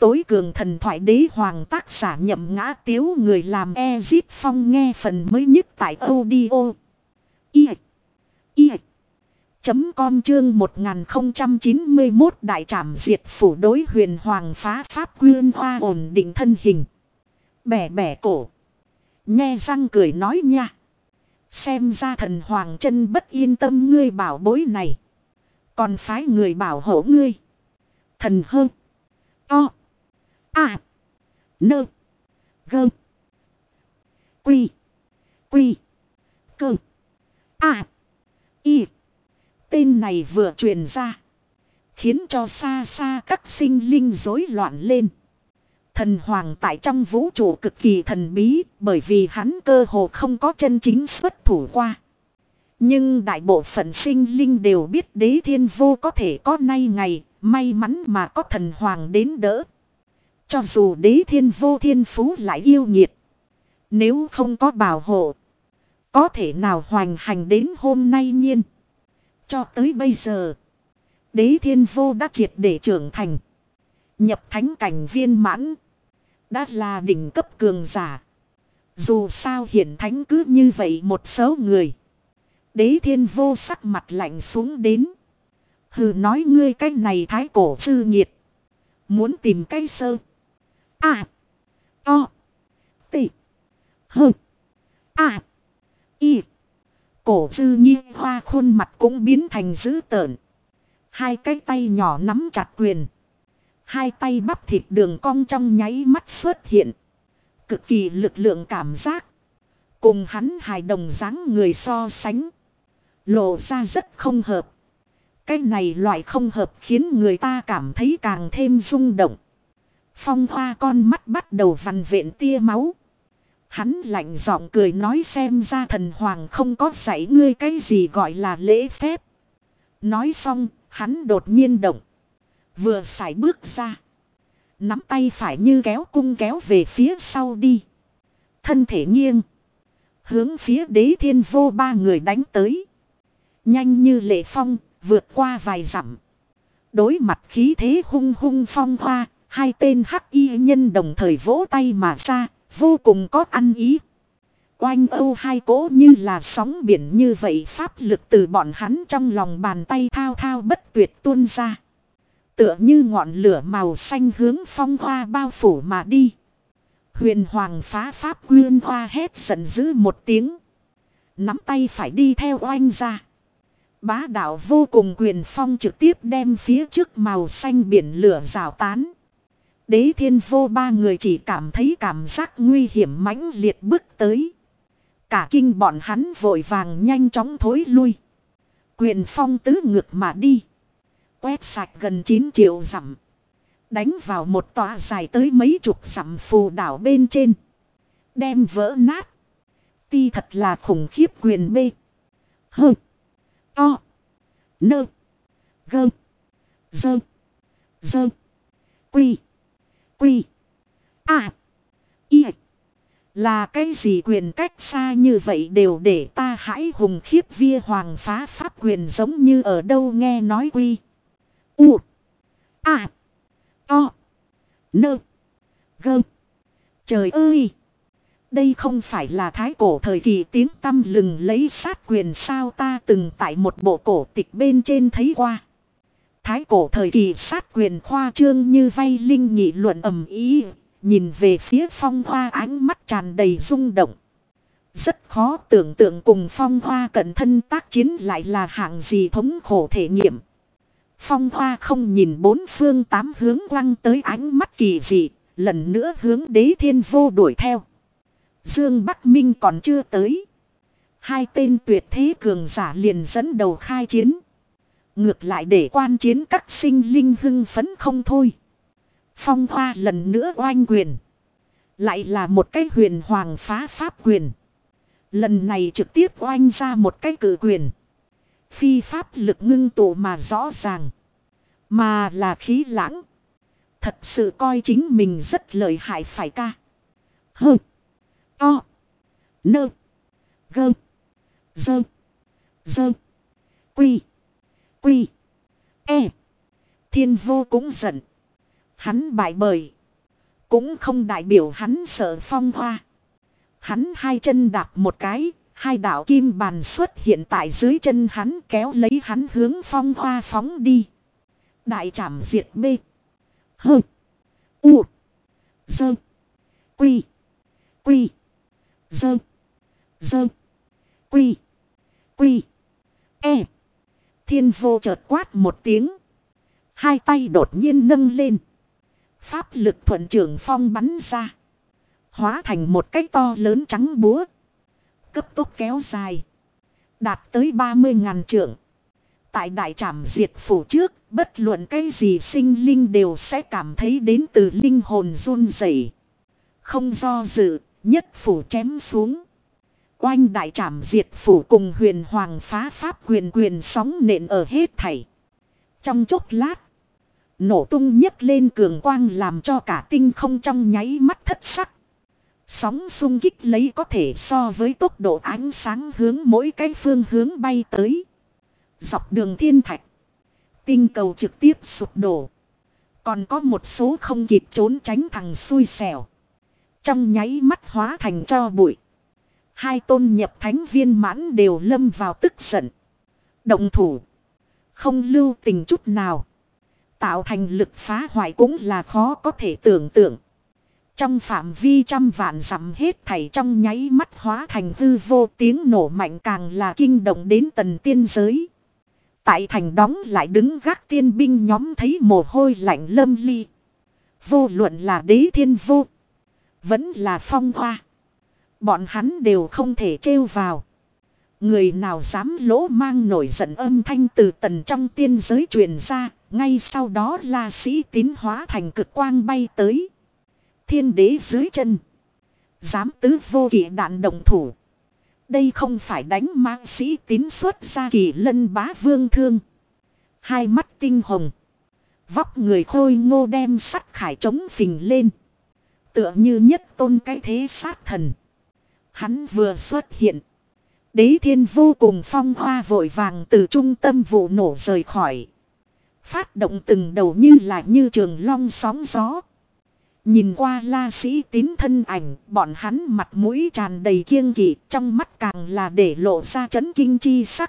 tối cường thần thoại đế hoàng tác giả Nhậm Ngã Tiếu, người làm Ezip Phong. Nghe phần mới nhất tại audio com chương 1091 đại trảm diệt phủ. Đối huyền hoàng phá pháp quyên hoa ổn định thân hình, bẻ bẻ cổ, nhe răng cười nói nha. Xem ra thần hoàng chân bất yên tâm ngươi bảo bối này, còn phái người bảo hộ ngươi. Thần hơn o a nơ gơ quy quy cơ a y. Tên này vừa truyền ra, khiến cho xa xa các sinh linh rối loạn lên. Thần hoàng tại trong vũ trụ cực kỳ thần bí, bởi vì hắn cơ hồ không có chân chính xuất thủ qua. Nhưng đại bộ phận sinh linh đều biết Đế Thiên Vô có thể có nay ngày, may mắn mà có thần hoàng đến đỡ. Cho dù Đế Thiên Vô thiên phú lại yêu nghiệt, nếu không có bảo hộ, có thể nào hoành hành đến hôm nay nhiên. Cho tới bây giờ, Đế Thiên Vô đã triệt để trưởng thành, nhập thánh cảnh viên mãn, đã là đỉnh cấp cường giả. Dù sao hiển thánh cứ như vậy một số người. Đế Thiên Vô sắc mặt lạnh xuống đến. Hừ, nói ngươi cái này thái cổ sư nhiệt, muốn tìm cái sơ a o t hơ a y. Cổ Dư Nhi Hoa khuôn mặt cũng biến thành dữ tợn. Hai cái tay nhỏ nắm chặt quyền, hai tay bắp thịt đường cong trong nháy mắt xuất hiện. Cực kỳ lực lượng cảm giác, cùng hắn hài đồng dáng người so sánh, lộ ra rất không hợp. Cái này loại không hợp khiến người ta cảm thấy càng thêm rung động. Phong Hoa con mắt bắt đầu vằn vện tia máu. Hắn lạnh giọng cười nói, xem ra thần hoàng không có dạy ngươi cái gì gọi là lễ phép. Nói xong, hắn đột nhiên động, vừa sải bước ra, nắm tay phải như kéo cung kéo về phía sau đi. Thân thể nghiêng, hướng phía Đế Thiên Vô ba người đánh tới. Nhanh như lệ phong, vượt qua vài dặm. Đối mặt khí thế hung hung Phong Hoa, hai tên hắc y nhân đồng thời vỗ tay mà ra, vô cùng có ăn ý. Oanh âu, hai cỗ như là sóng biển như vậy pháp lực từ bọn hắn trong lòng bàn tay thao thao bất tuyệt tuôn ra. Tựa như ngọn lửa màu xanh hướng Phong Hoa bao phủ mà đi. Huyền hoàng phá pháp quyên hoa hét giận dữ một tiếng, nắm tay phải đi theo oanh ra. Bá đạo vô cùng quyền phong trực tiếp đem phía trước màu xanh biển lửa rào tán. Đế Thiên Vô ba người chỉ cảm thấy cảm giác nguy hiểm mãnh liệt bước tới. Cả kinh bọn hắn vội vàng nhanh chóng thối lui. Quyền phong tứ ngược mà đi, quét sạch gần 9 triệu dặm, đánh vào một tòa dài tới mấy chục dặm phù đảo bên trên, đem vỡ nát. Ti thật là khủng khiếp. Quyền bê hơ to nơ gơ dơ dơ quy quy a y. Là cái gì quyền cách xa như vậy đều để ta hãi hùng khiếp. Vía hoàng phá pháp quyền giống như ở đâu nghe nói quy u a to nơ gơ. Trời ơi, đây không phải là thái cổ thời kỳ tiếng tăm lừng lấy sát quyền sao? Ta từng tại một bộ cổ tịch bên trên thấy qua. Thái cổ thời kỳ sát quyền khoa trương như vay, linh nghị luận ầm ý. Nhìn về phía Phong Hoa ánh mắt tràn đầy rung động. Rất khó tưởng tượng cùng Phong Hoa cận thân tác chiến lại là hạng gì thống khổ thể nghiệm. Phong Hoa không nhìn bốn phương tám hướng quăng tới ánh mắt kỳ dị, lần nữa hướng Đế Thiên Vô đuổi theo. Dương Bắc Minh còn chưa tới, hai tên tuyệt thế cường giả liền dẫn đầu khai chiến. Ngược lại để quan chiến các sinh linh hưng phấn không thôi. Phong Hoa lần nữa oanh quyền, lại là một cái huyền hoàng phá pháp quyền. Lần này trực tiếp oanh ra một cái cự quyền. Phi pháp lực ngưng tụ mà rõ ràng, mà là khí lãng. Thật sự coi chính mình rất lợi hại phải ca. Hơ to nơ gơ dơ dơ quy quy e. Thiên Vô cũng giận. Hắn bại bởi. Cũng không đại biểu hắn sợ Phong Hoa. Hắn hai chân đạp một cái. Hai đạo kim bàn xuất hiện tại dưới chân hắn, kéo lấy hắn hướng Phong Hoa phóng đi. Đại trảm diệt B. Hơ. U. Dơ. Quy. Quy. Dơ. Dơ. Quy. Quy. E. Thiên vô chợt quát một tiếng. Hai tay đột nhiên nâng lên. Pháp lực thuận trường phong bắn ra. Hóa thành một cái to lớn trắng búa. Cấp tốc kéo dài. Đạt tới 30.000 trượng. Tại đại trảm diệt phủ trước, bất luận cái gì sinh linh đều sẽ cảm thấy đến từ linh hồn run rẩy. Không do dự, nhất phủ chém xuống. Oanh đại trảm diệt phủ cùng huyền hoàng phá pháp quyền sóng nện ở hết thảy. Trong chốc lát, nổ tung nhấc lên cường quang làm cho cả tinh không trong nháy mắt thất sắc. Sóng xung kích lấy có thể so với tốc độ ánh sáng hướng mỗi cái phương hướng bay tới. Dọc đường thiên thạch, tinh cầu trực tiếp sụp đổ. Còn có một số không kịp trốn tránh thằng xui xẻo. Trong nháy mắt hóa thành tro bụi. Hai tôn nhập thánh viên mãn đều lâm vào tức giận. Động thủ. Không lưu tình chút nào. Tạo thành lực phá hoại cũng là khó có thể tưởng tượng. Trong phạm vi trăm vạn dặm hết thảy trong nháy mắt hóa thành hư vô, tiếng nổ mạnh càng là kinh động đến tần tiên giới. Tại thành đóng lại đứng gác tiên binh nhóm thấy mồ hôi lạnh lâm ly. Vô luận là Đế Thiên Vô, vẫn là Phong Hoa. Bọn hắn đều không thể trêu vào. Người nào dám lỗ mang nổi giận âm thanh từ tần trong tiên giới truyền ra. Ngay sau đó La Sĩ Tín hóa thành cực quang bay tới. Thiên đế dưới chân. Dám tứ vô kỵ đạn động thủ. Đây không phải đánh Mã Sĩ Tín xuất ra Kỳ Lân Bá Vương thương. Hai mắt tinh hồng. Vóc người khôi ngô đem sắt khải trống phình lên. Tựa như nhất tôn cái thế sát thần. Hắn vừa xuất hiện. Đế Thiên vô cùng Phong Hoa vội vàng từ trung tâm vụ nổ rời khỏi. Phát động từng đầu như là như trường long sóng gió. Nhìn qua La Sĩ Tín thân ảnh, bọn hắn mặt mũi tràn đầy kiêng kỵ, trong mắt càng là để lộ ra chấn kinh chi sắc.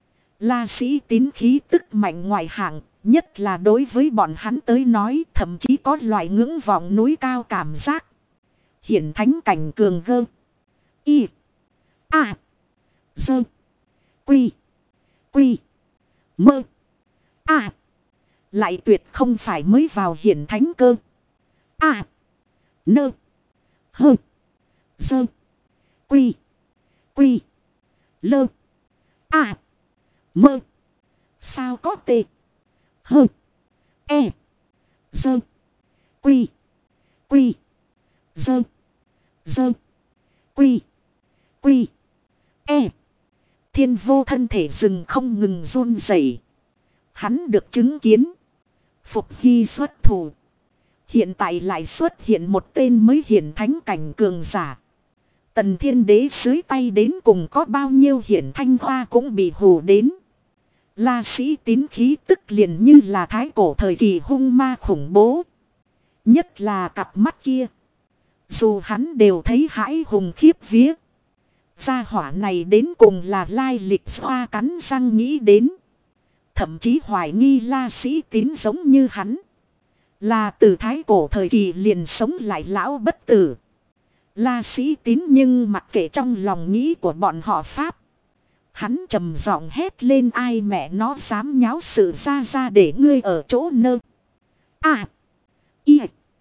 La Sĩ Tín khí tức mạnh ngoài hạng, nhất là đối với bọn hắn tới nói, thậm chí có loại ngưỡng vọng núi cao cảm giác. Hiển thánh cảnh cường gơ. Y. A. Dơ. Quy. Quy. Mơ. A. Lại tuyệt không phải mới vào hiển thánh cơ. A. Nơ. Hơ. Dơ. Quy. Quy. Lơ. A. Mơ. Sao có tê. Hơ. E. Dơ. Quy. Quy. Dơ. Dơ. Quy. Quy. E. Thiên vô thân thể rừng không ngừng run rẩy. Hắn được chứng kiến. Phục hy xuất thủ. Hiện tại lại xuất hiện một tên mới hiển thánh cảnh cường giả. Tần thiên đế dưới tay đến cùng có bao nhiêu hiển thanh hoa cũng bị hù đến. La Sĩ Tín khí tức liền như là thái cổ thời kỳ hung ma khủng bố. Nhất là cặp mắt kia. Dù hắn đều thấy hãi hùng khiếp vía. Gia hỏa này đến cùng là lai lịch xoa cắn răng nghĩ đến. Thậm chí hoài nghi La Sĩ Tín giống như hắn. Là từ thái cổ thời kỳ liền sống lại lão bất tử. La Sĩ Tín nhưng mặc kệ trong lòng nghĩ của bọn họ Pháp. Hắn trầm giọng hét lên ai mẹ nó dám nháo sự ra để ngươi ở chỗ nơ. A. Y.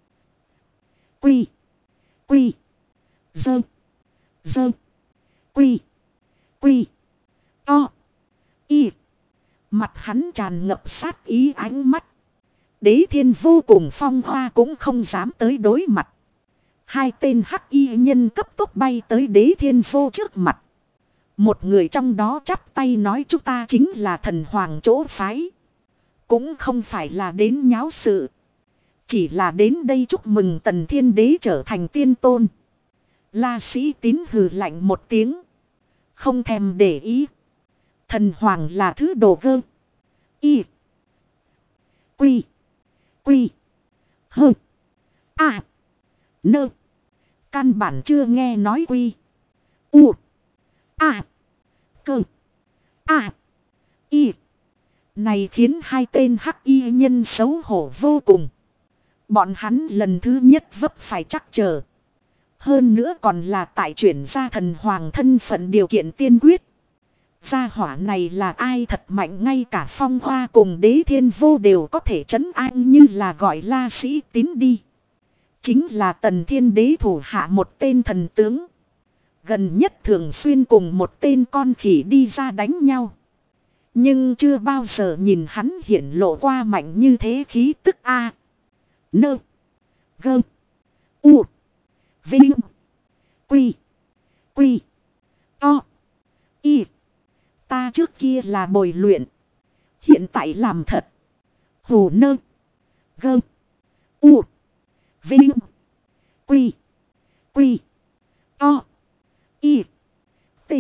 Quy. Quy. Dơ. Dơ. Quy. Quy. To. Y. Mặt hắn tràn ngập sát ý ánh mắt. Đế Thiên vô cùng Phong Hoa cũng không dám tới đối mặt. Hai tên hắc y nhân cấp tốc bay tới Đế Thiên vô trước mặt. Một người trong đó chắp tay nói chúng ta chính là thần hoàng chỗ phái. Cũng không phải là đến nháo sự. Chỉ là đến đây chúc mừng Tần Thiên Đế trở thành tiên tôn. La Sĩ Tín hừ lạnh một tiếng. Không thèm để ý. Thần hoàng là thứ đồ gơ. Y. Quy. Quy. Hơ. À. Nơ. Căn bản chưa nghe nói quy. U. À. Cơ. À. Y. Này khiến hai tên hắc y nhân xấu hổ vô cùng. Bọn hắn lần thứ nhất vấp phải trắc trở. Hơn nữa còn là tại chuyển ra thần hoàng thân phận điều kiện tiên quyết. Gia hỏa này là ai thật mạnh, ngay cả Phong Hoa cùng Đế Thiên Vô đều có thể trấn an, như là gọi La Sĩ Tín đi. Chính là Tần Thiên Đế thủ hạ một tên thần tướng. Gần nhất thường xuyên cùng một tên con khỉ đi ra đánh nhau. Nhưng chưa bao giờ nhìn hắn hiển lộ qua mạnh như thế khí tức A. Nơ. Gơ. U. Vinh. Quy. Quy. To. Y. Ta trước kia là bồi luyện. Hiện tại làm thật. Hù nơ. Gơ. U. Vinh. Quy. Quy. To. Y. T.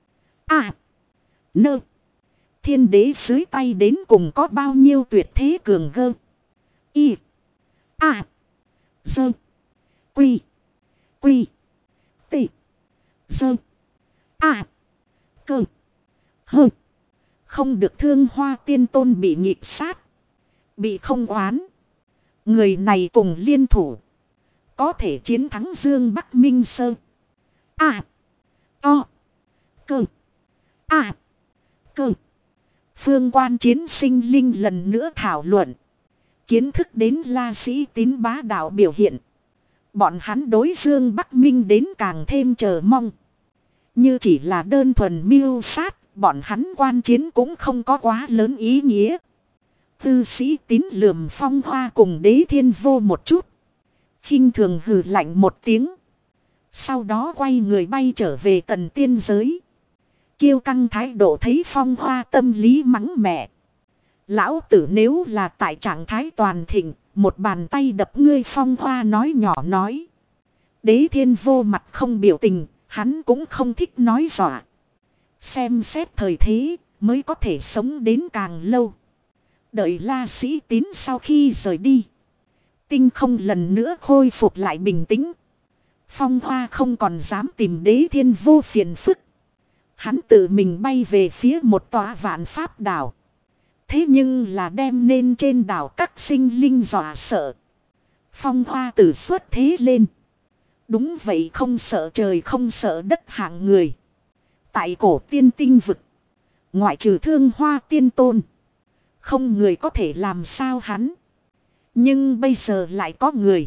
A. Nơ. Thiên đế dưới tay đến cùng có bao nhiêu tuyệt thế cường gơ. Y. A. Dơ. Quy. Quy. T. Dơ. A. Cơ. Hơ. Không được Thương Hoa Tiên Tôn bị nhịp sát. Bị không oán. Người này cùng liên thủ. Có thể chiến thắng Dương Bắc Minh Sơ. A. To. Cơ. A. Cơ. Phương Quan chiến sinh linh lần nữa thảo luận. Kiến thức đến La Sĩ Tín bá đạo biểu hiện. Bọn hắn đối Dương Bắc Minh đến càng thêm chờ mong. Như chỉ là đơn thuần mưu sát, bọn hắn quan chiến cũng không có quá lớn ý nghĩa. Tư Sĩ Tín lườm Phong Hoa cùng Đế Thiên Vô một chút. Khinh thường hừ lạnh một tiếng. Sau đó quay người bay trở về Tần Tiên giới. Kiêu căng thái độ thấy Phong Hoa tâm lý mắng mẹ. Lão tử nếu là tại trạng thái toàn thịnh, một bàn tay đập ngươi. Phong Hoa nói nhỏ nói. Đế Thiên Vô mặt không biểu tình, hắn cũng không thích nói dọa. Xem xét thời thế, mới có thể sống đến càng lâu. Đợi La Sĩ Tín sau khi rời đi. Tinh không lần nữa khôi phục lại bình tĩnh. Phong Hoa không còn dám tìm Đế Thiên Vô phiền phức. Hắn tự mình bay về phía một tòa Vạn Pháp đảo. Thế nhưng là đem nên trên đảo các sinh linh dọa sợ. Phong Hoa tử xuất thế lên. Đúng vậy, không sợ trời không sợ đất hạng người. Tại cổ tiên tinh vực. Ngoại trừ Thương Hoa Tiên Tôn. Không người có thể làm sao hắn. Nhưng bây giờ lại có người.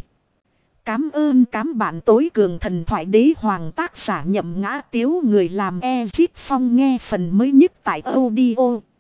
Cám ơn cám bạn tối cường thần thoại đế hoàng tác giả Nhậm Ngã Tiếu, người làm Ezit Phong. Nghe phần mới nhất tại audio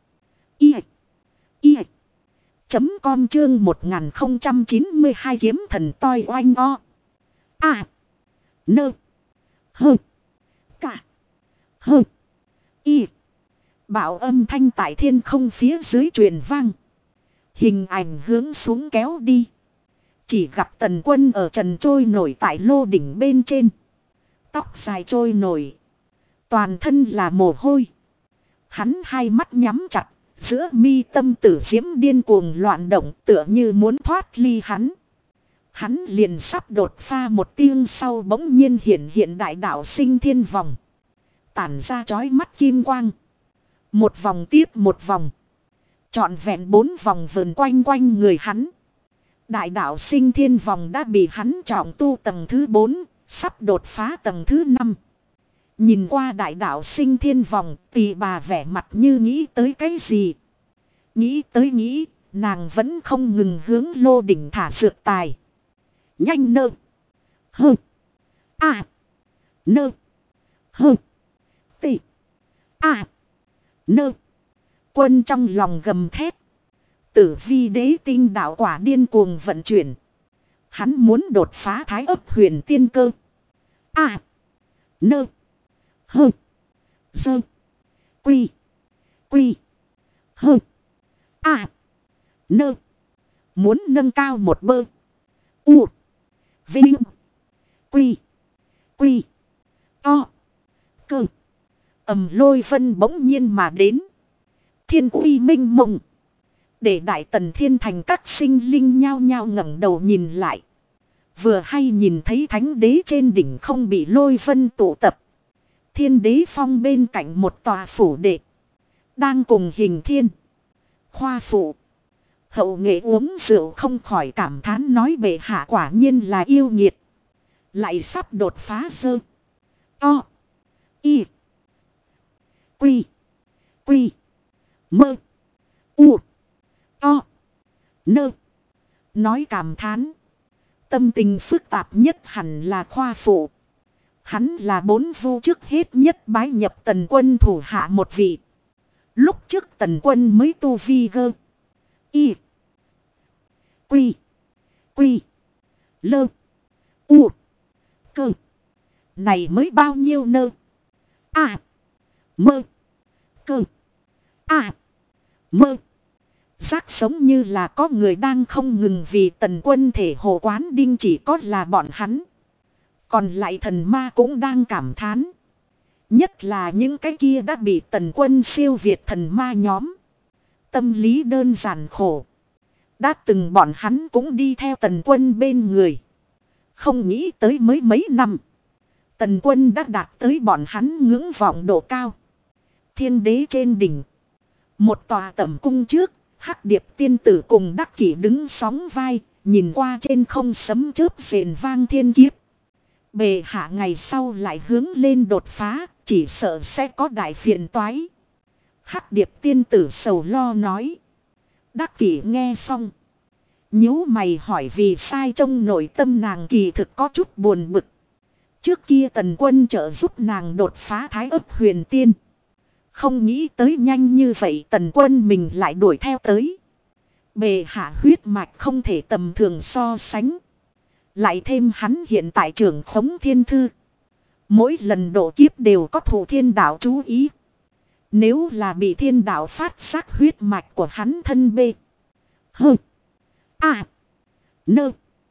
com chương 1092 kiếm thần toi oanh o. A. Nơ. Hơ. Cả. Hơ. Y. Bảo âm thanh tại thiên không phía dưới truyền vang. Hình ảnh hướng xuống kéo đi. Chỉ gặp Tần Quân ở trần trôi nổi tại lô đỉnh bên trên. Tóc dài trôi nổi. Toàn thân là mồ hôi. Hắn hai mắt nhắm chặt. Giữa mi tâm tử diễm điên cuồng loạn động, tựa như muốn thoát ly hắn. Hắn liền sắp đột phá một tiếng sau, bỗng nhiên hiện đại đạo sinh thiên vòng. Tản ra chói mắt kim quang. Một vòng tiếp một vòng. Trọn vẹn 4 vòng vờn quanh người hắn. Đại đạo sinh thiên vòng đã bị hắn trọng tu tầng thứ 4, sắp đột phá tầng thứ 5. Nhìn qua đại đạo sinh thiên vòng, Tỳ bà vẻ mặt như nghĩ tới cái gì. Nghĩ, nàng vẫn không ngừng hướng lô đỉnh thả dược tài. Nhanh nơ. Hơ. À. Nơ. Hơ. Tị. À. Nơ. Quân trong lòng gầm thét. Tử vi đế tinh đạo quả điên cuồng vận chuyển. Hắn muốn đột phá thái ấp huyền tiên cơ. À. Nơ. Hơ. Dơ. Quy. Quy. Hơ. À. Nơ. Muốn nâng cao một bơ. U. Vinh. Quy. Quy. To. Cơ. Ầm lôi vân bỗng nhiên mà đến. Thiên uy minh mộng. Để Đại Tần Thiên Thành các sinh linh nhao nhao ngẩng đầu nhìn lại. Vừa hay nhìn thấy thánh đế trên đỉnh không bị lôi vân tụ tập. Thiên đế phong bên cạnh một tòa phủ đệ. Đang cùng Hình Thiên, Khoa Phụ, Hậu Nghệ uống rượu không khỏi cảm thán nói bệ hạ quả nhiên là yêu nghiệt. Lại sắp đột phá sơ. To. Y. Quy. Quy. Mơ. U. To. Nơ. Nói cảm thán. Tâm tình phức tạp nhất hẳn là Khoa Phụ. Hắn là 4 vu trước hết nhất bái nhập Tần Quân thủ hạ một vị. Lúc trước Tần Quân mới tu vi gơ. Y. Quy. Quy. Lơ. U. Cơ. Này mới bao nhiêu nơ. À. Mơ. Cơ. À. Mơ. Giác sống như là có người đang không ngừng vì Tần Quân thể hồ quán đinh chỉ có là bọn hắn. Còn lại thần ma cũng đang cảm thán. Nhất là những cái kia đã bị Tần Quân siêu việt thần ma nhóm. Tâm lý đơn giản khổ. Đã từng bọn hắn cũng đi theo Tần Quân bên người. Không nghĩ tới mới mấy năm. Tần Quân đã đạt tới bọn hắn ngưỡng vọng độ cao. Thiên đế trên đỉnh. Một tòa tẩm cung trước. Hắc Điệp tiên tử cùng Đắc Kỷ đứng sóng vai. Nhìn qua trên không sấm chớp rền vang thiên kiếp. Bệ hạ ngày sau lại hướng lên đột phá. Chỉ sợ sẽ có đại phiền toái. Hắc Điệp tiên tử sầu lo nói. Đắc Kỷ nghe xong. Nhíu mày hỏi vì sai trong nội tâm nàng kỳ thực có chút buồn bực. Trước kia Tần Quân trợ giúp nàng đột phá Thái Ấp Huyền Tiên. Không nghĩ tới nhanh như vậy Tần Quân mình lại đuổi theo tới. Bệ hạ huyết mạch không thể tầm thường so sánh. Lại thêm hắn hiện tại trưởng khống thiên thư. Mỗi lần độ kiếp đều có thủ thiên đạo chú ý. Nếu là bị thiên đạo phát giác huyết mạch của hắn thân bê. Hơ. À. Nơ.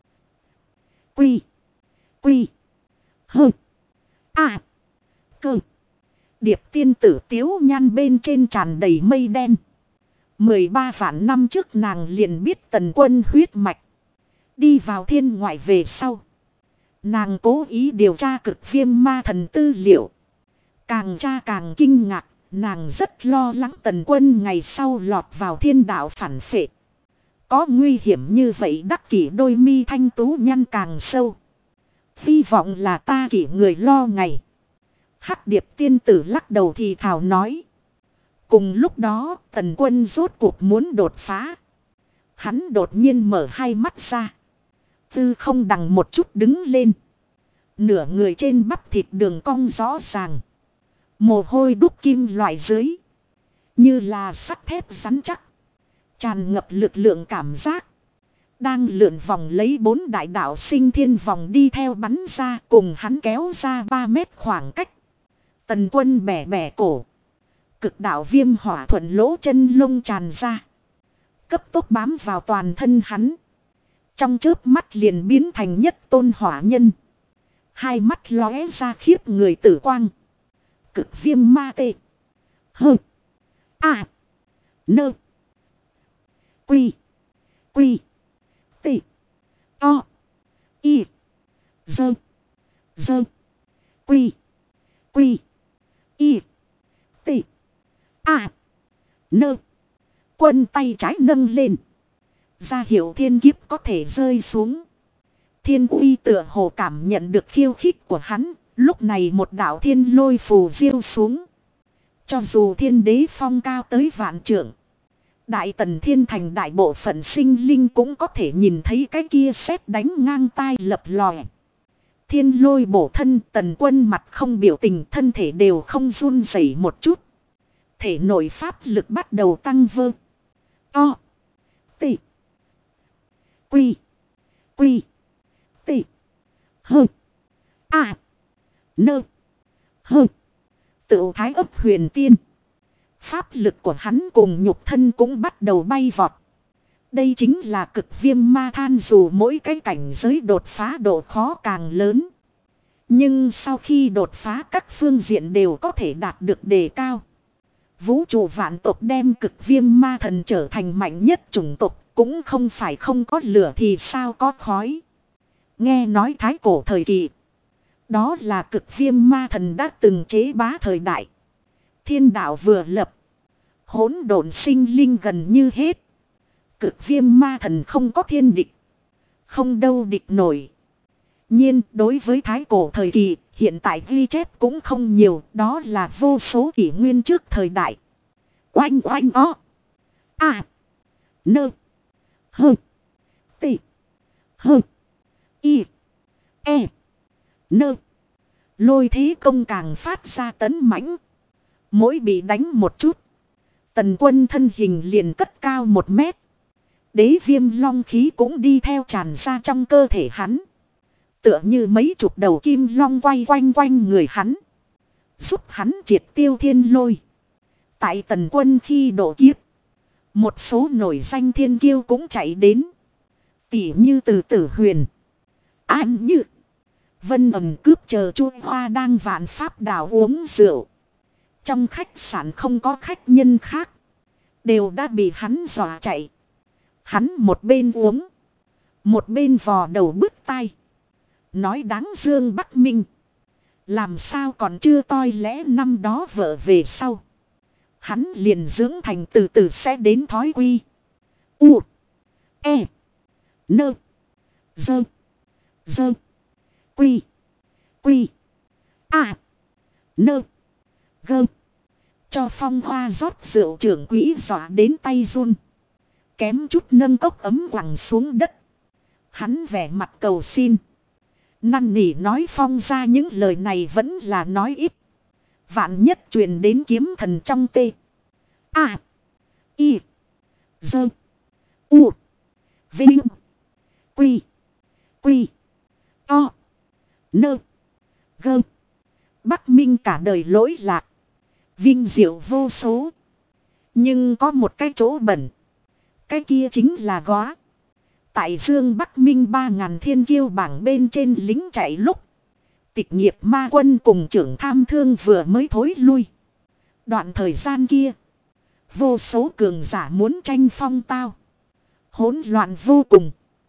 Quy. Quy. Hơ. À. Cơ. Điệp tiên tử tiếu nhan bên trên tràn đầy mây đen. 13 vạn năm trước nàng liền biết Tần Quân huyết mạch. Đi vào thiên ngoại về sau. Nàng cố ý điều tra Cực Viêm ma thần tư liệu. Càng tra càng kinh ngạc. Nàng rất lo lắng Tần Quân ngày sau lọt vào thiên đạo phản phệ. Có nguy hiểm như vậy Đắc Kỷ đôi mi thanh tú nhăn càng sâu. Hy vọng là ta kỷ người lo ngày. Hắc Điệp tiên tử lắc đầu thì thào nói. Cùng lúc đó Tần Quân rốt cuộc muốn đột phá. Hắn đột nhiên mở hai mắt ra. Tư không đằng một chút đứng lên. Nửa người trên bắp thịt đường cong rõ ràng. Mồ hôi đúc kim loại dưới. Như là sắt thép rắn chắc. Tràn ngập lực lượng cảm giác. Đang lượn vòng lấy 4 đại đạo sinh thiên vòng đi theo bắn ra cùng hắn kéo ra 3 mét khoảng cách. Tần Quân bẻ bẻ cổ. Cực đạo viêm hỏa thuận lỗ chân lông tràn ra. Cấp tốc bám vào toàn thân hắn. Trong chớp mắt liền biến thành nhất tôn hỏa nhân. Hai mắt lóe ra khiếp người tử quang. Cực viêm ma tê. Hơ. À. Nơ. Quy. Quy. Tê. To. Y. Dơ. Dơ. Quy. Quy. Y. Tê. À. Nơ. Quân tay trái nâng lên. Ra hiệu thiên kiếp có thể rơi xuống. Thiên uy tựa hồ cảm nhận được khiêu khích của hắn. Lúc này một đạo thiên lôi phù diêu xuống. Cho dù thiên đế phong cao tới vạn trượng. Đại Tần Thiên Thành đại bộ phận sinh linh cũng có thể nhìn thấy cái kia sét đánh ngang tai lập lòe. Thiên lôi bổ thân Tần Quân mặt không biểu tình thân thể đều không run rẩy một chút. Thể nội pháp lực bắt đầu tăng vơ. To. Tị. Quy. Quy. Tị. Hơ. À. Nơ. Hơ. Tự Thái Ấp Huyền Tiên. Pháp lực của hắn cùng nhục thân cũng bắt đầu bay vọt. Đây chính là Cực Viêm ma than dù mỗi cái cảnh giới đột phá độ khó càng lớn. Nhưng sau khi đột phá các phương diện đều có thể đạt được đề cao. Vũ trụ vạn tộc đem cực viêm ma thần trở thành mạnh nhất chủng tộc, cũng không phải không có lửa thì sao có khói. Nghe nói thái cổ thời kỳ, đó là cực viêm ma thần đã từng chế bá thời đại. Thiên đạo vừa lập, hỗn độn sinh linh gần như hết. Cực viêm ma thần không có thiên địch, không đâu địch nổi. Nhiên đối với thái cổ thời kỳ, hiện tại ghi chép cũng không nhiều, đó là vô số kỷ nguyên trước thời đại. Oanh oanh o. A. Nơ. Hơ. Tị. Hơ. Y. E. Nơ. Lôi thế công càng phát ra tấn mãnh. Mỗi bị đánh một chút, Tần Quân thân hình liền cất cao 1 mét. Đế viêm long khí cũng đi theo tràn ra trong cơ thể hắn. Tựa như mấy chục đầu kim long quay quanh quanh người hắn, giúp hắn triệt tiêu thiên lôi. Tại Tần Quân khi độ kiếp, một số nổi danh thiên kiêu cũng chạy đến. Tỉ như Từ Tử Huyền, An Như, Vân Ẩm cướp chờ Chu Hoa đang vạn pháp đảo uống rượu. Trong khách sạn không có khách nhân khác, đều đã bị hắn dọa chạy. Hắn một bên uống, một bên vò đầu bứt tai. Nói đáng Dương Bắc Minh, làm sao còn chưa toi lẽ năm đó vợ về sau. Hắn liền dưỡng thành từ từ sẽ đến thói quy. U. E. Nơ. Dơ. Dơ. Quy. Quy. A. Nơ. Gơ. Cho Phong Hoa rót rượu trưởng quỹ dọa đến tay run, kém chút nâng cốc ấm quẳng xuống đất. Hắn vẻ mặt cầu xin, năn nỉ nói Phong ra những lời này vẫn là nói ít. Vạn nhất truyền đến kiếm thần trong tê. A. Y. Dơ. U. Vinh. Quy. Quy. O. Nơ. Gơ. Bắc Minh cả đời lỗi lạc, vinh diệu vô số. Nhưng có một cái chỗ bẩn, cái kia chính là góa. Tại Dương Bắc Minh 3000 thiên kiêu bảng bên trên lính chạy lúc, Tịch Nghiệp Ma Quân cùng Trưởng Tham Thương vừa mới thối lui. Đoạn thời gian kia, vô số cường giả muốn tranh phong tao, hỗn loạn vô cùng.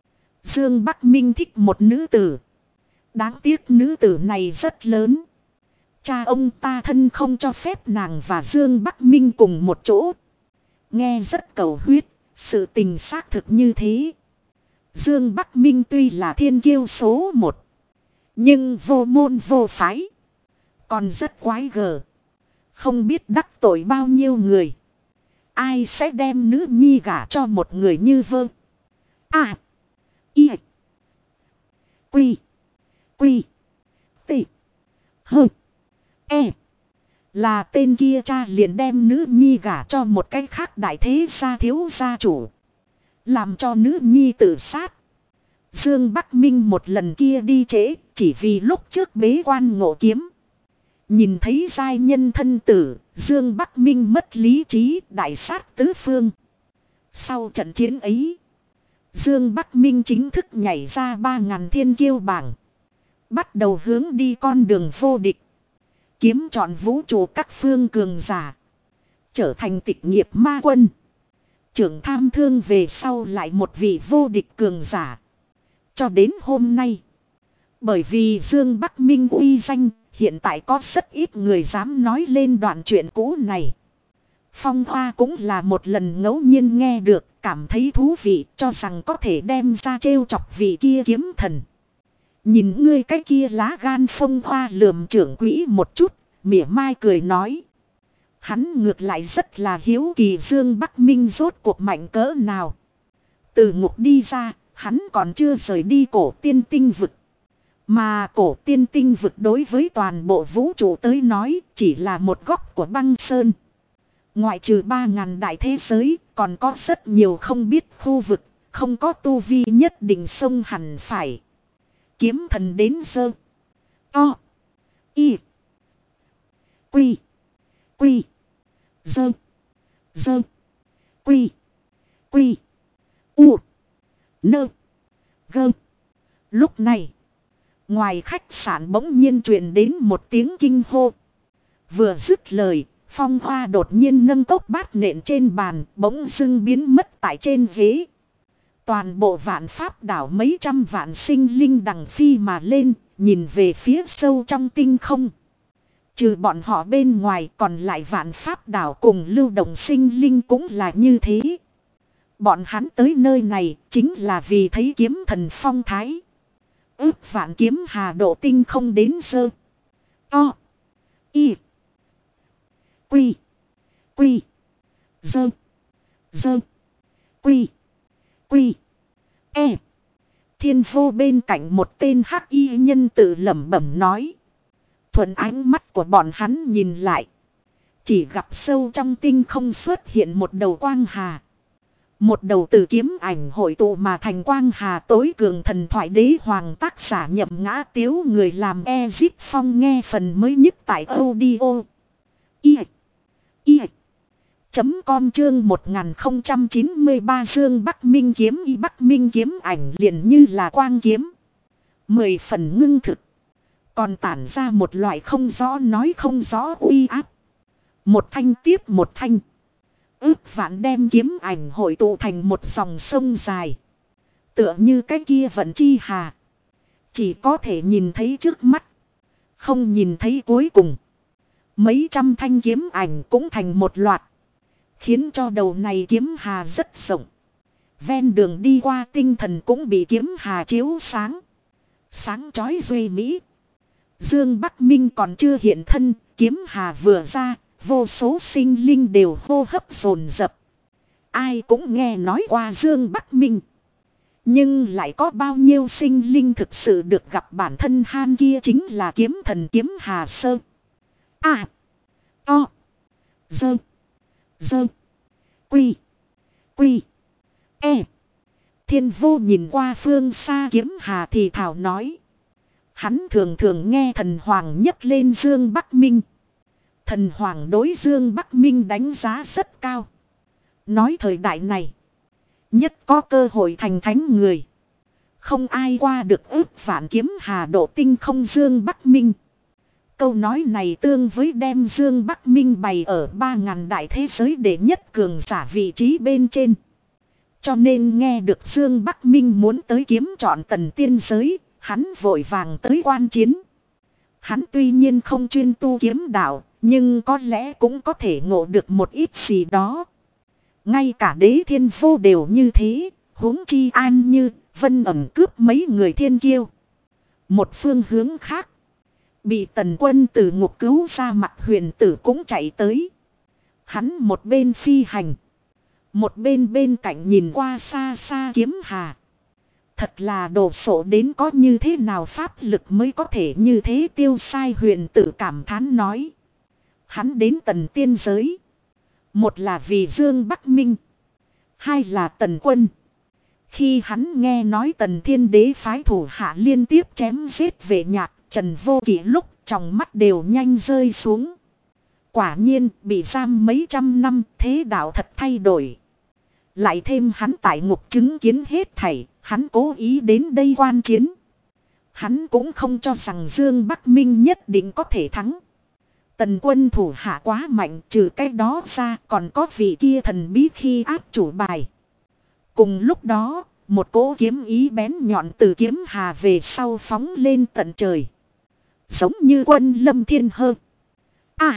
Dương Bắc Minh thích một nữ tử, đáng tiếc nữ tử này rất lớn. Cha ông ta thân không cho phép nàng và Dương Bắc Minh cùng một chỗ. Nghe rất cầu huyết, sự tình xác thực như thế. Dương Bắc Minh tuy là thiên kiêu số 1, nhưng vô môn vô phái, còn rất quái gở, không biết đắc tội bao nhiêu người. Ai sẽ đem nữ nhi gả cho một người như Vơ. A. Y. Quy. Quy. Tị. Hơ. E. Là tên kia cha liền đem nữ nhi gả cho một cái khác đại thế gia thiếu gia chủ, làm cho nữ nhi tự sát. Dương Bắc Minh một lần kia đi trễ, chỉ vì lúc trước bế quan ngộ kiếm, nhìn thấy giai nhân thân tử, Dương Bắc Minh mất lý trí, đại sát tứ phương. Sau trận chiến ấy, Dương Bắc Minh chính thức nhảy ra 3000 thiên kiêu bảng, bắt đầu hướng đi con đường vô địch, kiếm trọn vũ trụ các phương cường giả, trở thành Tịch Nghiệp Ma Quân. Trưởng Tham Thương về sau lại một vị vô địch cường giả. Cho đến hôm nay, bởi vì Dương Bắc Minh uy danh, hiện tại có rất ít người dám nói lên đoạn chuyện cũ này. Phong Hoa cũng là một lần ngẫu nhiên nghe được, cảm thấy thú vị, cho rằng có thể đem ra trêu chọc vị kia kiếm thần. Nhìn ngươi cái kia lá gan. Phong Hoa lườm trưởng quỹ một chút, mỉa mai cười nói. Hắn ngược lại rất là hiếu kỳ Dương Bắc Minh rốt cuộc mạnh cỡ nào. Từ ngục đi ra, hắn còn chưa rời đi cổ tiên tinh vực. Mà cổ tiên tinh vực đối với toàn bộ vũ trụ tới nói chỉ là một góc của băng sơn. Ngoại trừ 3000 đại thế giới, còn có rất nhiều không biết khu vực, không có tu vi nhất định sông hẳn phải. Kiếm thần đến Dơ. O. Y. Quy. Quy. Dơ. Dơ. Quy. Quy. U. Nơ. Gơ. Lúc này, ngoài khách sạn bỗng nhiên truyền đến một tiếng kinh hô. Vừa dứt lời, Phong Hoa đột nhiên nâng cốc bát nện trên bàn, bỗng dưng biến mất tại trên ghế. Toàn bộ Vạn Pháp đảo mấy trăm vạn sinh linh đằng phi mà lên, nhìn về phía sâu trong tinh không. Trừ bọn họ bên ngoài, còn lại Vạn Pháp đảo cùng lưu động sinh linh cũng là như thế. Bọn hắn tới nơi này chính là vì thấy kiếm thần phong thái. Ước vạn kiếm hà độ tinh không đến sơ. To. Y. Quy. Quy. Dơ. Dơ. Quy. Quy. E. Thiên vô bên cạnh một tên hắc y nhân tự lẩm bẩm nói. Thuận ánh mắt của bọn hắn nhìn lại. Chỉ gặp sâu trong tinh không xuất hiện một đầu quang hà. Một đầu từ kiếm ảnh hội tụ mà thành quang hà tối cường thần thoại đế hoàng tác giả Nhậm Ngã Tiếu người làm Ezit Phong nghe phần mới nhất tại audio. Com chương 1093 Dương Bắc Minh kiếm y Bắc Minh kiếm ảnh liền như là quang kiếm. 10 phần ngưng thực. Còn tản ra một loại không rõ nói không rõ uy áp. Một thanh tiếp một thanh. Ước vạn đem kiếm ảnh hội tụ thành một dòng sông dài. Tựa như cái kia vận chi hà. Chỉ có thể nhìn thấy trước mắt. Không nhìn thấy cuối cùng. Mấy trăm thanh kiếm ảnh cũng thành một loạt. Khiến cho đầu này kiếm hà rất rộng. Ven đường đi qua tinh thần cũng bị kiếm hà chiếu sáng. Sáng chói duy mỹ. Dương Bắc Minh còn chưa hiện thân. Kiếm hà vừa ra. Vô số sinh linh đều hô hấp dồn dập. Ai cũng nghe nói qua Dương Bắc Minh. Nhưng lại có bao nhiêu sinh linh thực sự được gặp bản thân han kia chính là kiếm thần kiếm hà sơ. À. To. Dơ. Dơ. Quy. Quy. E. Thiên vô nhìn qua phương xa kiếm hà thì thảo nói. Hắn thường thường nghe thần hoàng nhắc lên Dương Bắc Minh. Thần hoàng đối Dương Bắc Minh đánh giá rất cao. Nói thời đại này. Nhất có cơ hội thành thánh người. Không ai qua được ước vạn kiếm hà độ tinh không Dương Bắc Minh. Câu nói này tương với đem Dương Bắc Minh bày ở 3.000 đại thế giới để nhất cường giả vị trí bên trên. Cho nên nghe được Dương Bắc Minh muốn tới kiếm chọn tần tiên giới, hắn vội vàng tới quan chiến. Hắn tuy nhiên không chuyên tu kiếm đạo, nhưng có lẽ cũng có thể ngộ được một ít gì đó. Ngay cả đế thiên vô đều như thế, huống chi an như, vân ẩm cướp mấy người thiên kiêu. Một phương hướng khác. Bị tần quân từ ngục cứu ra mặt huyền tử cũng chạy tới. Hắn một bên phi hành. Một bên bên cạnh nhìn qua xa xa kiếm hà. Thật là đồ sộ đến có như thế nào pháp lực mới có thể như thế tiêu sai huyền tử cảm thán nói. Hắn đến tần tiên giới. Một là vì Dương Bắc Minh. Hai là tần quân. Khi hắn nghe nói tần thiên đế phái thủ hạ liên tiếp chém giết về nhạc Trần Vô Kỵ lúc trong mắt đều nhanh rơi xuống. Quả nhiên bị giam mấy trăm năm thế đạo thật thay đổi. Lại thêm hắn tại ngục chứng kiến hết thảy, hắn cố ý đến đây quan chiến. Hắn cũng không cho rằng Dương Bắc Minh nhất định có thể thắng. Tần quân thủ hạ quá mạnh, trừ cái đó ra còn có vị kia thần bí khi áp chủ bài. Cùng lúc đó, một cỗ kiếm ý bén nhọn từ kiếm hà về sau phóng lên tận trời. Giống như quân lâm thiên hơ. À.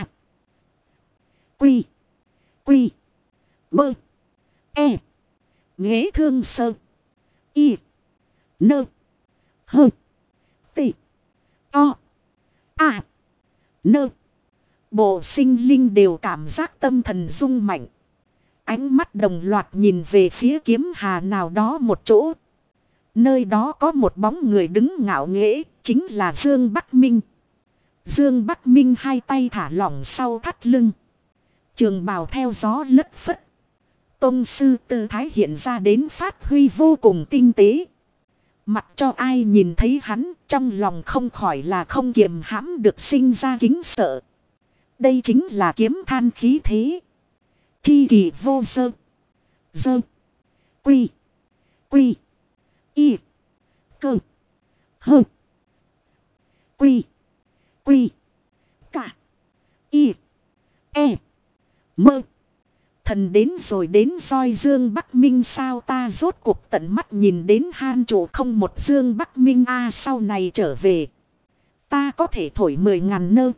Quy. Quy. Mơ. E. Nghế thương sơ. Y. Nơ. Hơ. Tị. To. À. Nơ. Bộ sinh linh đều cảm giác tâm thần rung mạnh. Ánh mắt đồng loạt nhìn về phía kiếm hà nào đó một chỗ. Nơi đó có một bóng người đứng ngạo nghễ, chính là Dương Bắc Minh. Dương Bắc Minh hai tay thả lỏng sau thắt lưng. Trường bào theo gió lất phất. Tông sư tư thái hiện ra đến phát huy vô cùng tinh tế. Mặc cho ai nhìn thấy hắn, trong lòng không khỏi là không kiềm hãm được sinh ra kính sợ. Đây chính là kiếm than khí thế. Chi kỳ vô sơ. Dơ. Quy. Quy. Y. Cơ. Hơ. Quy. Quy. Cả. Y. E. Mơ. Thần đến rồi đến roi Dương Bắc Minh sao ta rốt cuộc tận mắt nhìn đến Han chủ không một Dương Bắc Minh sau này trở về. Ta có thể thổi 10.000 nơ.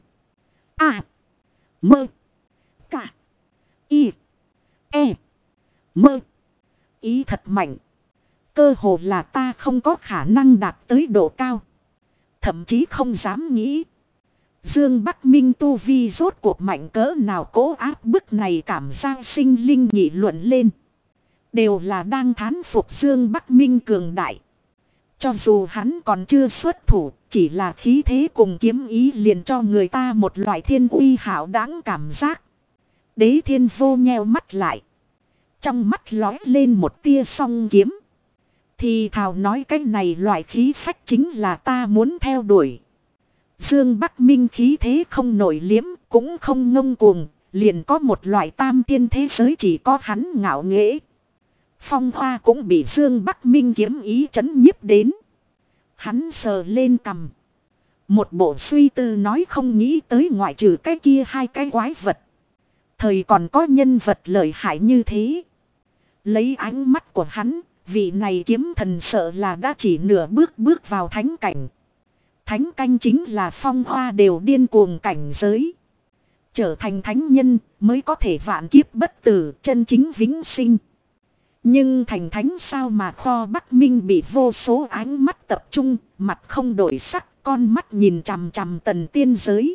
Mơ. Cả. Y. E. Mơ. Ý thật mạnh. Cơ hồ là ta không có khả năng đạt tới độ cao. Thậm chí không dám nghĩ. Dương Bắc Minh tu vi rốt cuộc mạnh cỡ nào cố áp bức này cảm giác sinh linh nghị luận lên. Đều là đang thán phục Dương Bắc Minh cường đại. Cho dù hắn còn chưa xuất thủ, chỉ là khí thế cùng kiếm ý liền cho người ta một loại thiên uy hảo đáng cảm giác. Đế Thiên Vô nheo mắt lại. Trong mắt lóe lên một tia song kiếm. Thì thào nói cái này loại khí phách chính là ta muốn theo đuổi. Dương Bắc Minh khí thế không nổi liếm, cũng không ngông cuồng, liền có một loại tam tiên thế giới chỉ có hắn ngạo nghễ. Phong Hoa cũng bị Dương Bắc Minh kiếm ý chấn nhiếp đến. Hắn sờ lên cằm. Một bộ suy tư nói không nghĩ tới ngoại trừ cái kia hai cái quái vật. Thời còn có nhân vật lợi hại như thế. Lấy ánh mắt của hắn, vị này kiếm thần sợ là đã chỉ nửa bước vào thánh cảnh. Thánh canh chính là Phong Hoa đều điên cuồng cảnh giới. Trở thành thánh nhân mới có thể vạn kiếp bất tử, chân chính vĩnh sinh. Nhưng thành thánh sao mà Kho Bắc Minh bị vô số ánh mắt tập trung, mặt không đổi sắc, con mắt nhìn chằm chằm Tần tiên giới.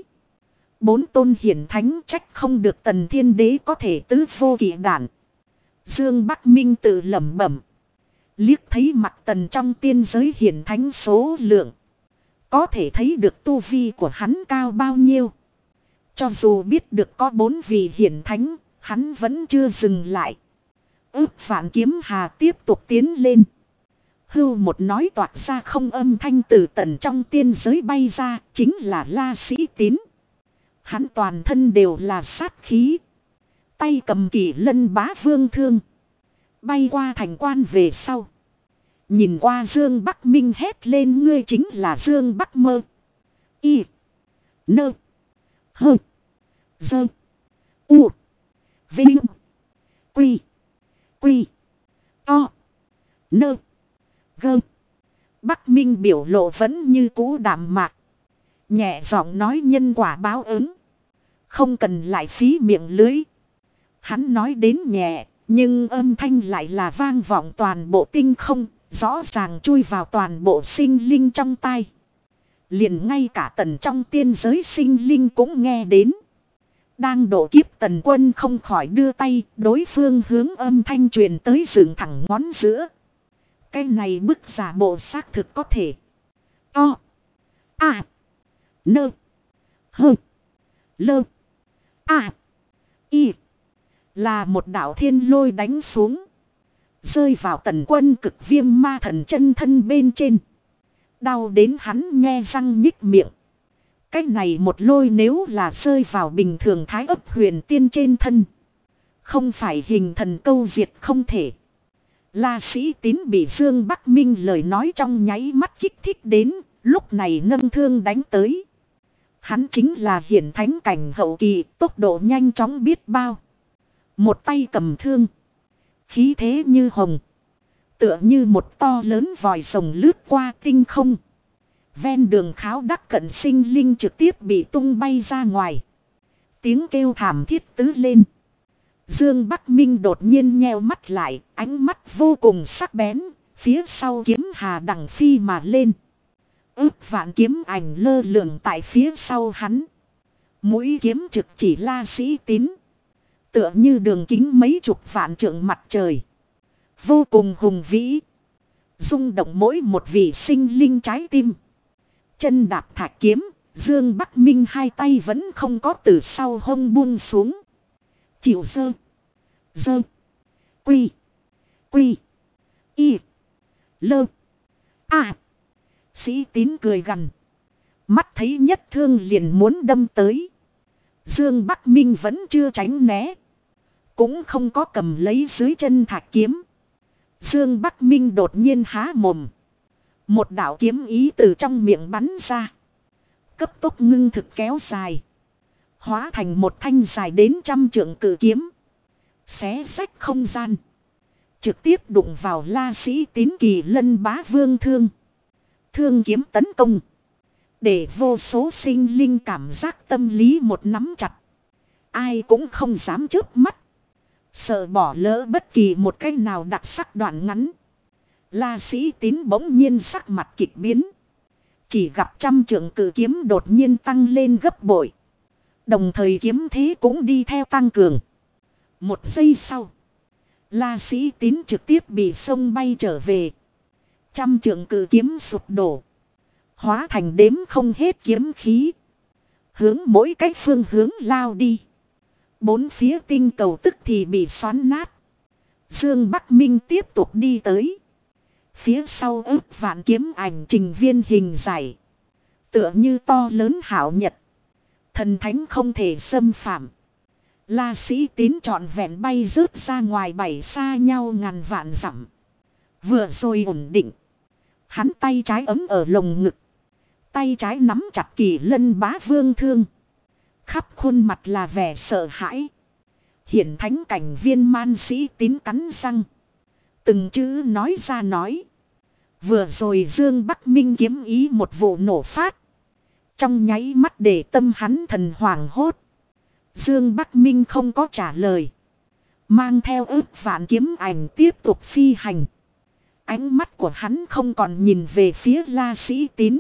4 tôn hiển thánh trách không được Tần Thiên Đế có thể tứ vô kỵ đản. Dương Bắc Minh tự lẩm bẩm. Liếc thấy mặt Tần trong tiên giới hiển thánh số lượng. Có thể thấy được tu vi của hắn cao bao nhiêu. Cho dù biết được có 4 vị hiển thánh, hắn vẫn chưa dừng lại. Vạn kiếm hà tiếp tục tiến lên. Hưu một nói toạc ra không âm thanh từ Tần trong tiên giới bay ra, chính là La Sĩ Tín. Hắn toàn thân đều là sát khí. Tay cầm Kỷ Lân Bá Vương thương. Bay qua thành quan về sau. Nhìn qua Dương Bắc Minh hét lên ngươi chính là Dương Bắc Mơ. Y. Nơ. Hơ. Dơ. U. Vinh. Quy. Quy. To. Nơ. Gơ. Bắc Minh biểu lộ vẫn như cũ đạm mạc. Nhẹ giọng nói nhân quả báo ứng. Không cần lại phí miệng lưới. Hắn nói đến nhẹ, nhưng âm thanh lại là vang vọng toàn bộ tinh không, rõ ràng chui vào toàn bộ sinh linh trong tai. Liền ngay cả Tần trong tiên giới sinh linh cũng nghe đến. Đang độ kiếp Tần Quân không khỏi đưa tay, đối phương hướng âm thanh truyền tới dựng thẳng ngón giữa. Cái này bức giả bộ xác thực có thể. To. Nơ. Hơ. Lơ. Y. Là một đạo thiên lôi đánh xuống. Rơi vào Tần Quân cực viêm ma thần chân thân bên trên. Đau đến hắn nhe răng nhích miệng. Cái này một lôi nếu là rơi vào bình thường thái ấp huyền tiên trên thân. Không phải hình thần câu diệt không thể. La Sĩ Tín bị Dương Bắc Minh lời nói trong nháy mắt kích thích đến. Lúc này nâng thương đánh tới. Hắn chính là hiển thánh cảnh hậu kỳ, tốc độ nhanh chóng biết bao. Một tay cầm thương. Khí thế như hồng. Tựa như một to lớn vòi rồng lướt qua tinh không. Ven đường kháo đắc cận sinh linh trực tiếp bị tung bay ra ngoài. Tiếng kêu thảm thiết tứ lên. Dương Bắc Minh đột nhiên nheo mắt lại, ánh mắt vô cùng sắc bén, phía sau kiếm hà đằng phi mà lên. Vạn kiếm ảnh lơ lửng tại phía sau hắn. Mũi kiếm trực chỉ La Sĩ Tín. Tựa như đường kính mấy chục vạn trượng mặt trời. Vô cùng hùng vĩ. Rung động mỗi một vị sinh linh trái tim. Chân đạp thạch kiếm, Dương Bắc Minh hai tay vẫn không có từ sau hông buông xuống. Chịu dơ. Dơ. Quy. Quy. Y. Lơ. Sĩ Tín cười gằn. Mắt thấy nhất thương liền muốn đâm tới. Dương Bắc Minh vẫn chưa tránh né. Cũng không có cầm lấy dưới chân thạch kiếm. Dương Bắc Minh đột nhiên há mồm. Một đạo kiếm ý từ trong miệng bắn ra. Cấp tốc ngưng thực kéo dài. Hóa thành một thanh dài đến 100 trượng cự kiếm. Xé rách không gian. Trực tiếp đụng vào La Sĩ Tín Kỳ Lân Bá Vương thương. Thương kiếm tấn công. Để vô số sinh linh cảm giác tâm lý một nắm chặt. Ai cũng không dám chớp mắt. Sợ bỏ lỡ bất kỳ một cái nào đặc sắc đoạn ngắn. La Sĩ Tín bỗng nhiên sắc mặt kịch biến. Chỉ gặp 100 trượng cự kiếm đột nhiên tăng lên gấp bội. Đồng thời kiếm thế cũng đi theo tăng cường. Một giây sau. La Sĩ Tín trực tiếp bị xông bay trở về. 100 trượng cự kiếm sụp đổ. Hóa thành đếm không hết kiếm khí. Hướng mỗi cái phương hướng lao đi. Bốn phía tinh cầu tức thì bị xoắn nát. Dương Bắc Minh tiếp tục đi tới. Phía sau ức vạn kiếm ảnh trình viên hình dài. Tựa như to lớn hảo nhật. Thần thánh không thể xâm phạm. La Sĩ Tín trọn vẹn bay rớt ra ngoài bảy xa nhau ngàn vạn dặm. Vừa rồi ổn định. Hắn tay trái ấm ở lồng ngực. Tay trái nắm chặt Kỳ Lân Bá Vương thương. Khắp khuôn mặt là vẻ sợ hãi. Hiển thánh cảnh viên man Sĩ Tín cắn răng. Từng chữ nói ra nói. Vừa rồi Dương Bắc Minh kiếm ý một vụ nổ phát. Trong nháy mắt để tâm hắn thần hoảng hốt. Dương Bắc Minh không có trả lời. Mang theo ức vạn kiếm ảnh tiếp tục phi hành. Ánh mắt của hắn không còn nhìn về phía La Sĩ Tín.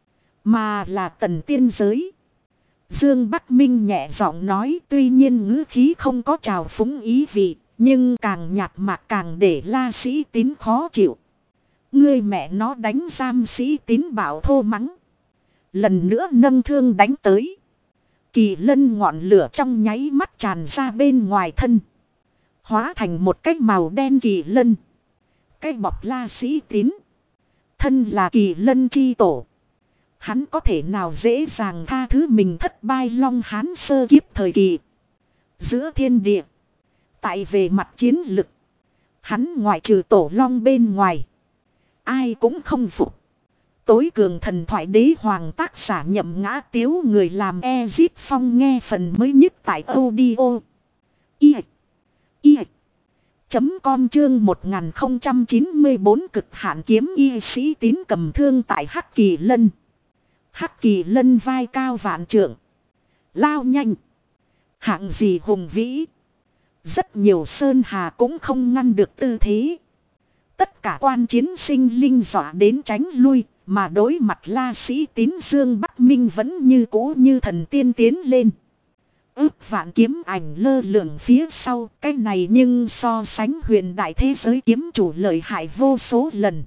Mà là Tần Tiên Giới. Dương Bắc Minh nhẹ giọng nói, tuy nhiên ngữ khí không có trào phúng ý vị. Nhưng càng nhạt mạc càng để La Sĩ Tín khó chịu. Ngươi mẹ nó đánh giam Sĩ Tín bảo thô mắng. Lần nữa nâng thương đánh tới. Kỳ lân ngọn lửa trong nháy mắt tràn ra bên ngoài thân. Hóa thành một cái màu đen kỳ lân. Cái bọc La Sĩ Tín. Thân là Kỳ Lân chi tổ. Hắn có thể nào dễ dàng tha thứ mình thất bại Long Hán sơ kiếp thời kỳ. Giữa thiên địa. Tại về mặt chiến lực. Hắn ngoại trừ tổ long bên ngoài. Ai cũng không phục. Tối cường thần thoại đế hoàng tác giả Nhậm Ngã Tiếu người làm Ezip Phong nghe phần mới nhất tại audio. Com chương 1094 cực hạn kiếm y Sĩ Tín cầm thương tại Hắc Kỳ Lân. Hắc Kỳ Lân vai cao vạn trượng. Lao nhanh. Hạng gì hùng vĩ. Rất nhiều sơn hà cũng không ngăn được tư thế. Tất cả quan chiến sinh linh dọa đến tránh lui. Mà đối mặt La Sĩ Tín Dương Bắc Minh vẫn như cũ như thần tiên tiến lên. Ước vạn kiếm ảnh lơ lửng phía sau. Cái này nhưng so sánh huyền đại thế giới kiếm chủ lợi hại vô số lần.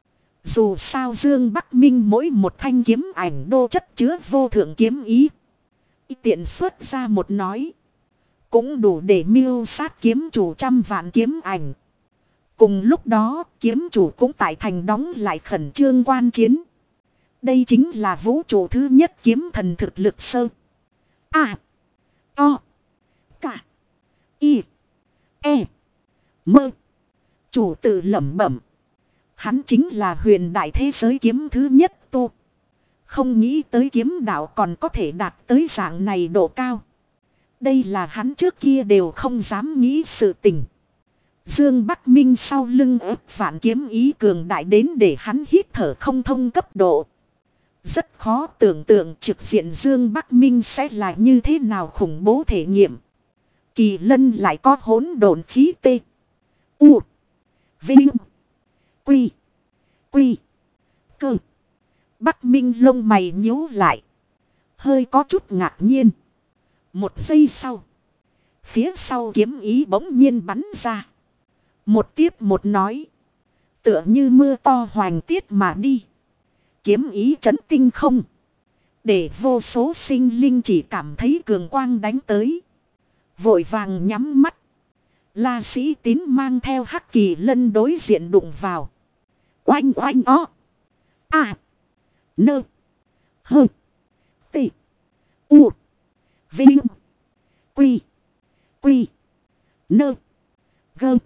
Dù sao Dương Bắc Minh mỗi một thanh kiếm ảnh đô chất chứa vô thượng kiếm ý. Tiện xuất ra một nói. Cũng đủ để mưu sát kiếm chủ 100 vạn kiếm ảnh. Cùng lúc đó kiếm chủ cũng tại thành đóng lại khẩn trương quan chiến. Đây chính là vũ trụ thứ nhất kiếm thần thực lực sơ. A. O. K. I. E. Mơ. Chủ tự lẩm bẩm. Hắn chính là huyền đại thế giới kiếm thứ nhất tu. Không nghĩ tới kiếm đạo còn có thể đạt tới dạng này độ cao. Đây là hắn trước kia đều không dám nghĩ sự tình. Dương Bắc Minh sau lưng ức vạn kiếm ý cường đại đến để hắn hít thở không thông cấp độ. Rất khó tưởng tượng trực diện Dương Bắc Minh sẽ là như thế nào khủng bố thể nghiệm. Kỳ Lân lại có hỗn độn khí tê. U. Vinh. Quy. Quy. Cơ. Bắc Minh lông mày nhíu lại. Hơi có chút ngạc nhiên. Một giây sau. Phía sau kiếm ý bỗng nhiên bắn ra. Một tiếp một nói. Tựa như mưa to hoành tiết mà đi. Kiếm ý trấn tinh không. Để vô số sinh linh chỉ cảm thấy cường quang đánh tới. Vội vàng nhắm mắt. La Sĩ Tín mang theo Hắc Kỳ Lân đối diện đụng vào. Oanh oanh o. A. Nơ. Hơ. Tị. U. Vinh. Quy. Quy. Nơ. Gơ.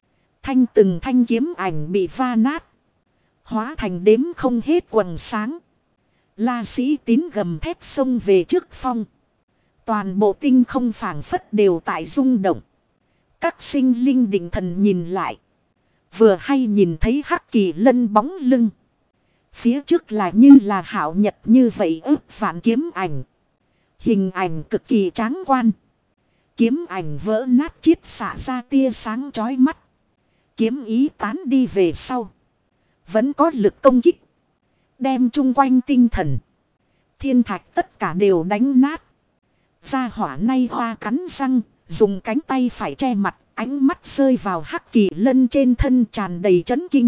Từng thanh kiếm ảnh bị va nát. Hóa thành đếm không hết quầng sáng. La Sĩ Tín gầm thép xông về trước phong. Toàn bộ tinh không phảng phất đều tại rung động. Các sinh linh định thần nhìn lại. Vừa hay nhìn thấy Hắc Kỳ Lân bóng lưng. Phía trước là như là hạo nhật như vậy ước vạn kiếm ảnh. Hình ảnh cực kỳ tráng quan. Kiếm ảnh vỡ nát chiết xạ ra tia sáng chói mắt. Kiếm ý tán đi về sau. Vẫn có lực công kích. Đem chung quanh tinh thần. Thiên thạch tất cả đều đánh nát. Gia hỏa nay hoa cắn răng. Dùng cánh tay phải che mặt. Ánh mắt rơi vào Hắc Kỳ Lân trên thân tràn đầy chấn kinh.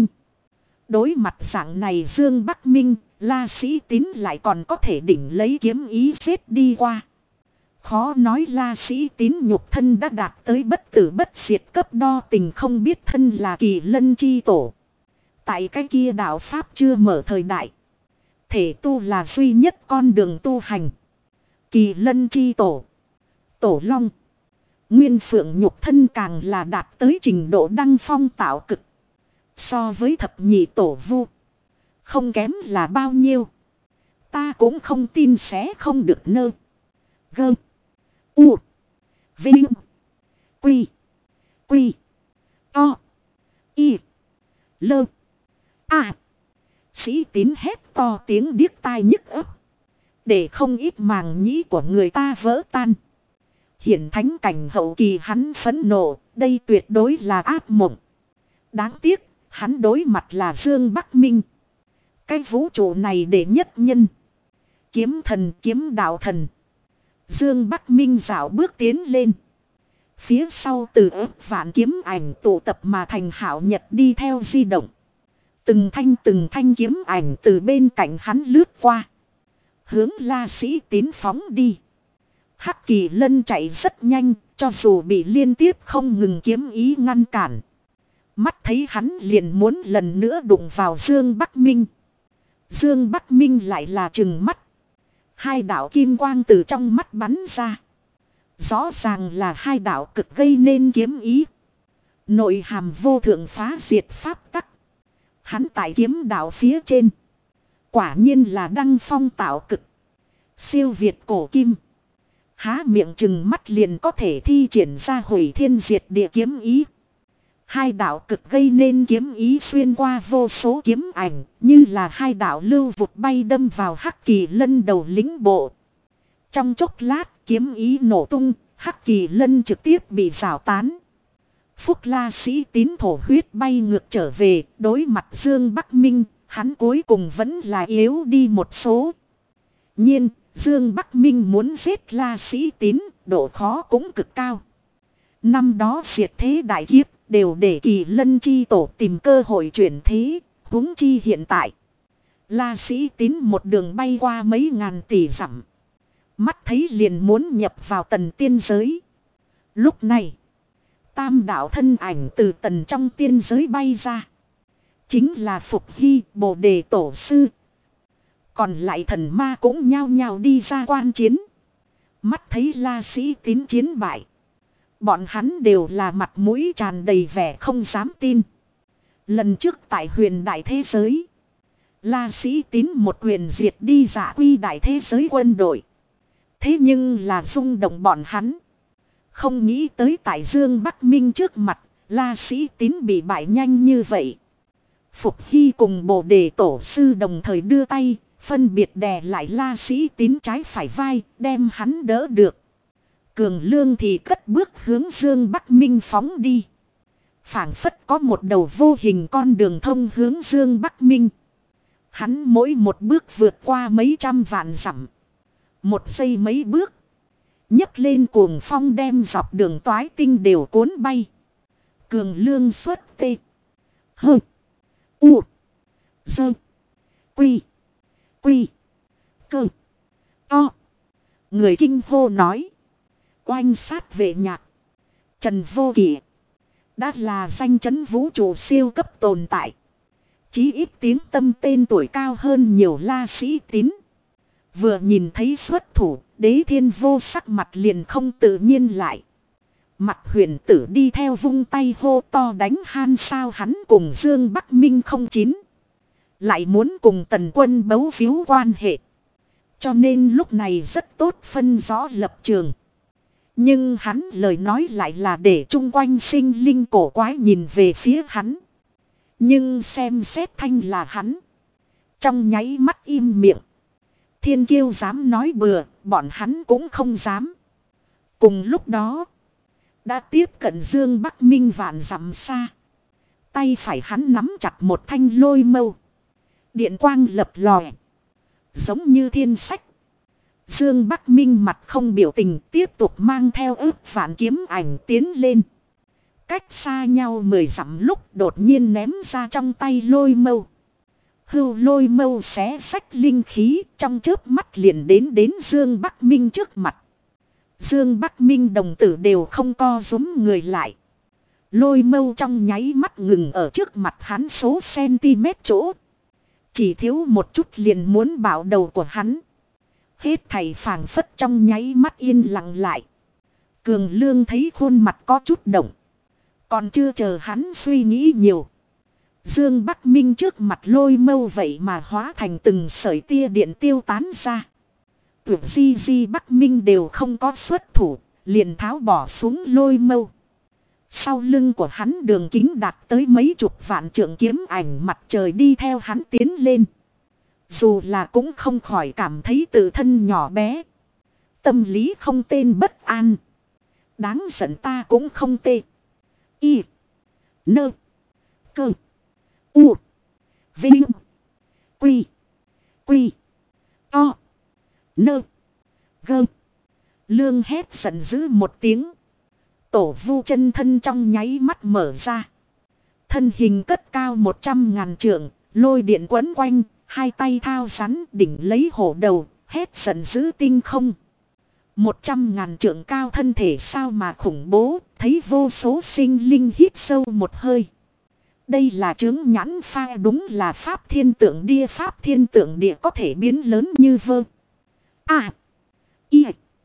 Đối mặt dạng này Dương Bắc Minh, La Sĩ Tín lại còn có thể đỉnh lấy kiếm ý xếp đi qua. Khó nói La Sĩ Tín nhục thân đã đạt tới bất tử bất diệt cấp đo tình, không biết thân là Kỳ Lân chi tổ. Tại cái kia đạo Pháp chưa mở thời đại. Thể tu là duy nhất con đường tu hành. Kỳ Lân chi tổ. Tổ Long. Nguyên Phượng nhục thân càng là đạt tới trình độ đăng phong tạo cực. So với thập nhị tổ Vu. Không kém là bao nhiêu. Ta cũng không tin sẽ không được nơ. Gơ. U. Vinh. Quy. Quy. To. Y. Lơ. À. Sĩ Tín hét to tiếng điếc tai nhức óc. Để không ít màng nhĩ của người ta vỡ tan. Hiển thánh cảnh hậu kỳ hắn phẫn nộ. Đây tuyệt đối là ác mộng. Đáng tiếc. Hắn đối mặt là Dương Bắc Minh. Cái vũ trụ này để nhất nhân. Kiếm thần kiếm đạo thần. Dương Bắc Minh dạo bước tiến lên. Phía sau từ ức vạn kiếm ảnh tụ tập mà thành hạo nhật đi theo di động. Từng thanh kiếm ảnh từ bên cạnh hắn lướt qua. Hướng La Sĩ Tín phóng đi. Hắc Kỳ Lân chạy rất nhanh, cho dù bị liên tiếp không ngừng kiếm ý ngăn cản. Mắt thấy hắn liền muốn lần nữa đụng vào Dương Bắc Minh. Dương Bắc Minh lại là trừng mắt. Hai đạo kim quang từ trong mắt bắn ra. Rõ ràng là hai đạo cực gây nên kiếm ý. Nội hàm vô thượng phá diệt pháp tắc. Hắn tại kiếm đạo phía trên. Quả nhiên là đăng phong tạo cực. Siêu việt cổ kim. Há miệng trừng mắt liền có thể thi triển ra hủy thiên diệt địa kiếm ý. Hai đạo cực gây nên kiếm ý xuyên qua vô số kiếm ảnh, như là hai đạo lưu vụt bay đâm vào Hắc Kỳ Lân đầu lĩnh bộ. Trong chốc lát, kiếm ý nổ tung, Hắc Kỳ Lân trực tiếp bị rào tán. Phúc La Sĩ Tín thổ huyết bay ngược trở về, đối mặt Dương Bắc Minh, hắn cuối cùng vẫn là yếu đi một số. Nhiên, Dương Bắc Minh muốn giết La Sĩ Tín, độ khó cũng cực cao. Năm đó diệt thế đại kiếp, đều để Kỳ Lân chi tổ tìm cơ hội chuyển thế, huống chi hiện tại. La Sĩ Tín một đường bay qua mấy ngàn tỷ dặm. Mắt thấy liền muốn nhập vào tần tiên giới. Lúc này, tam đạo thân ảnh từ tần trong tiên giới bay ra. Chính là Phục Hy, Bồ Đề Tổ Sư. Còn lại thần ma cũng nhao nhao đi ra quan chiến. Mắt thấy La Sĩ Tín chiến bại. Bọn hắn đều là mặt mũi tràn đầy vẻ không dám tin. Lần trước tại huyền đại thế giới, La Sĩ Tín một quyền diệt đi Dạ Uy đại thế giới quân đội. Thế nhưng là rung động bọn hắn. Không nghĩ tới tại Dương Bắc Minh trước mặt, La Sĩ Tín bị bại nhanh như vậy. Phục Hy cùng Bồ Đề Tổ Sư đồng thời đưa tay, phân biệt đè lại La Sĩ Tín trái phải vai, đem hắn đỡ được. Cường Lương thì cất bước hướng Dương Bắc Minh phóng đi. Phảng phất có một đầu vô hình con đường thông hướng Dương Bắc Minh. Hắn mỗi một bước vượt qua mấy trăm vạn dặm. Một giây mấy bước. Nhấc lên cuồng phong đem dọc đường toái tinh đều cuốn bay. Cường Lương xuất tê. Hơ. U. Dơ. Quy. Quy. Cơ. To. Người kinh hô nói. Oanh sát vệ nhạc. Trần Vô Kỵ. Đã là danh chấn vũ trụ siêu cấp tồn tại. Chí ít tiếng tâm tên tuổi cao hơn nhiều La Sĩ Tín. Vừa nhìn thấy xuất thủ, Đế Thiên Vô sắc mặt liền không tự nhiên lại. Mặt huyền tử đi theo vung tay hô to đánh han sao hắn cùng Dương Bắc Minh không chín. Lại muốn cùng Tần Quân bấu víu quan hệ. Cho nên lúc này rất tốt phân rõ lập trường. Nhưng hắn lời nói lại là để chung quanh sinh linh cổ quái nhìn về phía hắn. Nhưng xem xét thanh là hắn. Trong nháy mắt im miệng. Thiên kiêu dám nói bừa, bọn hắn cũng không dám. Cùng lúc đó, đã tiếp cận Dương Bắc Minh vạn dặm xa. Tay phải hắn nắm chặt một thanh lôi mâu. Điện quang lập lòe. Giống như thiên sách. Dương Bắc Minh mặt không biểu tình tiếp tục mang theo ước vạn kiếm ảnh tiến lên. Cách xa nhau 10 dặm lúc đột nhiên ném ra trong tay lôi mâu. Hưu lôi mâu xé xách linh khí trong chớp mắt liền đến Dương Bắc Minh trước mặt. Dương Bắc Minh đồng tử đều không co rúm người lại. Lôi mâu trong nháy mắt ngừng ở trước mặt hắn số cm chỗ. Chỉ thiếu một chút liền muốn bảo đầu của hắn. Hết thảy phảng phất trong nháy mắt yên lặng lại. Cường Lương thấy khuôn mặt có chút động. Còn chưa chờ hắn suy nghĩ nhiều. Dương Bắc Minh trước mặt lôi mâu vậy mà hóa thành từng sợi tia điện tiêu tán ra. Tưởng Di Bắc Minh đều không có xuất thủ, liền tháo bỏ xuống lôi mâu. Sau lưng của hắn đường kính đạt tới mấy chục vạn trượng kiếm ảnh mặt trời đi theo hắn tiến lên. Dù là cũng không khỏi cảm thấy tự thân nhỏ bé. Tâm lý không tên bất an. Đáng giận ta cũng không tê. Y. Nơ. Cơ. U. Vinh. Quy. Quy. To. Nơ. Gơ. Lương hét giận dữ một tiếng. Tổ vu chân thân trong nháy mắt mở ra. Thân hình cất cao 100.000 trượng, lôi điện quấn quanh, hai tay thao rắn đỉnh lấy hổ đầu, hét giận dữ tinh không. 100.000 trượng cao thân thể sao mà khủng bố, thấy vô số sinh linh hít sâu một hơi. Đây là chướng nhãn pha, đúng là pháp thiên tượng địa, pháp thiên tượng địa có thể biến lớn như vơ. À. Y.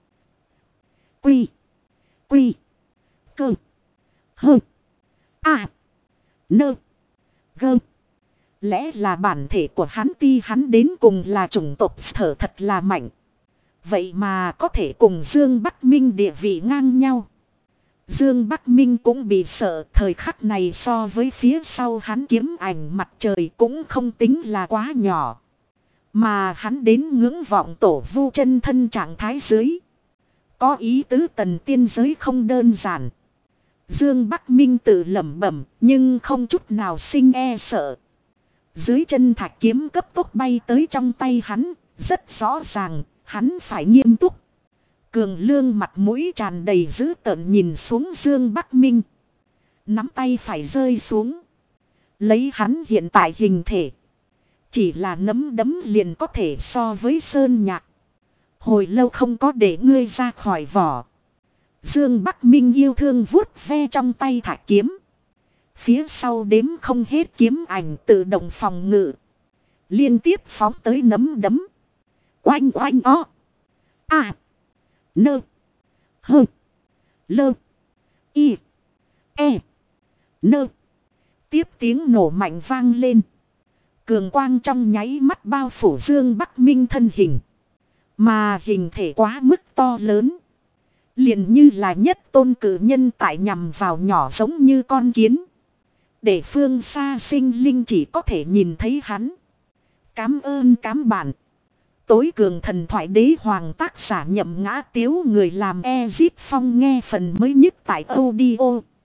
Quy. Quy. Cơ. Hơ. À. Nơ. Gơ. Lẽ là bản thể của hắn ti hắn đến cùng là chủng tộc thở thật là mạnh. Vậy mà có thể cùng Dương Bắc Minh địa vị ngang nhau. Dương Bắc Minh cũng bị sợ, thời khắc này so với phía sau hắn kiếm ảnh mặt trời cũng không tính là quá nhỏ. Mà hắn đến ngưỡng vọng tổ vu chân thân trạng thái dưới. Có ý tứ tần tiên giới không đơn giản. Dương Bắc Minh tự lẩm bẩm nhưng không chút nào sinh e sợ. Dưới chân thạch kiếm cấp tốc bay tới trong tay hắn, rất rõ ràng, hắn phải nghiêm túc. Cường Lương mặt mũi tràn đầy dữ tợn nhìn xuống Dương Bắc Minh. Nắm tay phải rơi xuống. Lấy hắn hiện tại hình thể. Chỉ là nắm đấm liền có thể so với sơn nhạc. Hồi lâu không có để ngươi ra khỏi vỏ. Dương Bắc Minh yêu thương vuốt ve trong tay thạch kiếm. Phía sau đếm không hết kiếm ảnh tự động phòng ngự. Liên tiếp phóng tới nắm đấm. Oanh oanh o. À. Nơ. Hơ. Lơ. Y. E. Nơ. Tiếp tiếng nổ mạnh vang lên. Cường quang trong nháy mắt bao phủ Dương Bắc Minh thân hình. Mà hình thể quá mức to lớn. Liền như là nhất tôn cử nhân tại nhằm vào nhỏ giống như con kiến. Để phương xa sinh linh chỉ có thể nhìn thấy hắn. Cám ơn cám bản. Tối cường thần thoại đế hoàng tác giả Nhậm Ngã Tiếu, người làm Ezit Phong, nghe phần mới nhất tại audio.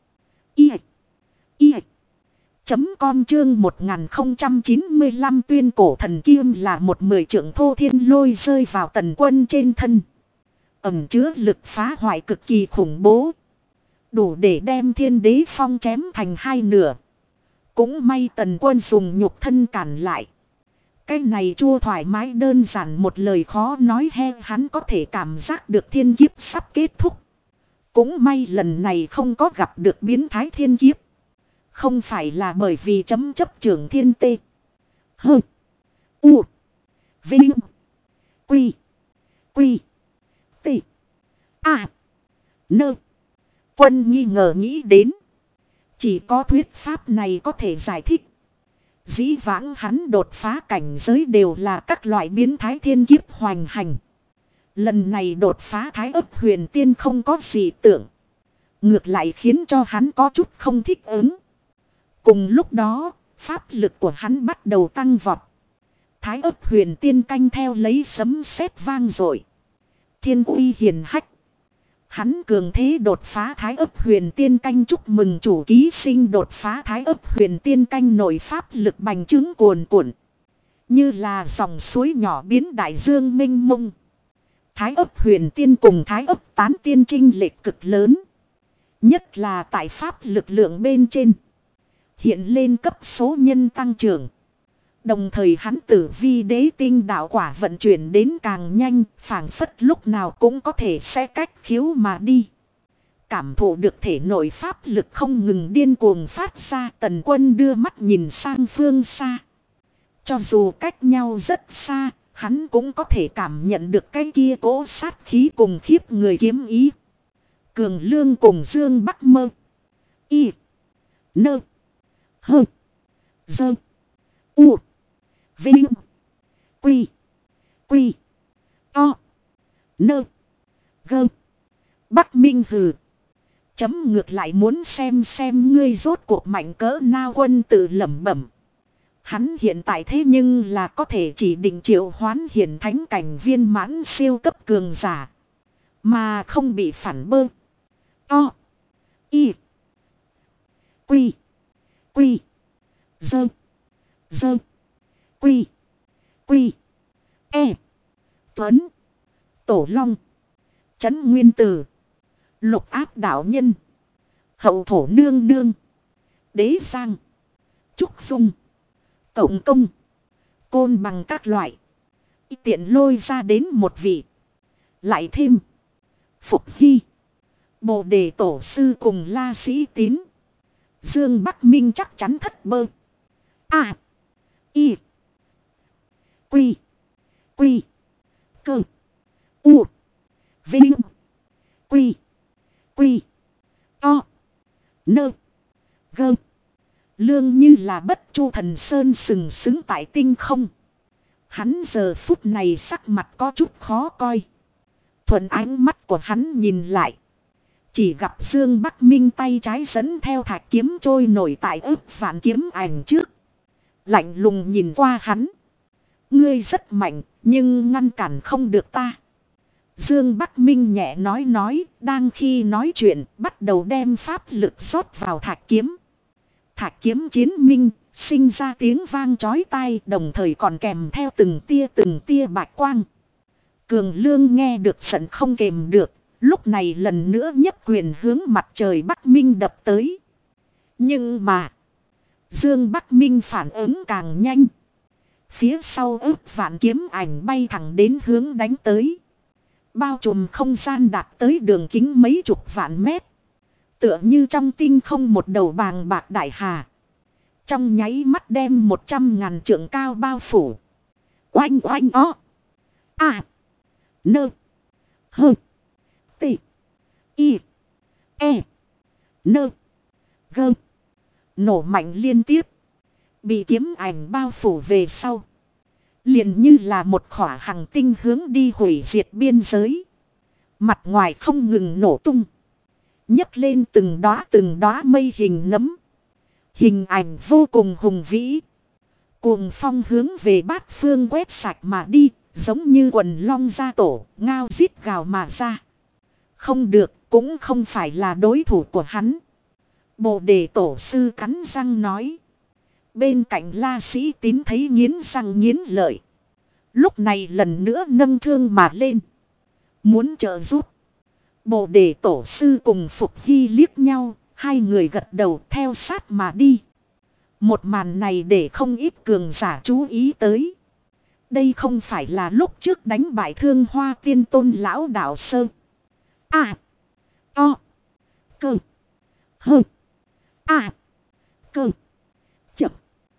Com chương 1095 tuyên cổ thần kim là một 10 trượng thô thiên lôi rơi vào Tần Quân trên thân. Ẩn chứa lực phá hoại cực kỳ khủng bố. Đủ để đem Thiên Đế Phong chém thành hai nửa. Cũng may Tần Quân dùng nhục thân cản lại. Cái này chua thoải mái đơn giản một lời khó nói, hắn có thể cảm giác được thiên kiếp sắp kết thúc. Cũng may lần này không có gặp được biến thái thiên kiếp. Không phải là bởi vì chấm chấp trưởng thiên tê. Hơ. U. Vinh. Quy. Quy. Tê. À. Nơ. Quân nghi ngờ nghĩ đến. Chỉ có thuyết pháp này có thể giải thích. Dĩ vãng hắn đột phá cảnh giới đều là các loại biến thái thiên kiếp hoành hành. Lần này đột phá thái ấp huyền tiên không có gì tưởng. Ngược lại khiến cho hắn có chút không thích ứng. Cùng lúc đó, pháp lực của hắn bắt đầu tăng vọt. Thái ấp huyền tiên canh theo lấy sấm sét vang dội. Thiên uy hiền hách. Hắn cường thế đột phá thái ấp huyền tiên canh, chúc mừng chủ ký sinh đột phá thái ấp huyền tiên canh, nội pháp lực bành trướng cuồn cuộn. Như là dòng suối nhỏ biến đại dương mênh mông. Thái ấp huyền tiên cùng thái ấp tán tiên chênh lệch cực lớn. Nhất là tại pháp lực lượng bên trên. Hiện lên cấp số nhân tăng trưởng. Đồng thời hắn tử vi đế tinh đạo quả vận chuyển đến càng nhanh, phảng phất lúc nào cũng có thể sẽ cách khiếu mà đi. Cảm thụ được thể nội pháp lực không ngừng điên cuồng phát ra, Tần Quân đưa mắt nhìn sang phương xa. Cho dù cách nhau rất xa, hắn cũng có thể cảm nhận được cái kia cỗ sát khí cùng khiếp người kiếm ý. Cường Lương cùng Dương Bắc Mơ. Y. Nơ. Hơ. Dơ. U. Vinh. Quy. Quy. To. Nơ. Gơ. Bắc Minh hừ. Chấm ngược lại muốn xem ngươi rốt cuộc mạnh cỡ nào, Quân tự lẩm bẩm. Hắn hiện tại thế nhưng là có thể chỉ định triệu hoán hiển thánh cảnh viên mãn siêu cấp cường giả. Mà không bị phản bơ. To. Y. Quy. Quy. Dơ. Dơ. Quy. Quy. E. Tuấn. Tổ Long. Trấn Nguyên Tử. Lục Áp đạo nhân. Hậu Thổ nương nương. Đế Giang. Trúc Dung. Cộng công. Côn bằng các loại. Tiện lôi ra đến một vị. Lại thêm. Phục Hy. Bồ đề tổ sư cùng La Sĩ Tín. Dương Bắc Minh chắc chắn thất bơ. A. Y. Quy. Quy. Cơ. U. Vinh. Quy. Quy. To. Nơ. Gơ. Lương như là bất chu thần sơn sừng sững tại tinh không. Hắn giờ phút này sắc mặt có chút khó coi. Thuận ánh mắt của hắn nhìn lại. Chỉ gặp Dương Bắc Minh tay trái dẫn theo thạch kiếm trôi nổi tại ức vạn kiếm ảnh trước. Lạnh lùng nhìn qua hắn. Ngươi rất mạnh, nhưng ngăn cản không được ta. Dương Bắc Minh nhẹ nói, đang khi nói chuyện, bắt đầu đem pháp lực rót vào thạch kiếm. Thạch kiếm chiến minh, sinh ra tiếng vang chói tai, đồng thời còn kèm theo từng tia bạch quang. Cường Lương nghe được giận không kềm được, lúc này lần nữa nhấc quyền hướng mặt trời Bắc Minh đập tới. Nhưng mà, Dương Bắc Minh phản ứng càng nhanh. Phía sau ức vạn kiếm ảnh bay thẳng đến hướng đánh tới. Bao trùm không gian đạt tới đường kính mấy chục vạn mét. Tựa như trong tinh không một đầu bàng bạc đại hà. Trong nháy mắt đem 100.000 trượng cao bao phủ. Oanh oanh o. A. Nơ. Hơ. Tị. Y. E. Nơ. Gơ. Nổ mạnh liên tiếp. Bị kiếm ảnh bao phủ về sau. Liền như là một khỏa hành tinh hướng đi hủy diệt biên giới. Mặt ngoài không ngừng nổ tung. Nhấc lên từng đóa mây hình nấm. Hình ảnh vô cùng hùng vĩ. Cuồng phong hướng về bát phương quét sạch mà đi. Giống như quần long gia tổ, ngao rít gào mà ra. Không được, cũng không phải là đối thủ của hắn. Bồ đề tổ sư cắn răng nói. Bên cạnh La Sĩ Tín thấy nghiến răng nghiến lợi. Lúc này lần nữa nâng thương mà lên. Muốn trợ giúp. Bồ đề tổ sư cùng Phục Hy liếc nhau. Hai người gật đầu theo sát mà đi. Một màn này để không ít cường giả chú ý tới. Đây không phải là lúc trước đánh bại Thương Hoa Tiên Tôn lão đạo sơ. A. To. Cơ. Hơ. A. Cơ. Chậm.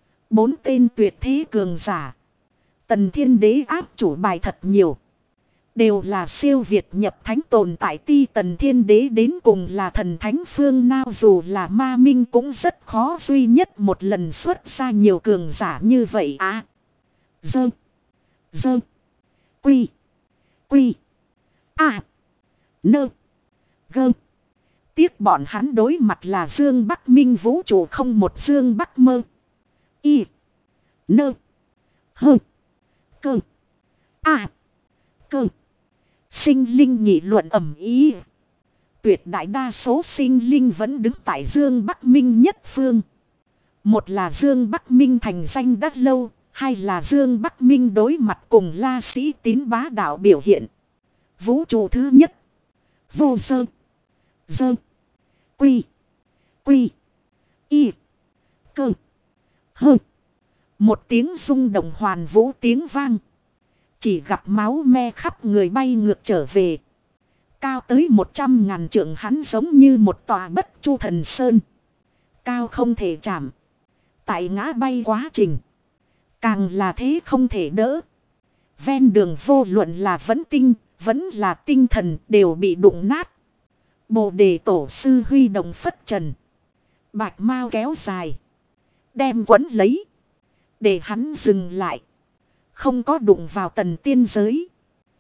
4 tên tuyệt thế cường giả. Tần Thiên Đế áp chủ bài thật nhiều. Đều là siêu việt nhập thánh tồn tại, Ti Tần Thiên Đế đến cùng là thần thánh phương nào, dù là ma minh cũng rất khó duy nhất một lần xuất ra nhiều cường giả như vậy à. Dơ. Dơ. Quy. Quy. À. Nơ. Gơ. Tiếc bọn hắn đối mặt là Dương Bắc Minh vũ trụ không một Dương Bắc Mơ. Y. Nơ. Hơ. Cơ. À. Cơ. Sinh linh nghị luận ầm ĩ. Tuyệt đại đa số sinh linh vẫn đứng tại Dương Bắc Minh nhất phương. Một là Dương Bắc Minh thành danh đã lâu, hai là Dương Bắc Minh đối mặt cùng La Sĩ Tín bá đạo biểu hiện. Vũ trụ thứ nhất. Vô sơ. Dơ. Quy. Quy. Y. Cơ. Hơ. Một tiếng rung động hoàn vũ tiếng vang. Chỉ gặp máu me khắp người bay ngược trở về. Cao tới 100.000 trượng, hắn giống như một tòa bất chu thần sơn. Cao không thể chạm. Tại ngã bay quá trình. Càng là thế không thể đỡ. Ven đường vô luận là vẫn là tinh thần đều bị đụng nát. Bồ đề tổ sư huy động phất trần. Bạch mao kéo dài. Đem quấn lấy. Để hắn dừng lại. Không có đụng vào tần tiên giới.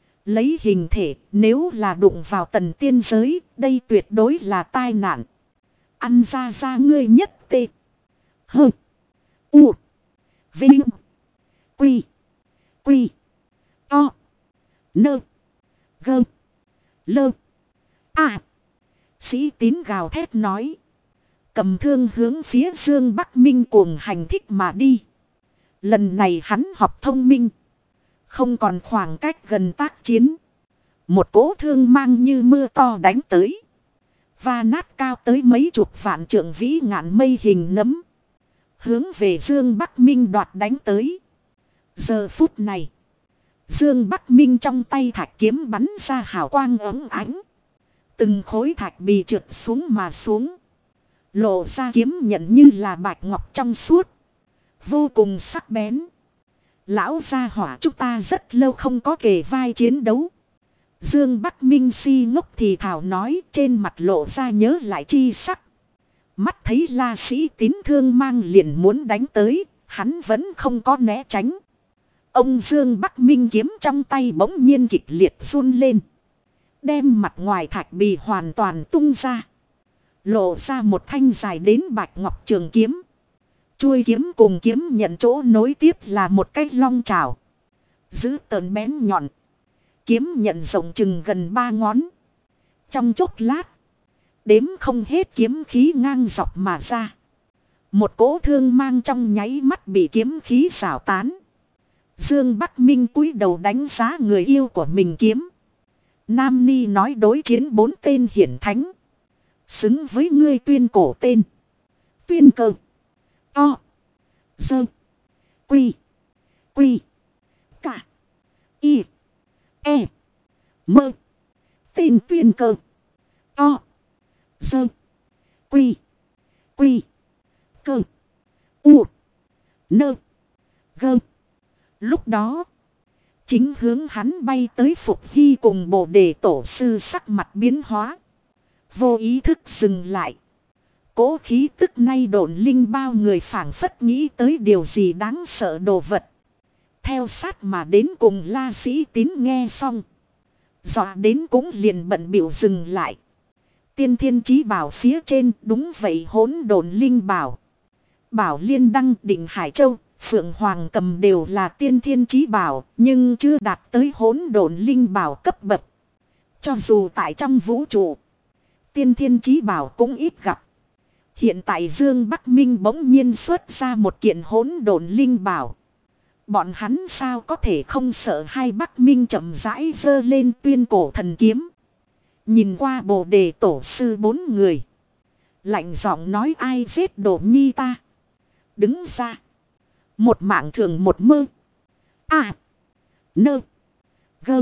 Lấy hình thể, nếu là đụng vào tần tiên giới, đây tuyệt đối là tai nạn. Ăn ra ngươi nhất tê. Hơ. U. Vinh. Quy. Quy. To. Nơ. Gơ. Lơ. À. Sĩ Tín gào thét nói. Cầm thương hướng phía Dương Bắc Minh cuồng hành thích mà đi. Lần này hắn học thông minh. Không còn khoảng cách gần tác chiến. Một cỗ thương mang như mưa to đánh tới. Và nát cao tới mấy chục vạn trượng vĩ ngạn mây hình nấm. Hướng về Dương Bắc Minh đoạt đánh tới. Giờ phút này. Dương Bắc Minh trong tay thạch kiếm bắn ra hào quang óng ánh. Từng khối thạch bì trượt xuống mà xuống. Lộ ra kiếm nhận như là bạch ngọc trong suốt. Vô cùng sắc bén. Lão gia hỏa, chúng ta rất lâu không có kề vai chiến đấu. Dương Bắc Minh si ngốc thì thảo nói, trên mặt lộ ra nhớ lại chi sắc. Mắt thấy La Sĩ Tín thương mang liền muốn đánh tới, hắn vẫn không có né tránh. Ông Dương Bắc Minh kiếm trong tay bỗng nhiên kịch liệt run lên. Đem mặt ngoài thạch bì hoàn toàn tung ra. Lộ ra một thanh dài đến bạch ngọc trường kiếm. Chuôi kiếm cùng kiếm nhận chỗ nối tiếp là một cái long trảo. Giữ tợn bén nhọn. Kiếm nhận rộng chừng gần 3 ngón. Trong chốc lát. Đếm không hết kiếm khí ngang dọc mà ra. Một cỗ thương mang trong nháy mắt bị kiếm khí xảo tán. Dương Bắc Minh cúi đầu đánh giá người yêu của mình kiếm. Nam Ni nói đối chiến 4 tên hiển thánh. Xứng với ngươi tuyên cổ tên. Tuyên cơ. To. Dơ. Quy. Quy. Cả. Y. E. Mơ. Tên tuyên cơ. To. Dơ. Quy. Quy. Cơ. U. Nơ. Gơ. Lúc đó. Chính hướng hắn bay tới Phục Hy cùng Bồ Đề tổ sư sắc mặt biến hóa. Vô ý thức dừng lại. Cố khí tức nay độn linh bao người phảng phất nghĩ tới điều gì đáng sợ đồ vật. Theo sát mà đến cùng La Sĩ Tín nghe xong. Dọa đến cũng liền bận biểu dừng lại. Tiên thiên chí bảo phía trên đúng vậy hỗn độn linh bảo. Bảo Liên Đăng, Định Hải Châu, Phượng Hoàng Cầm đều là tiên thiên chí bảo, nhưng chưa đạt tới hỗn độn linh bảo cấp bậc. Cho dù tại trong vũ trụ, tiên thiên chí bảo cũng ít gặp. Hiện tại Dương Bắc Minh bỗng nhiên xuất ra một kiện hỗn độn linh bảo. Bọn hắn sao có thể không sợ? Hai Bắc Minh chậm rãi giơ lên tuyên cổ thần kiếm. Nhìn qua Bồ Đề tổ sư 4 người. Lạnh giọng nói, ai giết Đồ Nhi ta? Đứng ra. Một mạng thường một mơ. À. Nơ. Gơ.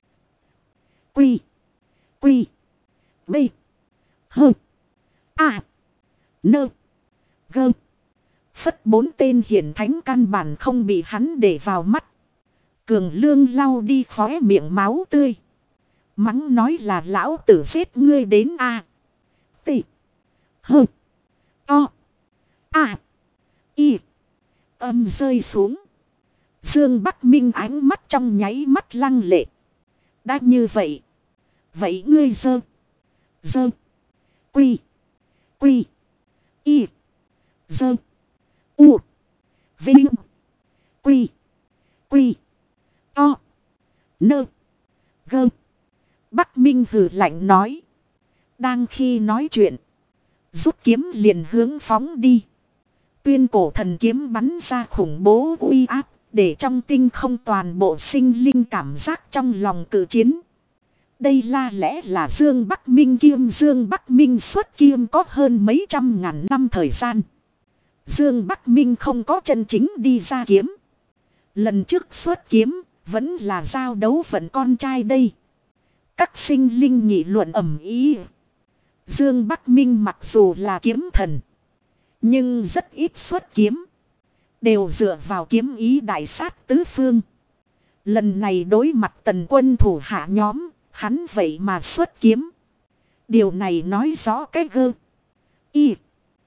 Quy. Quy. B. Hơ. À. Nơ. Gơ. Phất 4 tên hiển thánh căn bản không bị hắn để vào mắt. Cường Lương lau đi khóe miệng máu tươi. Mắng nói là lão tử giết ngươi đến A. T. H. O. A. Y. Âm rơi xuống. Dương Bắc Minh ánh mắt trong nháy mắt lăng lệ. Đã như vậy. Vậy ngươi dơ. Dơ. Quy. Quy. Y. Dơ. U. Vinh. Quy. Quy. To. Nơ. Gơ. Bắc Minh hừ lạnh nói. Đang khi nói chuyện. Rút kiếm liền hướng phóng đi. Tuyên cổ thần kiếm bắn ra khủng bố uy áp. Để trong tinh không toàn bộ sinh linh cảm giác trong lòng cự chiến. Đây là lẽ là Dương Bắc Minh kiêm. Dương Bắc Minh xuất kiêm có hơn mấy trăm ngàn năm thời gian. Dương Bắc Minh không có chân chính đi ra kiếm. Lần trước xuất kiếm vẫn là giao đấu vận con trai đây. Các sinh linh nghị luận ầm ĩ. Dương Bắc Minh mặc dù là kiếm thần. Nhưng rất ít xuất kiếm. Đều dựa vào kiếm ý đại sát tứ phương. Lần này đối mặt Tần Quân thủ hạ nhóm. Hắn vậy mà xuất kiếm. Điều này nói rõ cái gơ. Y.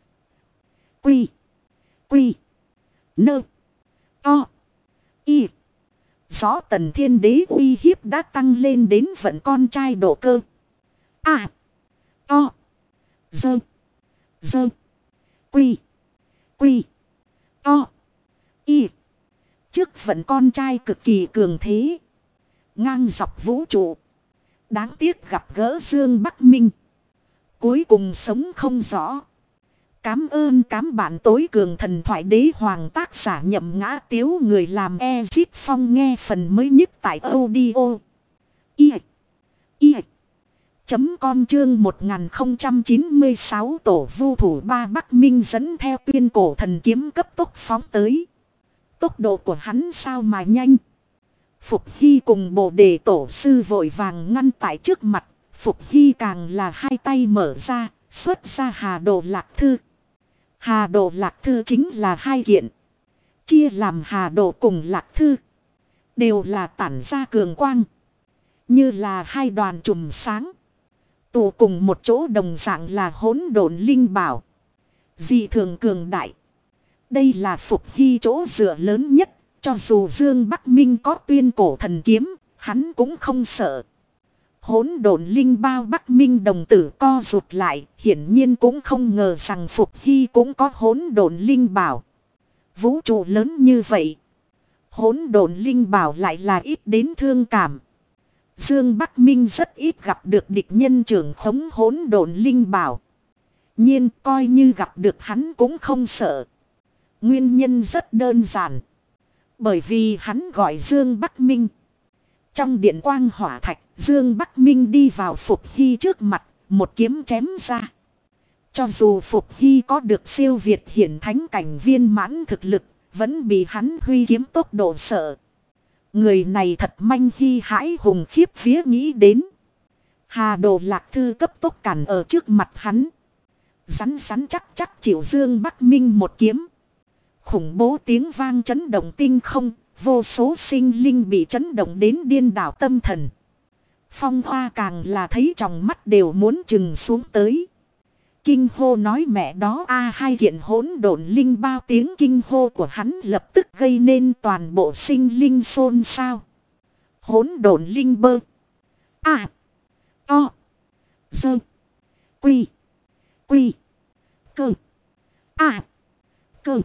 Quy. Quy. Nơ. To. Y. Rõ Tần Thiên Đế uy hiếp đã tăng lên đến vận con trai độ cơ. À. To. Dơ. Dơ. Quy. Quy. To. Y. Trước vận con trai cực kỳ cường thế. Ngang dọc vũ trụ. Đáng tiếc gặp gỡ Dương Bắc Minh. Cuối cùng sống không rõ. Cám ơn cám bạn tối cường thần thoại đế hoàng tác giả Nhậm Ngã Tiếu người làm Ezit Phong nghe phần mới nhất tại audio. Com chương 1096 tổ vu thủ ba Bắc Minh dẫn theo tuyên cổ thần kiếm cấp tốc phóng tới. Tốc độ của hắn sao mà nhanh. Phục Hy cùng Bồ Đề tổ sư vội vàng ngăn tại trước mặt. Phục Hy càng là hai tay mở ra, xuất ra Hà Đồ Lạc Thư. Hà Đồ Lạc Thư chính là hai kiện. Chia làm Hà Đồ cùng Lạc Thư. Đều là tản ra cường quang. Như là hai đoàn chùm sáng. Tụ cùng một chỗ đồng dạng là hỗn độn linh bảo. Dị thường cường đại. Đây là Phục Hy chỗ dựa lớn nhất. Cho dù Dương Bắc Minh có tuyên cổ thần kiếm, hắn cũng không sợ. Hỗn độn linh bao Bắc Minh đồng tử co rụt lại, hiển nhiên cũng không ngờ rằng Phục Hy cũng có hỗn độn linh bảo. Vũ trụ lớn như vậy, hỗn độn linh bảo lại là ít đến thương cảm. Dương Bắc Minh rất ít gặp được địch nhân trưởng khống hỗn độn linh bảo. Nhiên coi như gặp được hắn cũng không sợ. Nguyên nhân rất đơn giản. Bởi vì hắn gọi Dương Bắc Minh. Trong điện quang hỏa thạch, Dương Bắc Minh đi vào Phục Hy trước mặt, một kiếm chém ra. Cho dù Phục Hy có được siêu việt hiển thánh cảnh viên mãn thực lực, vẫn bị hắn huy kiếm tốc độ sợ. Người này thật manh hy hãi hùng khiếp vía nghĩ đến. Hà Đồ Lạc Thư cấp tốc cản ở trước mặt hắn. Rắn rắn chắc chắc chịu Dương Bắc Minh một kiếm. Khủng bố tiếng vang chấn động tinh không, vô số sinh linh bị chấn động đến điên đảo tâm thần. Phong Hoa càng là thấy trong mắt đều muốn trừng xuống tới. Kinh hô nói mẹ đó a hai kiện hỗn độn linh bao tiếng kinh hô của hắn lập tức gây nên toàn bộ sinh linh xôn xao. Hỗn độn linh bơ. A. To. Dơ. Quy. Quy. Cơ. A. Cơ.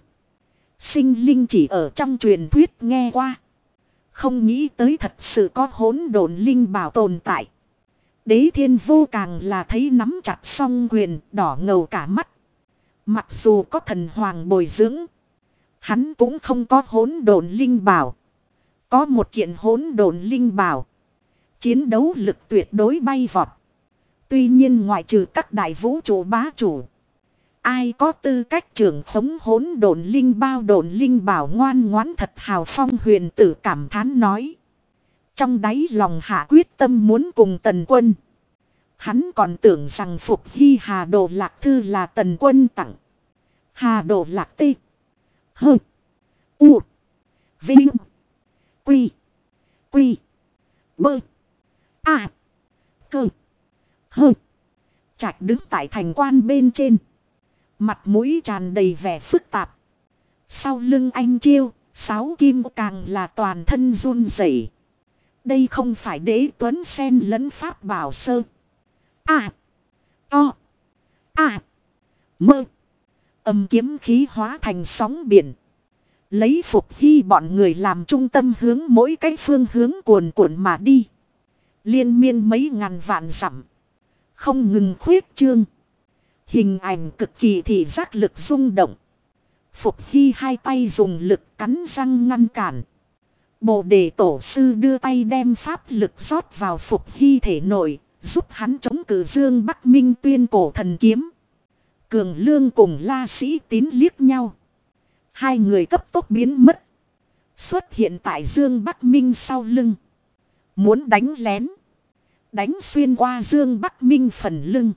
Sinh linh chỉ ở trong truyền thuyết nghe qua. Không nghĩ tới thật sự có hỗn độn linh bảo tồn tại. Đế Thiên Vô càng là thấy nắm chặt song quyền đỏ ngầu cả mắt. Mặc dù có thần hoàng bồi dưỡng. Hắn cũng không có hỗn độn linh bảo. Có một kiện hỗn độn linh bảo. Chiến đấu lực tuyệt đối bay vọt. Tuy nhiên ngoại trừ các đại vũ trụ bá chủ. Ai có tư cách trưởng khống hỗn độn linh bao độn linh bảo ngoan ngoãn thật hào phong huyền tử cảm thán nói. Trong đáy lòng hạ quyết tâm muốn cùng Tần Quân. Hắn còn tưởng rằng Phục Hy Hà Đồ Lạc Thư là Tần Quân tặng. Hà Đồ Lạc Tê. Hơ. U. Vinh. Quy. Quy. Bơ. À. Cơ. Hơ. Trạch đứng tại thành quan bên trên. Mặt mũi tràn đầy vẻ phức tạp. Sau lưng anh Chiêu, Sáu Kim càng là toàn thân run rẩy. Đây không phải Đế Tuấn Sen lẫn Pháp Bảo Sơ. À. To. À. Mơ. Âm kiếm khí hóa thành sóng biển. Lấy Phục Hy bọn người làm trung tâm hướng mỗi cái phương hướng cuồn cuộn mà đi. Liên miên mấy ngàn vạn dặm. Không ngừng khuyết trương. Hình ảnh cực kỳ thị giác lực rung động. Phục Hy hai tay dùng lực cắn răng ngăn cản. Bồ Đề Tổ Sư đưa tay đem pháp lực rót vào Phục Hy thể nội, giúp hắn chống cự Dương Bắc Minh tuyên cổ thần kiếm. Cường Lương cùng La Sĩ Tín liếc nhau. Hai người cấp tốc biến mất. Xuất hiện tại Dương Bắc Minh sau lưng. Muốn đánh lén. Đánh xuyên qua Dương Bắc Minh phần lưng.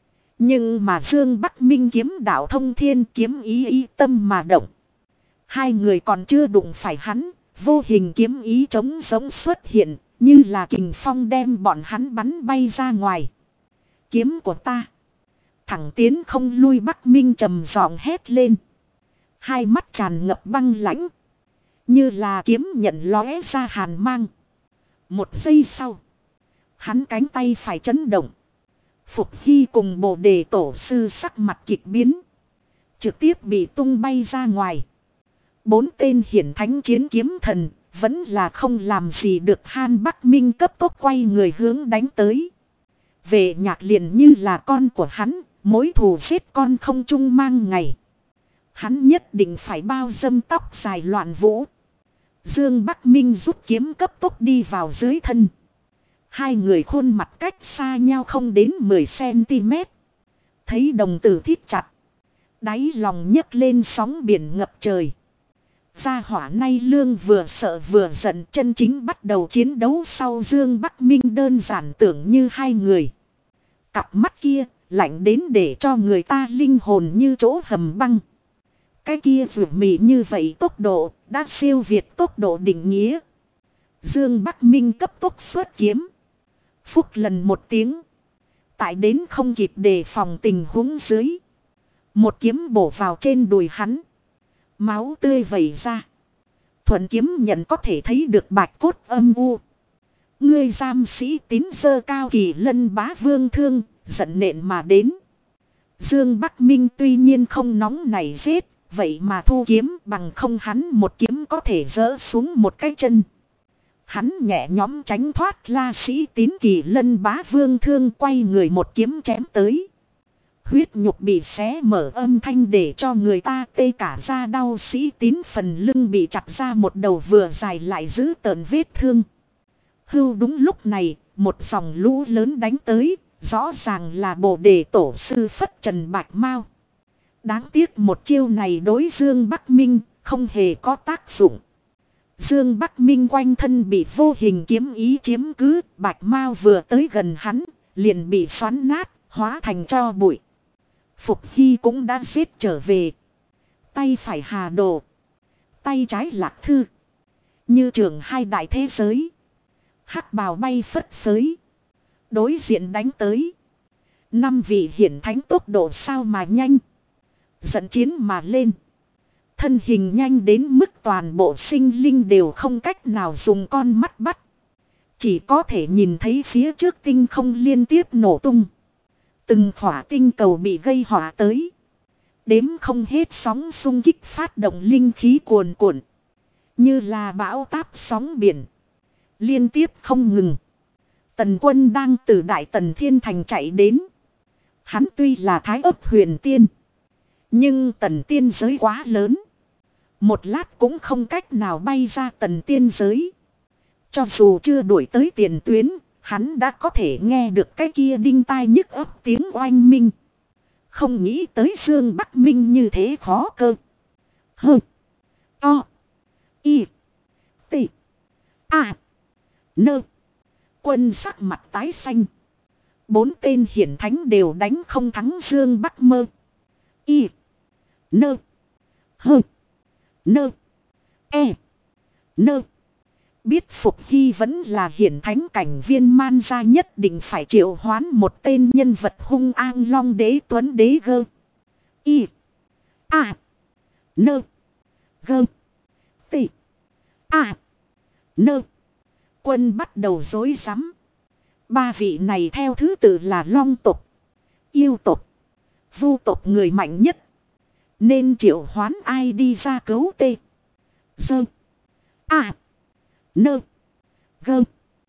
Nhưng mà Dương Bắc Minh kiếm đạo thông thiên kiếm ý tâm mà động. Hai người còn chưa đụng phải hắn. Vô hình kiếm ý trống giống xuất hiện. Như là kình phong đem bọn hắn bắn bay ra ngoài. Kiếm của ta. Thẳng tiến không lui. Bắc Minh trầm giọng hét lên. Hai mắt tràn ngập băng lãnh. Như là kiếm nhận lóe ra hàn mang. Một giây sau. Hắn cánh tay phải chấn động. Phục Hy cùng Bồ Đề Tổ Sư sắc mặt kịch biến. Trực tiếp bị tung bay ra ngoài. Bốn tên hiển thánh chiến kiếm thần. Vẫn là không làm gì được Han Bắc Minh cấp tốc quay người hướng đánh tới. Về Nhạc liền như là con của hắn. Mối thù giết con không chung mang ngày. Hắn nhất định phải bao dâm tóc dài loạn vũ. Dương Bắc Minh rút kiếm cấp tốc đi vào dưới thân. Hai người khuôn mặt cách xa nhau không đến 10 cm. Thấy đồng tử thít chặt. Đáy lòng nhấc lên sóng biển ngập trời. Gia hỏa nay lương vừa sợ vừa giận chân chính bắt đầu chiến đấu sau Dương Bắc Minh đơn giản tưởng như hai người. Cặp mắt kia lạnh đến để cho người ta linh hồn như chỗ hầm băng. Cái kia vượt mị như vậy tốc độ đã siêu việt tốc độ định nghĩa. Dương Bắc Minh cấp tốc xuất kiếm. Phúc lần một tiếng. Tại đến không kịp đề phòng tình huống dưới. Một kiếm bổ vào trên đùi hắn. Máu tươi vẩy ra. Thuận kiếm nhận có thể thấy được bạch cốt âm u. Ngươi giam sĩ Tín giơ cao kỳ lân bá vương thương. Giận nện mà đến. Dương Bắc Minh tuy nhiên không nóng nảy giết. Vậy mà thu kiếm bằng không hắn một kiếm có thể dỡ xuống một cái chân. Hắn nhẹ nhõm tránh thoát La Sĩ Tín kỳ lân bá vương thương quay người một kiếm chém tới. Huyết nhục bị xé mở âm thanh để cho người ta tê cả da đau. Sĩ Tín phần lưng bị chặt ra một đầu vừa dài lại giữ tợn vết thương. Hưu đúng lúc này, một dòng lũ lớn đánh tới, rõ ràng là Bồ Đề Tổ Sư Phất Trần Bạch Mao. Đáng tiếc một chiêu này đối Dương Bắc Minh không hề có tác dụng. Dương Bắc Minh quanh thân bị vô hình kiếm ý chiếm cứ. Bạch Mao vừa tới gần hắn liền bị xoắn nát hóa thành tro bụi. Phục Hy cũng đã giết trở về. Tay phải Hà Đồ. Tay trái Lạc Thư. Như trường hai đại thế giới. Hắc bào bay phất phới. Đối diện đánh tới. 5 vị hiển thánh tốc độ sao mà nhanh. Dẫn chiến mà lên. Thân hình nhanh đến mức toàn bộ sinh linh đều không cách nào dùng con mắt bắt. Chỉ có thể nhìn thấy phía trước tinh không liên tiếp nổ tung. Từng khỏa tinh cầu bị gây hỏa tới. Đếm không hết sóng xung kích phát động linh khí cuồn cuộn. Như là bão táp sóng biển. Liên tiếp không ngừng. Tần Quân đang từ Đại Tần Thiên Thành chạy đến. Hắn tuy là Thái Ấp huyền tiên. Nhưng Tần tiên giới quá lớn. Một lát cũng không cách nào bay ra Tần tiên giới. Cho dù chưa đuổi tới tiền tuyến, hắn đã có thể nghe được cái kia đinh tai nhức óc tiếng oanh minh. Không nghĩ tới Dương Bắc Minh như thế khó cơ. Hơ. To. Y. T. A. Nơ. Quân sắc mặt tái xanh. 4 tên hiển thánh đều đánh không thắng Dương Bắc Mơ. Y. Nơ. Hơ. Nơ. E. Nơ. Biết Phục Hy vẫn là hiển thánh cảnh viên man gia, nhất định phải triệu hoán một tên nhân vật hung an long đế tuấn đế gơ. Y. A. Nơ. Gơ. Tị. A. Nơ. Quân bắt đầu rối rắm. Ba vị này theo thứ tự là long tộc, yêu tộc, vu tộc người mạnh nhất. Nên triệu hoán ai đi ra cứu tê. Dơ. A. Nơ. Gơ.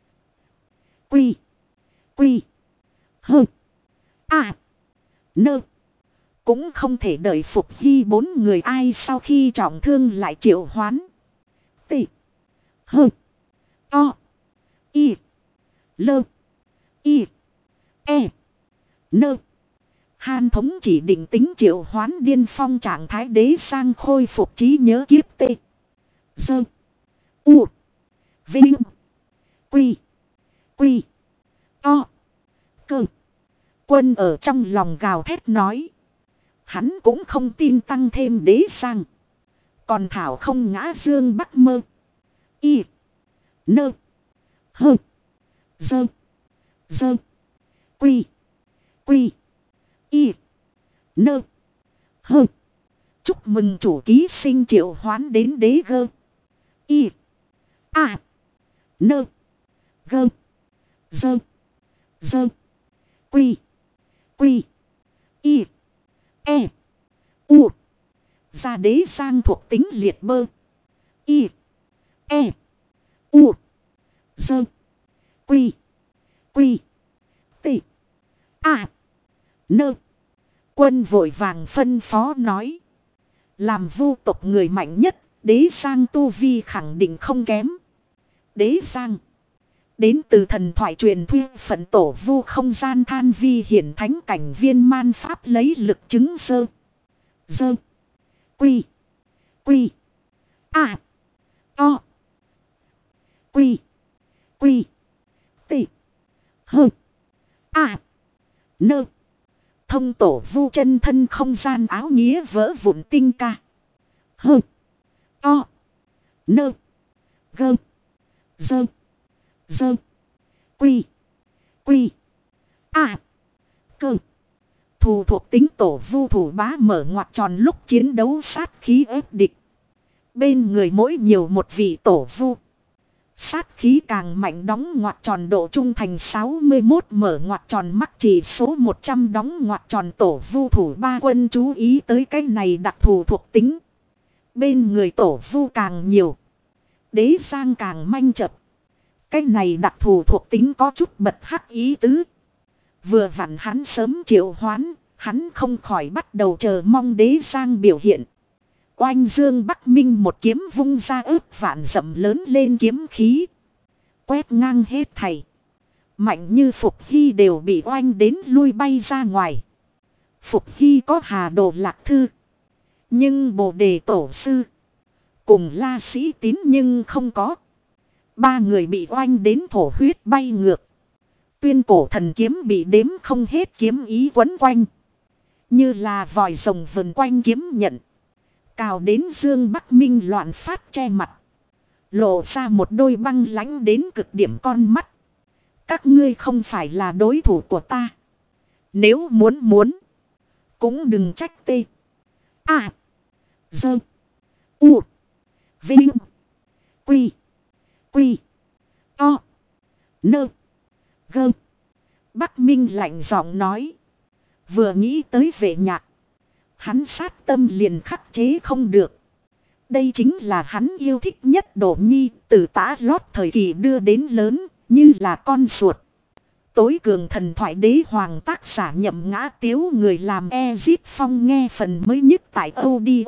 Quy. Quy. Hơ. A. Nơ. Cũng không thể đợi Phục Hy bốn người ai sau khi trọng thương lại triệu hoán. Tị. Hơ. O. Y. Lơ. Y. E. Nơ. Hàn thống chỉ định tính triệu hoán điên phong trạng thái đế sang khôi phục trí nhớ kiếp tê. Dơ. U. Vinh. Quy. Quy. O. Cơ. Quân ở trong lòng gào thét nói. Hắn cũng không tin tăng thêm đế sang. Còn thảo không ngã dương bắc mơ. Y. Nơ. Hơ. Dơ. Dơ. Quy. Quy. Y. Nơ. Hơ. Chúc mừng chủ ký sinh triệu hoán đến đế gơ. Y. A. Nơ. Gơ. Dơ. Dơ. Quy. Quy. Y. E. U. Gia đế sang thuộc tính liệt bơ. Y. E. U. Dơ. Quy. Quy. Tị. A. Nơ. Quân vội vàng phân phó nói. Làm vu tộc người mạnh nhất, đế sang tu vi khẳng định không kém. Đế sang. Đến từ thần thoại truyền thuyết phận tổ vu không gian than vi hiển thánh cảnh viên man pháp lấy lực chứng dơ. Dơ. Quy. Quy. A. O. Quy. Quy. Tị. Hơ. A. Nơ. Thông tổ vu chân thân không gian áo nghĩa vỡ vụn tinh ca. Hơ. O. Nơ. Gơ. Dơ. Dơ. Quy. Quy. A. Cơ. Thù thuộc tính tổ vu thủ bá mở ngoặc tròn lúc chiến đấu sát khí ép địch. Bên người mỗi nhiều một vị tổ vu. Sát khí càng mạnh đóng ngoặc tròn độ trung thành 61 mở ngoặc tròn mắc chỉ số 100 đóng ngoặc tròn tổ vu thủ ba quân chú ý tới cái này đặc thù thuộc tính. Bên người tổ vu càng nhiều. Đế sang càng manh chập. Cái này đặc thù thuộc tính có chút bật hắc ý tứ. Vừa vặn hắn sớm triệu hoán, hắn không khỏi bắt đầu chờ mong đế sang biểu hiện. Oanh dương Bắc Minh một kiếm vung ra ướp vạn dặm lớn lên kiếm khí. Quét ngang hết thảy. Mạnh như Phục Hy đều bị oanh đến lui bay ra ngoài. Phục Hy có Hà Đồ Lạc Thư. Nhưng Bồ Đề Tổ Sư. Cùng La Sĩ Tín nhưng không có. Ba người bị oanh đến thổ huyết bay ngược. Tuyên cổ thần kiếm bị đếm không hết kiếm ý quấn quanh. Như là vòi rồng vần quanh kiếm nhận. Cào đến Dương Bắc Minh loạn phát che mặt. Lộ ra một đôi băng lãnh đến cực điểm con mắt. Các ngươi không phải là đối thủ của ta. Nếu muốn. Cũng đừng trách tê. A. Dơ. U. Vinh. Quy. Quy. O. Nơ. Gơ. Bắc Minh lạnh giọng nói. Vừa nghĩ tới vệ nhạc. Hắn sát tâm liền khắc chế không được. Đây chính là hắn yêu thích nhất Đỗ Nhi, từ tã lót thời kỳ đưa đến lớn, như là con ruột. Tối cường thần thoại đế hoàng tác giả Nhậm Ngã Tiếu người làm Ezip Phong nghe phần mới nhất tại audio.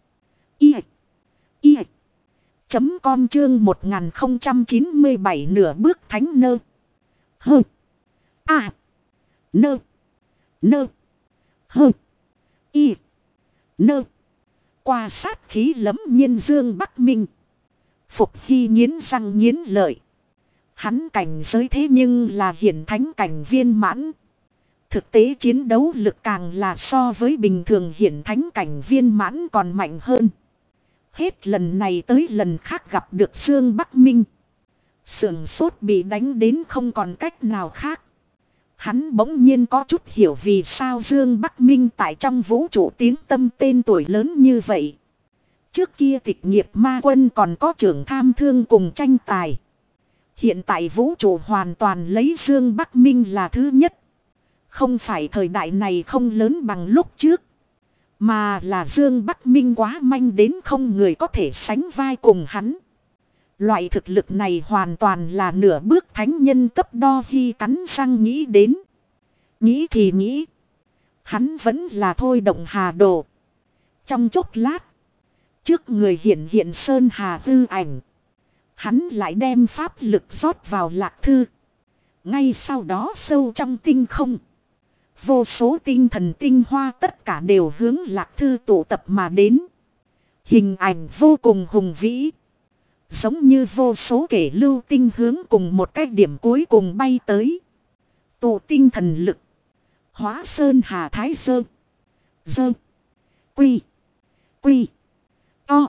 Com chương 1097 nửa bước thánh nơ. Hơ. A. Nơ. Nơ. Hơ. Y. Nơ. Qua sát khí lấm nhiên Dương Bắc Minh. Phục Hy nghiến răng nghiến lợi. Hắn cảnh giới thế nhưng là hiển thánh cảnh viên mãn. Thực tế chiến đấu lực càng là so với bình thường hiển thánh cảnh viên mãn còn mạnh hơn. Hết lần này tới lần khác gặp được Dương Bắc Minh. Sườn sốt bị đánh đến không còn cách nào khác. Hắn bỗng nhiên có chút hiểu vì sao Dương Bắc Minh tại trong vũ trụ tiếng tâm tên tuổi lớn như vậy. Trước kia tịch nghiệp ma quân còn có trưởng tham thương cùng tranh tài. Hiện tại vũ trụ hoàn toàn lấy Dương Bắc Minh là thứ nhất. Không phải thời đại này không lớn bằng lúc trước. Mà là Dương Bắc Minh quá manh đến không người có thể sánh vai cùng hắn. Loại thực lực này hoàn toàn là nửa bước thánh nhân cấp đo khi cắn răng nghĩ đến. Nghĩ thì nghĩ. Hắn vẫn là thôi động hà đồ. Trong chốc lát. Trước người hiện hiện Sơn Hà hư ảnh. Hắn lại đem pháp lực rót vào lạc thư. Ngay sau đó sâu trong tinh không. Vô số tinh thần tinh hoa tất cả đều hướng lạc thư tụ tập mà đến. Hình ảnh vô cùng hùng vĩ. Giống như vô số kẻ lưu tinh hướng cùng một cái điểm cuối cùng bay tới. Tụ tinh thần lực. Hóa Sơn Hà Thái Sơ. Dơ. Quy. Quy. To.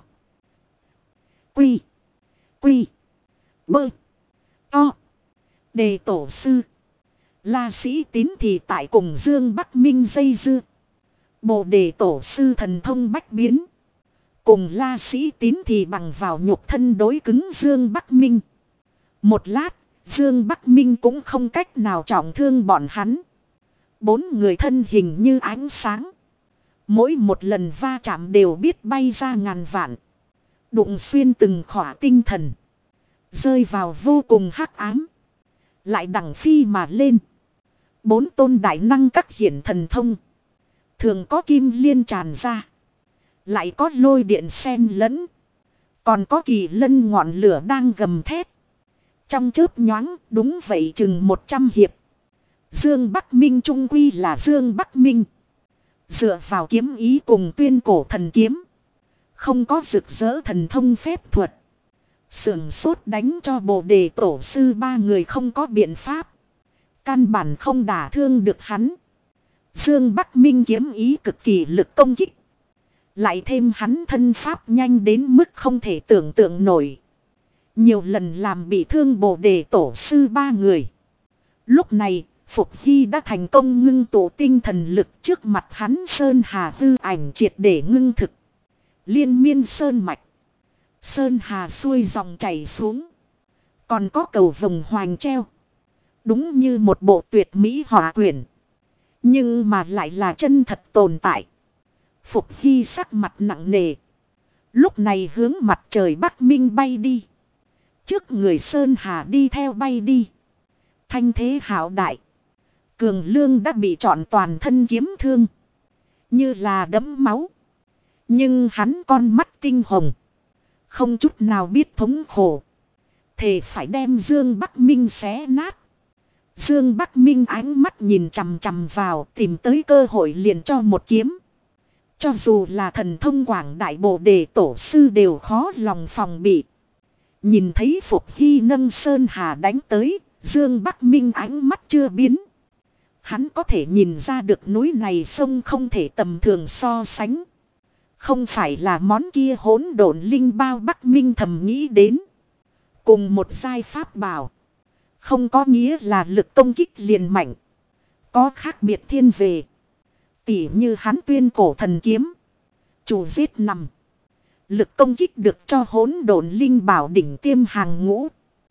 Quy. Quy. Bơ. To. Đề tổ sư. La Sĩ Tín thì tại cùng Dương Bắc Minh dây dưa. Bồ đề tổ sư thần thông bách biến. Cùng La Sĩ Tín thì bằng vào nhục thân đối cứng Dương Bắc Minh. Một lát, Dương Bắc Minh cũng không cách nào trọng thương bọn hắn. Bốn người thân hình như ánh sáng. Mỗi một lần va chạm đều biết bay ra ngàn vạn. Đụng xuyên từng khỏa tinh thần. Rơi vào vô cùng hắc ám. Lại đằng phi mà lên. Bốn tôn đại năng các hiển thần thông. Thường có kim liên tràn ra. Lại có lôi điện xen lẫn. Còn có kỳ lân ngọn lửa đang gầm thét. Trong chớp nhoáng đúng vậy chừng 100 hiệp. Dương Bắc Minh trung quy là Dương Bắc Minh. Dựa vào kiếm ý cùng tuyên cổ thần kiếm. Không có rực rỡ thần thông phép thuật. Sườn sốt đánh cho bồ đề tổ sư ba người không có biện pháp. Căn bản không đả thương được hắn. Dương Bắc Minh kiếm ý cực kỳ lực công kích. Lại thêm hắn thân pháp nhanh đến mức không thể tưởng tượng nổi. Nhiều lần làm bị thương bồ đề tổ sư ba người. Lúc này, Phục Hy đã thành công ngưng tụ tinh thần lực trước mặt hắn Sơn Hà hư ảnh triệt để ngưng thực. Liên miên sơn mạch. Sơn Hà xuôi dòng chảy xuống. Còn có cầu vồng hoành treo. Đúng như một bộ tuyệt mỹ họa quyển. Nhưng mà lại là chân thật tồn tại. Phục Hy sắc mặt nặng nề. Lúc này hướng mặt trời Bắc Minh bay đi. Trước người Sơn Hà đi theo bay đi. Thanh thế hảo đại. Cường Lương đã bị trọn toàn thân kiếm thương. Như là đẫm máu. Nhưng hắn con mắt tinh hồng. Không chút nào biết thống khổ. Thề phải đem Dương Bắc Minh xé nát. Dương Bắc Minh ánh mắt nhìn chằm chằm vào, tìm tới cơ hội liền cho một kiếm. Cho dù là thần thông quảng đại bồ đề tổ sư đều khó lòng phòng bị. Nhìn thấy Phục Hy nâng Sơn Hà đánh tới, Dương Bắc Minh ánh mắt chưa biến. Hắn có thể nhìn ra được núi này sông không thể tầm thường so sánh. Không phải là món kia hỗn độn linh bao Bắc Minh thầm nghĩ đến. Cùng một giai pháp bảo. Không có nghĩa là lực công kích liền mạnh. Có khác biệt thiên về. Tỉ như hắn tuyên cổ thần kiếm. Chủ giết nằm. Lực công kích được cho hỗn độn linh bảo đỉnh tiêm hàng ngũ.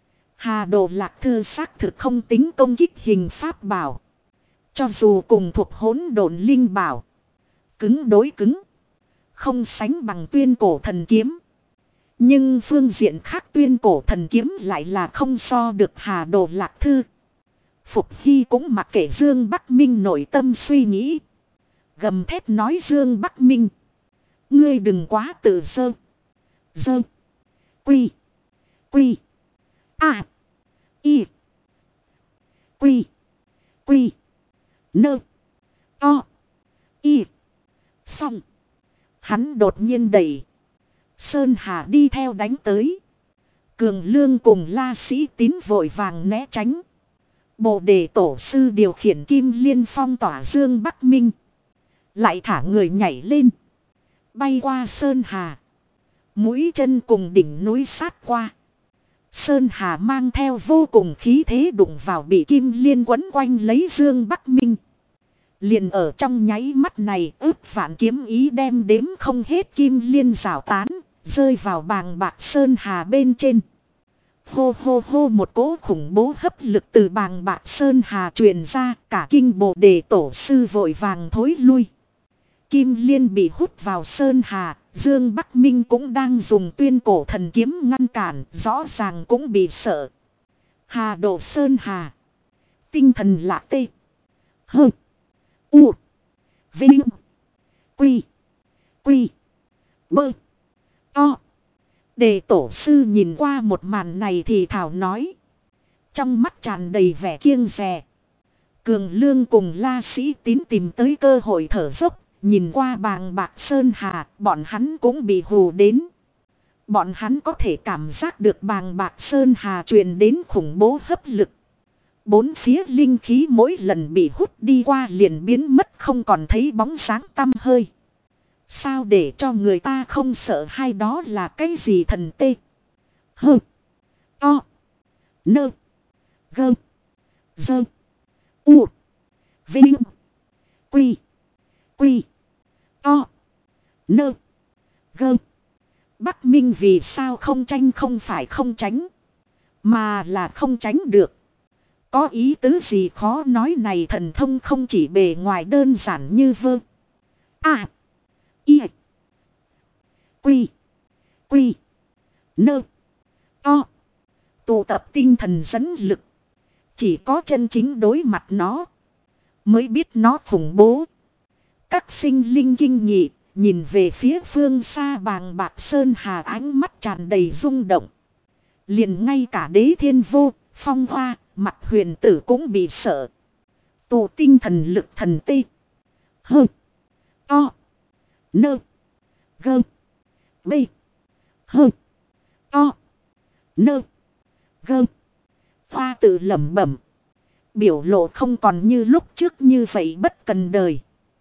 Hà đồ lạc thư xác thực không tính công kích hình pháp bảo. Cho dù cùng thuộc hỗn độn linh bảo. Cứng đối cứng. Không sánh bằng tuyên cổ thần kiếm. Nhưng phương diện khác tuyên cổ thần kiếm lại là không so được hà đồ lạc thư. Phục Hy cũng mặc kệ Dương Bắc Minh nội tâm suy nghĩ. Gầm thét nói Dương Bắc Minh. Ngươi đừng quá tự sơ. Dơ. Quy. Quy. À. Y. Quy. Quy. Nơ. To. Y. Xong. Hắn đột nhiên đẩy. Sơn Hà đi theo đánh tới. Cường Lương cùng La Sĩ Tín vội vàng né tránh. Bồ đề tổ sư điều khiển kim liên phong tỏa Dương Bắc Minh. Lại thả người nhảy lên. Bay qua Sơn Hà. Mũi chân cùng đỉnh núi sát qua. Sơn Hà mang theo vô cùng khí thế đụng vào bị kim liên quấn quanh lấy Dương Bắc Minh. Liền ở trong nháy mắt này ước vạn kiếm ý đem đếm không hết kim liên rào tán, rơi vào bàng bạc Sơn Hà bên trên. Hô hô hô, một cỗ khủng bố hấp lực từ bàng bạc Sơn Hà truyền ra, cả kinh Bồ Đề tổ sư vội vàng thối lui. Kim liên bị hút vào Sơn Hà, Dương Bắc Minh cũng đang dùng tuyên cổ thần kiếm ngăn cản, rõ ràng cũng bị sợ. Hà độ Sơn Hà. Tinh thần lạ tê. Hơ. U. Vinh. Quy. Quy. Bơ. To. Đề tổ sư nhìn qua một màn này thì thảo nói. Trong mắt tràn đầy vẻ kiêng dè. Cường Lương cùng La Sĩ Tín tìm tới cơ hội thở dốc. Nhìn qua bàng bạc Sơn Hà, bọn hắn cũng bị hù đến. Bọn hắn có thể cảm giác được bàng bạc Sơn Hà truyền đến khủng bố hấp lực. Bốn phía linh khí mỗi lần bị hút đi qua liền biến mất, không còn thấy bóng sáng tăm hơi. Sao để cho người ta không sợ, hay đó là cái gì thần tê? Hơ. To. Nơ. Gơ. Dơ. U. Vinh. Quy. Quy. To. Nơ. Gơ. Bắc Minh vì sao không tranh? Không phải không tránh, mà là không tránh được. Có ý tứ gì khó nói, này thần thông không chỉ bề ngoài đơn giản như vơ. À. Y. Quy. Quy. Nơ. To. Tụ tập tinh thần dẫn lực. Chỉ có chân chính đối mặt nó mới biết nó khủng bố. Các sinh linh kinh nhị, nhìn về phía phương xa bàng bạc Sơn Hà, ánh mắt tràn đầy rung động. Liền ngay cả Đế Thiên Vô, Phong Hoa, Mặt Huyền Tử cũng bị sợ. Tụ tinh thần lực thần tê. Hơ. To. Nơ. Gơ. Bê. Hơ. To. Nơ. Gơ. Hoa tự lẩm bẩm. Biểu lộ không còn như lúc trước như vậy bất cần đời.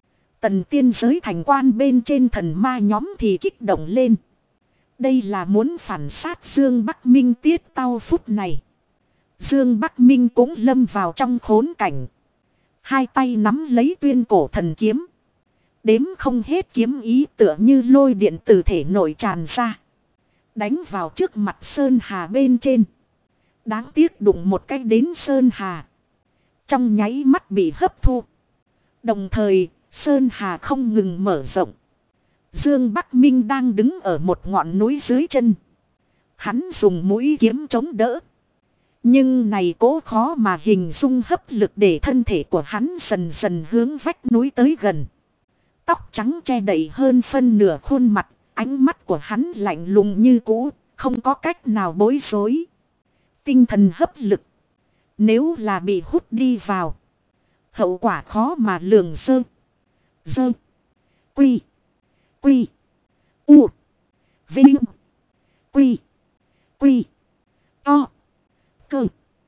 Tần tiên giới thành quan bên trên thần ma nhóm thì kích động lên. Đây là muốn phản sát Dương Bắc Minh tiết tao phút này. Dương Bắc Minh cũng lâm vào trong khốn cảnh. Hai tay nắm lấy tuyên cổ thần kiếm. Đếm không hết kiếm ý tựa như lôi điện từ thể nội tràn ra. Đánh vào trước mặt Sơn Hà bên trên. Đáng tiếc đụng một cách đến Sơn Hà. Trong nháy mắt bị hấp thu. Đồng thời, Sơn Hà không ngừng mở rộng. Dương Bắc Minh đang đứng ở một ngọn núi dưới chân. Hắn dùng mũi kiếm chống đỡ. Nhưng này cố khó mà hình dung hấp lực để thân thể của hắn dần dần hướng vách núi tới gần. Tóc trắng che đậy hơn phân nửa khuôn mặt, ánh mắt của hắn lạnh lùng như cũ, không có cách nào bối rối. Tinh thần hấp lực. Nếu là bị hút đi vào, hậu quả khó mà lường sơ. Dơ. Quy. Quy. U. Vinh. Quy. Quy. To. Cơ.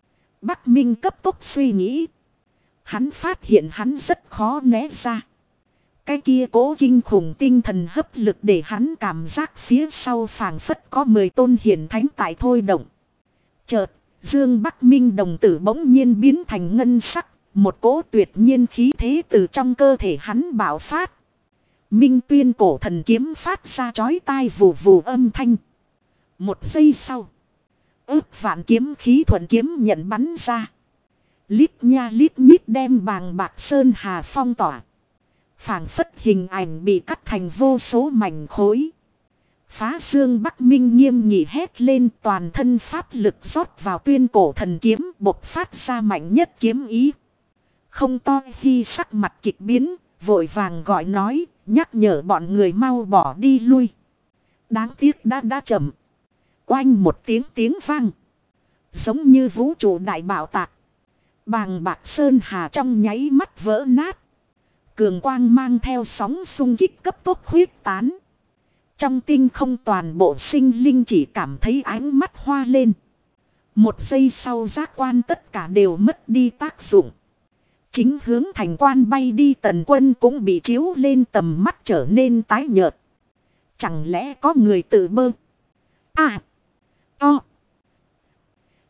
Bắc Minh cấp tốc suy nghĩ. Hắn phát hiện hắn rất khó né ra. Cái kia cố kinh khủng tinh thần hấp lực để hắn cảm giác phía sau phảng phất có 10 tôn hiển thánh tại thôi động. Chợt, Dương Bắc Minh đồng tử bỗng nhiên biến thành ngân sắc. Một cỗ tuyệt nhiên khí thế từ trong cơ thể hắn bạo phát. Minh tuyên cổ thần kiếm phát ra chói tai vù vù âm thanh. Một giây sau, ước vạn kiếm khí thuận kiếm nhận bắn ra. Lít nha lít nhít đem bàng bạc Sơn Hà phong tỏa. Phảng phất hình ảnh bị cắt thành vô số mảnh khối. Phá Dương Bắc Minh nghiêm nghị hét lên, toàn thân pháp lực rót vào tuyên cổ thần kiếm, bộc phát ra mạnh nhất kiếm ý. Không to khi sắc mặt kịch biến, vội vàng gọi nói, nhắc nhở bọn người mau bỏ đi lui. Đáng tiếc đã chậm. Oanh một tiếng vang. Giống như vũ trụ đại bạo tạc. Bàng bạc Sơn Hà trong nháy mắt vỡ nát. Cường quang mang theo sóng xung kích cấp tốc huyết tán. Trong tinh không toàn bộ sinh linh chỉ cảm thấy ánh mắt hoa lên. Một giây sau giác quan tất cả đều mất đi tác dụng. Chính hướng thành quan bay đi Tần Quân cũng bị chiếu lên, tầm mắt trở nên tái nhợt. Chẳng lẽ có người tự bơ. À. To.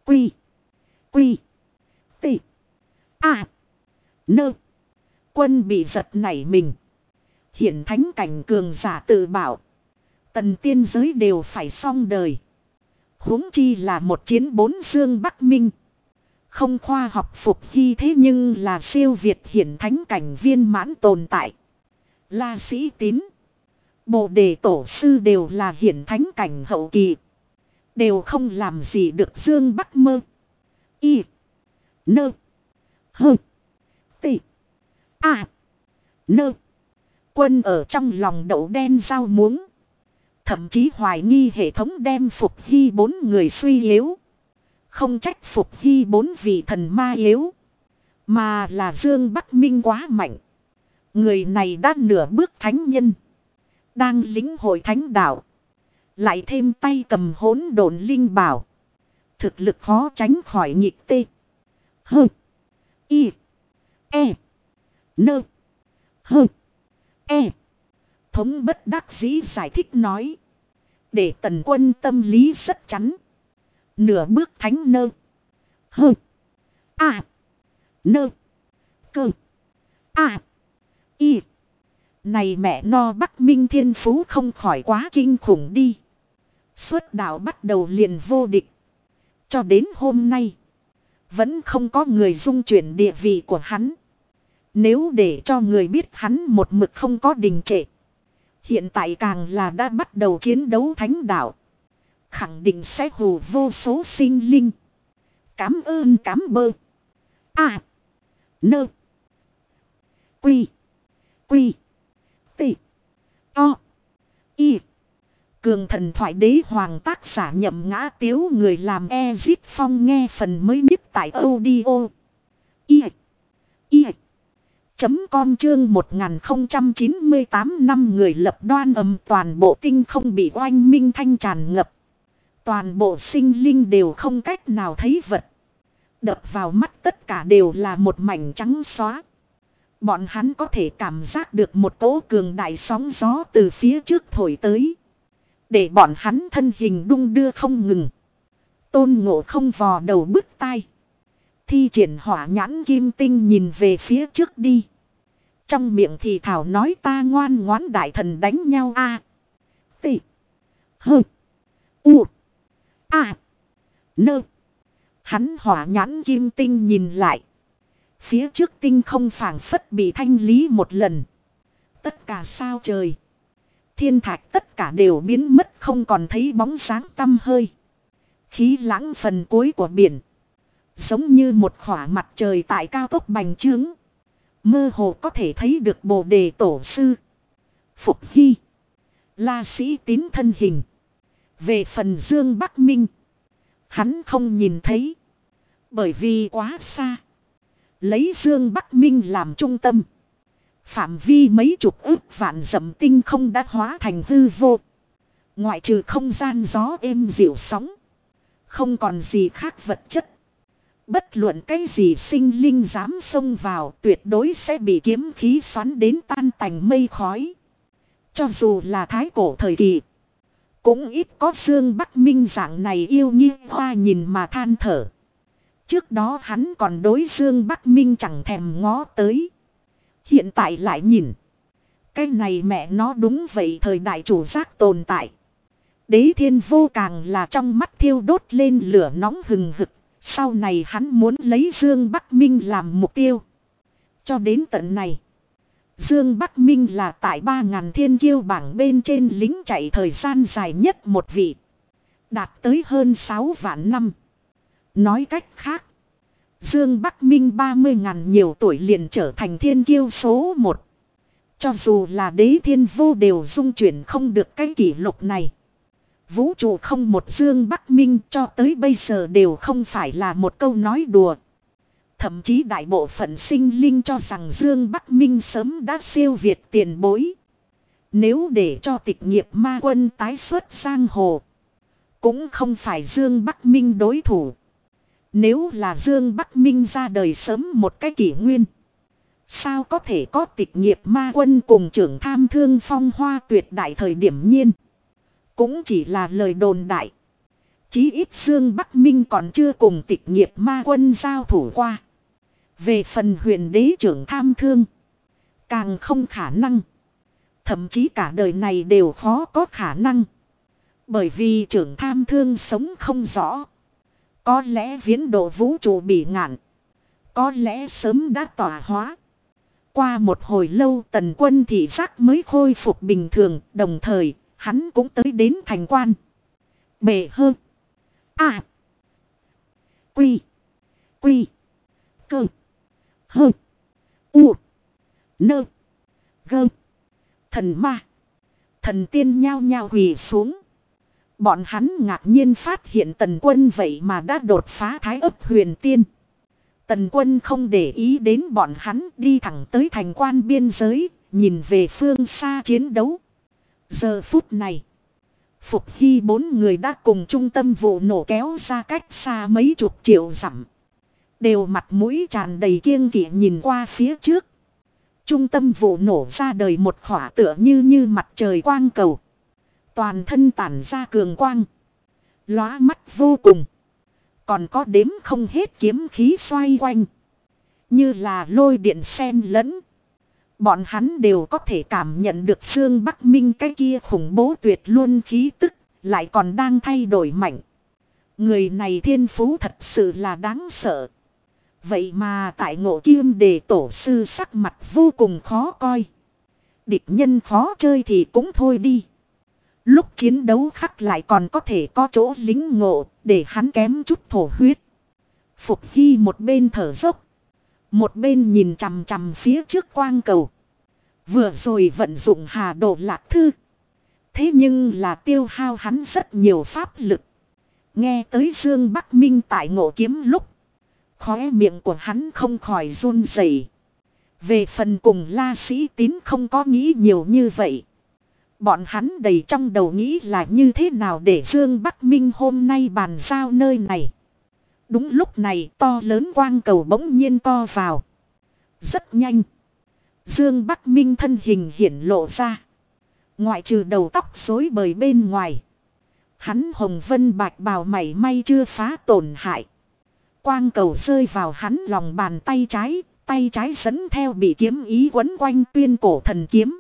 Quy. Quy. Tị. A. Nơ. Quân bị giật nảy mình. Hiển thánh cảnh cường giả tự bảo. Tần tiên giới đều phải xong đời. Huống chi là một chiến 4 dương Bắc Minh. Không khoa học phục hy thế nhưng là siêu việt hiển thánh cảnh viên mãn tồn tại. La Sĩ Tín. Bồ đề tổ sư đều là hiển thánh cảnh hậu kỳ. Đều không làm gì được Dương Bắc Mơ. Y. Nơ. Hơ. Tị. A. Nơ. Quân ở trong lòng đậu đen rau muống. Thậm chí hoài nghi hệ thống đem Phục Hy 4 người suy yếu. Không trách Phục Hy 4 vị thần ma yếu. Mà là Dương Bắc Minh quá mạnh. Người này đã nửa bước thánh nhân. Đang lĩnh hội thánh đạo. Lại thêm tay cầm hỗn độn linh bảo. Thực lực khó tránh khỏi nghịch tê. Hơ. Y. E. Nơ. Hơ. E. Thống bất đắc dĩ giải thích nói. Để tần quân tâm lý rất chắn. Nửa bước thánh nơ. Hơ. A. Nơ. Cơ. A. Y. Này mẹ no Bắc Minh thiên phú không khỏi quá kinh khủng đi. Xuất đạo bắt đầu liền vô địch. Cho đến hôm nay. Vẫn không có người dung chuyển địa vị của hắn. Nếu để cho người biết hắn một mực không có đình trệ. Hiện tại càng là đã bắt đầu chiến đấu thánh đạo. Khẳng định sẽ hù vô số sinh linh. Cám ơn cám bơ. A. Nơ. Quy. Quy. Tị. O. Y. Cường thần thoại đế hoàng tác giả Nhậm Ngã Tiếu, người làm Ezit Phong, nghe phần mới nhất tại audio. Y. Y. .com chương 1098 năm người lập đoan âm, toàn bộ tinh không bị oanh minh thanh tràn ngập. Toàn bộ sinh linh đều không cách nào thấy vật. Đập vào mắt tất cả đều là một mảnh trắng xóa. Bọn hắn có thể cảm giác được một cỗ cường đại sóng gió từ phía trước thổi tới. Để bọn hắn thân hình đung đưa không ngừng. Tôn Ngộ Không vò đầu bứt tai. Thi triển hỏa nhãn kim tinh nhìn về phía trước đi. Trong miệng thì thảo nói ta ngoan ngoãn đại thần đánh nhau a. Tị. Hơ. U. A. Nơ. Hắn hỏa nhãn kim tinh nhìn lại. Phía trước tinh không phảng phất bị thanh lý một lần. Tất cả sao trời. Thiên thạch tất cả đều biến mất, không còn thấy bóng dáng tăm hơi. Khí lãng phần cuối của biển. Giống như một khỏa mặt trời tại cao tốc bành trướng. Mơ hồ có thể thấy được Bồ đề tổ sư. Phục Hy. La Sĩ Tín thân hình. Về phần Dương Bắc Minh. Hắn không nhìn thấy. Bởi vì quá xa. Lấy Dương Bắc Minh làm trung tâm. Phạm vi mấy chục ức vạn dặm tinh không đã hóa thành hư vô. Ngoại trừ không gian gió êm dịu sóng. Không còn gì khác vật chất. Bất luận cái gì sinh linh dám xông vào, tuyệt đối sẽ bị kiếm khí xoắn đến tan tành mây khói. Cho dù là thái cổ thời kỳ. Cũng ít có Dương Bắc Minh dạng này yêu như hoa nhìn mà than thở. Trước đó hắn còn đối Dương Bắc Minh chẳng thèm ngó tới. Hiện tại lại nhìn. Cái này mẹ nó đúng vậy, thời đại chủ giác tồn tại. Đế Thiên Vô càng là trong mắt thiêu đốt lên lửa nóng hừng hực. Sau này hắn muốn lấy Dương Bắc Minh làm mục tiêu. Cho đến tận này. Dương Bắc Minh là tại 3.000 thiên kiêu bảng bên trên lính chạy thời gian dài nhất một vị. Đạt tới hơn 6 vạn năm. Nói cách khác. Dương Bắc Minh 30.000 nhiều tuổi liền trở thành thiên kiêu số 1. Cho dù là Đế Thiên Vô đều dung chuyển không được cái kỷ lục này. Vũ trụ không một Dương Bắc Minh cho tới bây giờ đều không phải là một câu nói đùa. Thậm chí đại bộ phận sinh linh cho rằng Dương Bắc Minh sớm đã siêu việt tiền bối. Nếu để cho tịch nghiệp ma quân tái xuất giang hồ, cũng không phải Dương Bắc Minh đối thủ. Nếu là Dương Bắc Minh ra đời sớm một cái kỷ nguyên, sao có thể có tịch nghiệp ma quân cùng trưởng tham thương phong hoa tuyệt đại thời điểm nhiên. Cũng chỉ là lời đồn đại. Chí ít Dương Bắc Minh còn chưa cùng Tịch Nghiệp Ma Quân giao thủ qua. Về phần huyền đế trưởng Tham Thương, càng không khả năng. Thậm chí cả đời này đều khó có khả năng. Bởi vì trưởng Tham Thương sống không rõ. Có lẽ viễn độ vũ trụ bị ngạn. Có lẽ sớm đã tỏa hóa. Qua một hồi lâu Tần Quân thị giác mới khôi phục bình thường. Đồng thời hắn cũng tới đến thành quan. Bệ hơn. À. Quy. Quy. Cơ. Hơ. U. Nơ. Gơ. Thần ma. Thần tiên nhao nhao quỳ xuống. Bọn hắn ngạc nhiên phát hiện Tần Quân vậy mà đã đột phá thái ấp huyền tiên. Tần Quân không để ý đến bọn hắn, đi thẳng tới thành quan biên giới, nhìn về phương xa chiến đấu. Giờ phút này, Phục Hy 4 người đã cùng trung tâm vụ nổ kéo ra cách xa mấy chục triệu dặm. Đều mặt mũi tràn đầy kiêng kỵ nhìn qua phía trước. Trung tâm vụ nổ ra đời một khỏa tựa như mặt trời quang cầu. Toàn thân tản ra cường quang. Lóa mắt vô cùng. Còn có đếm không hết kiếm khí xoay quanh. Như là lôi điện xen lẫn. Bọn hắn đều có thể cảm nhận được Dương Bắc Minh cái kia khủng bố tuyệt luôn khí tức. Lại còn đang thay đổi mạnh. Người này thiên phú thật sự là đáng sợ. Vậy mà tại Ngộ Kim Đề tổ sư sắc mặt vô cùng khó coi. Địch nhân khó chơi thì cũng thôi đi. Lúc chiến đấu khắc lại còn có thể có chỗ lính ngộ để hắn kém chút thổ huyết. Phục Hy một bên thở dốc. Một bên nhìn chằm chằm phía trước quang cầu. Vừa rồi vận dụng Hà Đồ Lạc Thư. Thế nhưng là tiêu hao hắn rất nhiều pháp lực. Nghe tới Dương Bắc Minh tại Ngộ Kiếm lúc. Khóe miệng của hắn không khỏi run rẩy. Về phần cùng La Sĩ Tín không có nghĩ nhiều như vậy. Bọn hắn đầy trong đầu nghĩ là như thế nào để Dương Bắc Minh hôm nay bàn giao nơi này. Đúng lúc này to lớn quang cầu bỗng nhiên co vào. Rất nhanh. Dương Bắc Minh thân hình hiển lộ ra. Ngoại trừ đầu tóc rối bời bên ngoài. Hắn hồng vân bạch bào mảy may chưa phá tổn hại. Quang cầu rơi vào hắn lòng bàn tay trái dẫn theo bị kiếm ý quấn quanh tuyên cổ thần kiếm.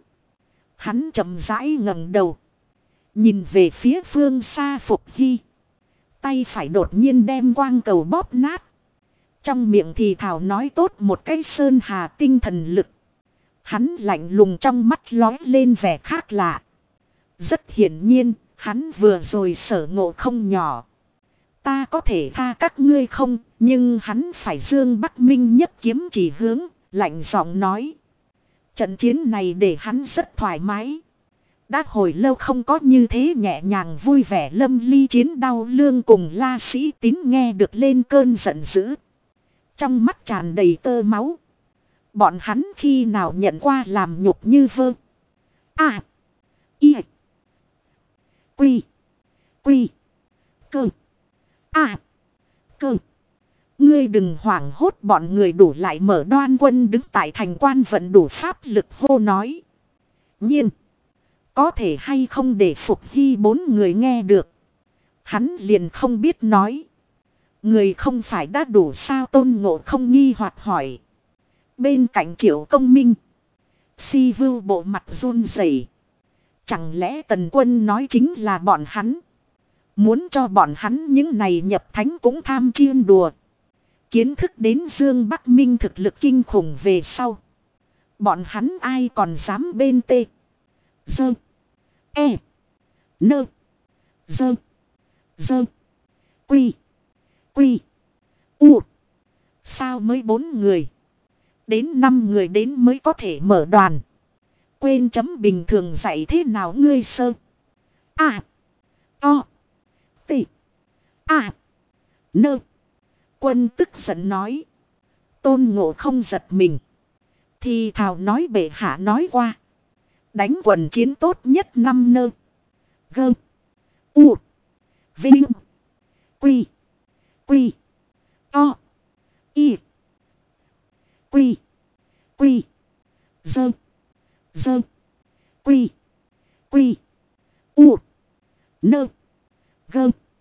Hắn chậm rãi ngẩng đầu. Nhìn về phía phương xa Phục Hy. Tay phải đột nhiên đem quang cầu bóp nát. Trong miệng thì thảo nói tốt một cái sơn hà tinh thần lực. Hắn lạnh lùng trong mắt lóe lên vẻ khác lạ. Rất hiển nhiên, hắn vừa rồi sở ngộ không nhỏ. Ta có thể tha các ngươi không, nhưng hắn phải Dương Bắc Minh nhất kiếm chỉ hướng, lạnh giọng nói. Trận chiến này để hắn rất thoải mái. Đã hồi lâu không có như thế nhẹ nhàng vui vẻ lâm ly chiến đau lương cùng La Sĩ Tín nghe được lên cơn giận dữ. Trong mắt tràn đầy tơ máu. Bọn hắn khi nào nhận qua làm nhục như vơ. À. Y. Quy. Quy. Cơ. À. Cơ. Ngươi đừng hoảng hốt bọn người đủ lại mở Đoan Quân đứng tại thành quan vận đủ pháp lực hô nói. Nhiên. Có thể hay không để Phục Hy 4 người nghe được. Hắn liền không biết nói. Người không phải đã đủ sao Tôn Ngộ không nghi hoặc hỏi. Bên cạnh Triệu Công Minh. Si Vưu bộ mặt run rẩy. Chẳng lẽ Tần Quân nói chính là bọn hắn. Muốn cho bọn hắn những này nhập thánh cũng tham chiên đùa. Kiến thức đến Dương Bắc Minh thực lực kinh khủng về sau. Bọn hắn ai còn dám bên tê. Dơ. E. Nơ. Dơ. Dơ. Quy. Quy. U. Sao mới 4 người. Đến 5 người đến mới có thể mở đoàn. Quên chấm bình thường dạy thế nào ngươi sơ. À. O. Tị. À. Nơ. Quân tức giận nói. Tôn Ngộ không giật mình. Thì thảo nói bệ hạ nói qua. Đánh quần chiến tốt nhất 5 nơ. Gơ. U. Vinh. Quy. Quy. O. Y. Quy. Quy. Dơ. Dơ. Quy. Quy. U. Nơ. Gơ.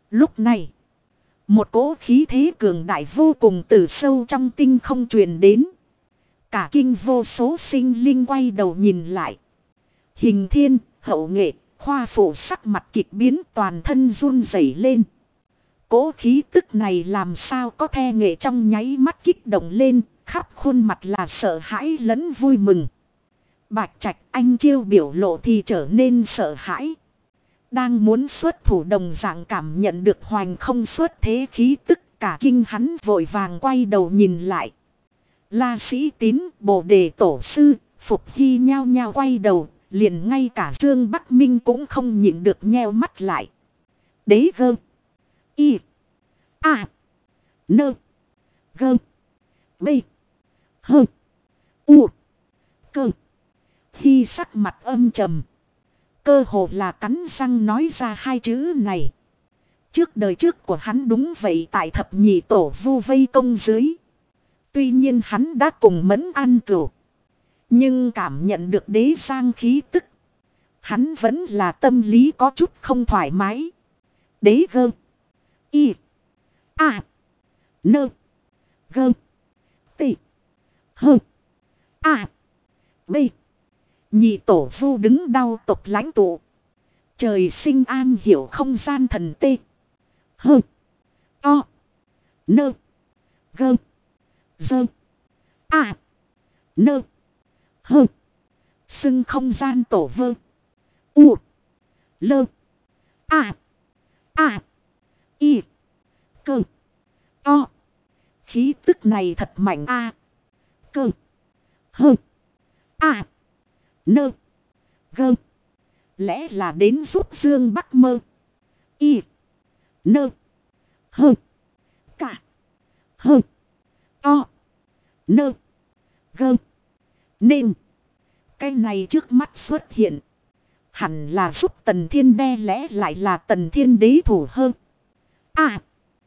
Lúc này, một cỗ khí thế cường đại vô cùng từ sâu trong tinh không truyền đến. Cả kinh vô số sinh linh quay đầu nhìn lại. Hình Thiên, Hậu Nghệ, Khoa Phụ sắc mặt kịch biến, toàn thân run rẩy lên. Cỗ khí tức này làm sao có thể Nghệ trong nháy mắt kích động lên, khắp khuôn mặt là sợ hãi lẫn vui mừng. Bạch Trạch anh Chiêu biểu lộ thì trở nên sợ hãi. Đang muốn xuất thủ đồng dạng cảm nhận được hoành không xuất thế khí tức, cả kinh hắn vội vàng quay đầu nhìn lại. La Sĩ Tín, Bồ Đề Tổ Sư, Phục Hy nhao nhao quay đầu, liền ngay cả Dương Bắc Minh cũng không nhịn được nheo mắt lại. Đế gơ. Y. A. Nơ. Gơ. B. Hơ. U. Cơ. Hy sắc mặt âm trầm. Cơ hồ là cắn răng nói ra hai chữ này. Trước đời trước của hắn đúng vậy, tại thập nhị tổ vu vây công dưới. Tuy nhiên hắn đã cùng Mẫn An Cửu. Nhưng cảm nhận được đế giang khí tức. Hắn vẫn là tâm lý có chút không thoải mái. Đế gơ. Y. A. Nơ. Gơ. T. Hơ. A. B. Nhị tổ vu đứng đau tộc lãnh tụ. Trời sinh an hiểu không gian thần tê. Hơ. To. Nơ. Gơ. Dơ. A. Nơ. Hơ. Xưng không gian tổ vơ. U. Lơ. A. A. Y. Cơ. To. Khí tức này thật mạnh a. Cơ. Hơ. A. Nơ. Gơ. Lẽ là đến giúp Dương Bắc Mơ. Y. Nơ. Hơ. Cả. Hơ. To. Nơ. Gơ. Nên. Cái này trước mắt xuất hiện. Hẳn là giúp Tần Thiên đe, lẽ lại là Tần Thiên đế thủ hơn. A.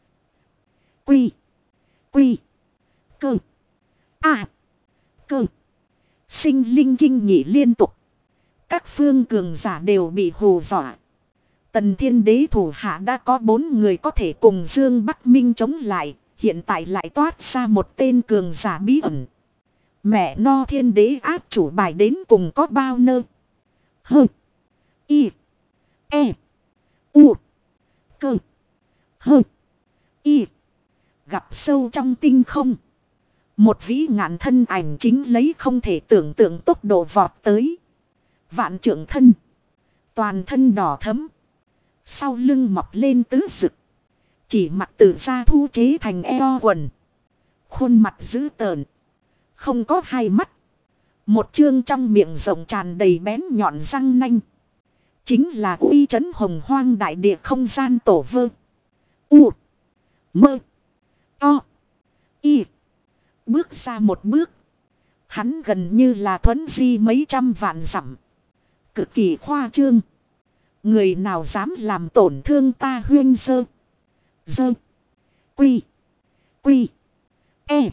Quy. Quy. Cơ. A. Cơ. Sinh linh kinh nhị liên tục. Các phương cường giả đều bị hù dọa. Tần Thiên đế thủ hạ đã có 4 người có thể cùng Dương Bắc Minh chống lại. Hiện tại lại toát ra một tên cường giả bí ẩn. Mẹ no, Thiên đế áp chủ bài đến cùng có bao nơ. Hơ. Y. E. U. Cơ. Hơ. Y. Gặp sâu trong tinh không. Một vĩ ngạn thân ảnh chính lấy không thể tưởng tượng tốc độ vọt tới. Vạn trượng thân. Toàn thân đỏ thẫm. Sau lưng mọc lên tứ rực. Chỉ mặc từ da thu chế thành eo quần. Khuôn mặt dữ tợn. Không có hai mắt. Một chương trong miệng rộng tràn đầy bén nhọn răng nanh. Chính là uy trấn hồng hoang đại địa không gian tổ vơ. U. Mơ. To. Y. Bước ra một bước. Hắn gần như là thuấn di mấy trăm vạn dặm. Cực kỳ khoa trương. Người nào dám làm tổn thương ta huyên sơ. Dơ. Quy. Quy. E.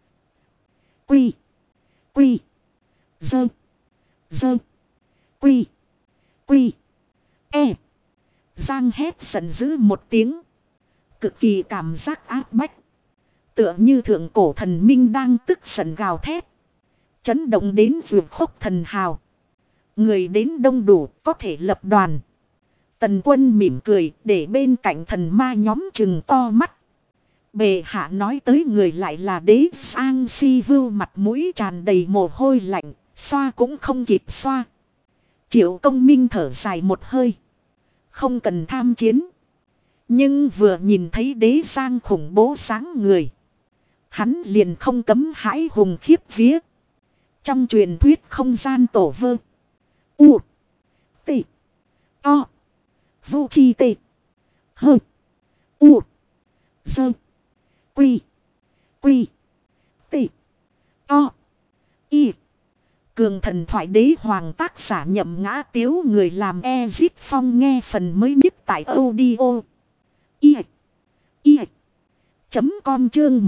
Quy. Quy. Dơ. Dơ. Quy. Quy. E. Giang hét giận dữ một tiếng. Cực kỳ cảm giác áp bách. Tựa như thượng cổ thần minh đang tức giận gào thét. Chấn động đến vượt khốc thần hào. Người đến đông đủ có thể lập đoàn. Tần Quân mỉm cười để bên cạnh thần ma nhóm trừng to mắt. Bệ hạ nói tới người lại là đế Sang Si Vưu, mặt mũi tràn đầy mồ hôi lạnh, xoa cũng không kịp xoa. Triệu Công Minh thở dài một hơi. Không cần tham chiến. Nhưng vừa nhìn thấy đế Sang khủng bố sáng người. Hắn liền không cấm hãi hùng khiếp vía. Trong truyền thuyết không gian tổ vơ. U. T. O. Vu chi tê. Hơ. U. Sơ. Quy. Quy. T. O. Y. Cường thần thoại đế hoàng, tác giả Nhậm Ngã Tiếu, người làm Ezit Phong, nghe phần mới nhất tại audio. Y. Y. Com chương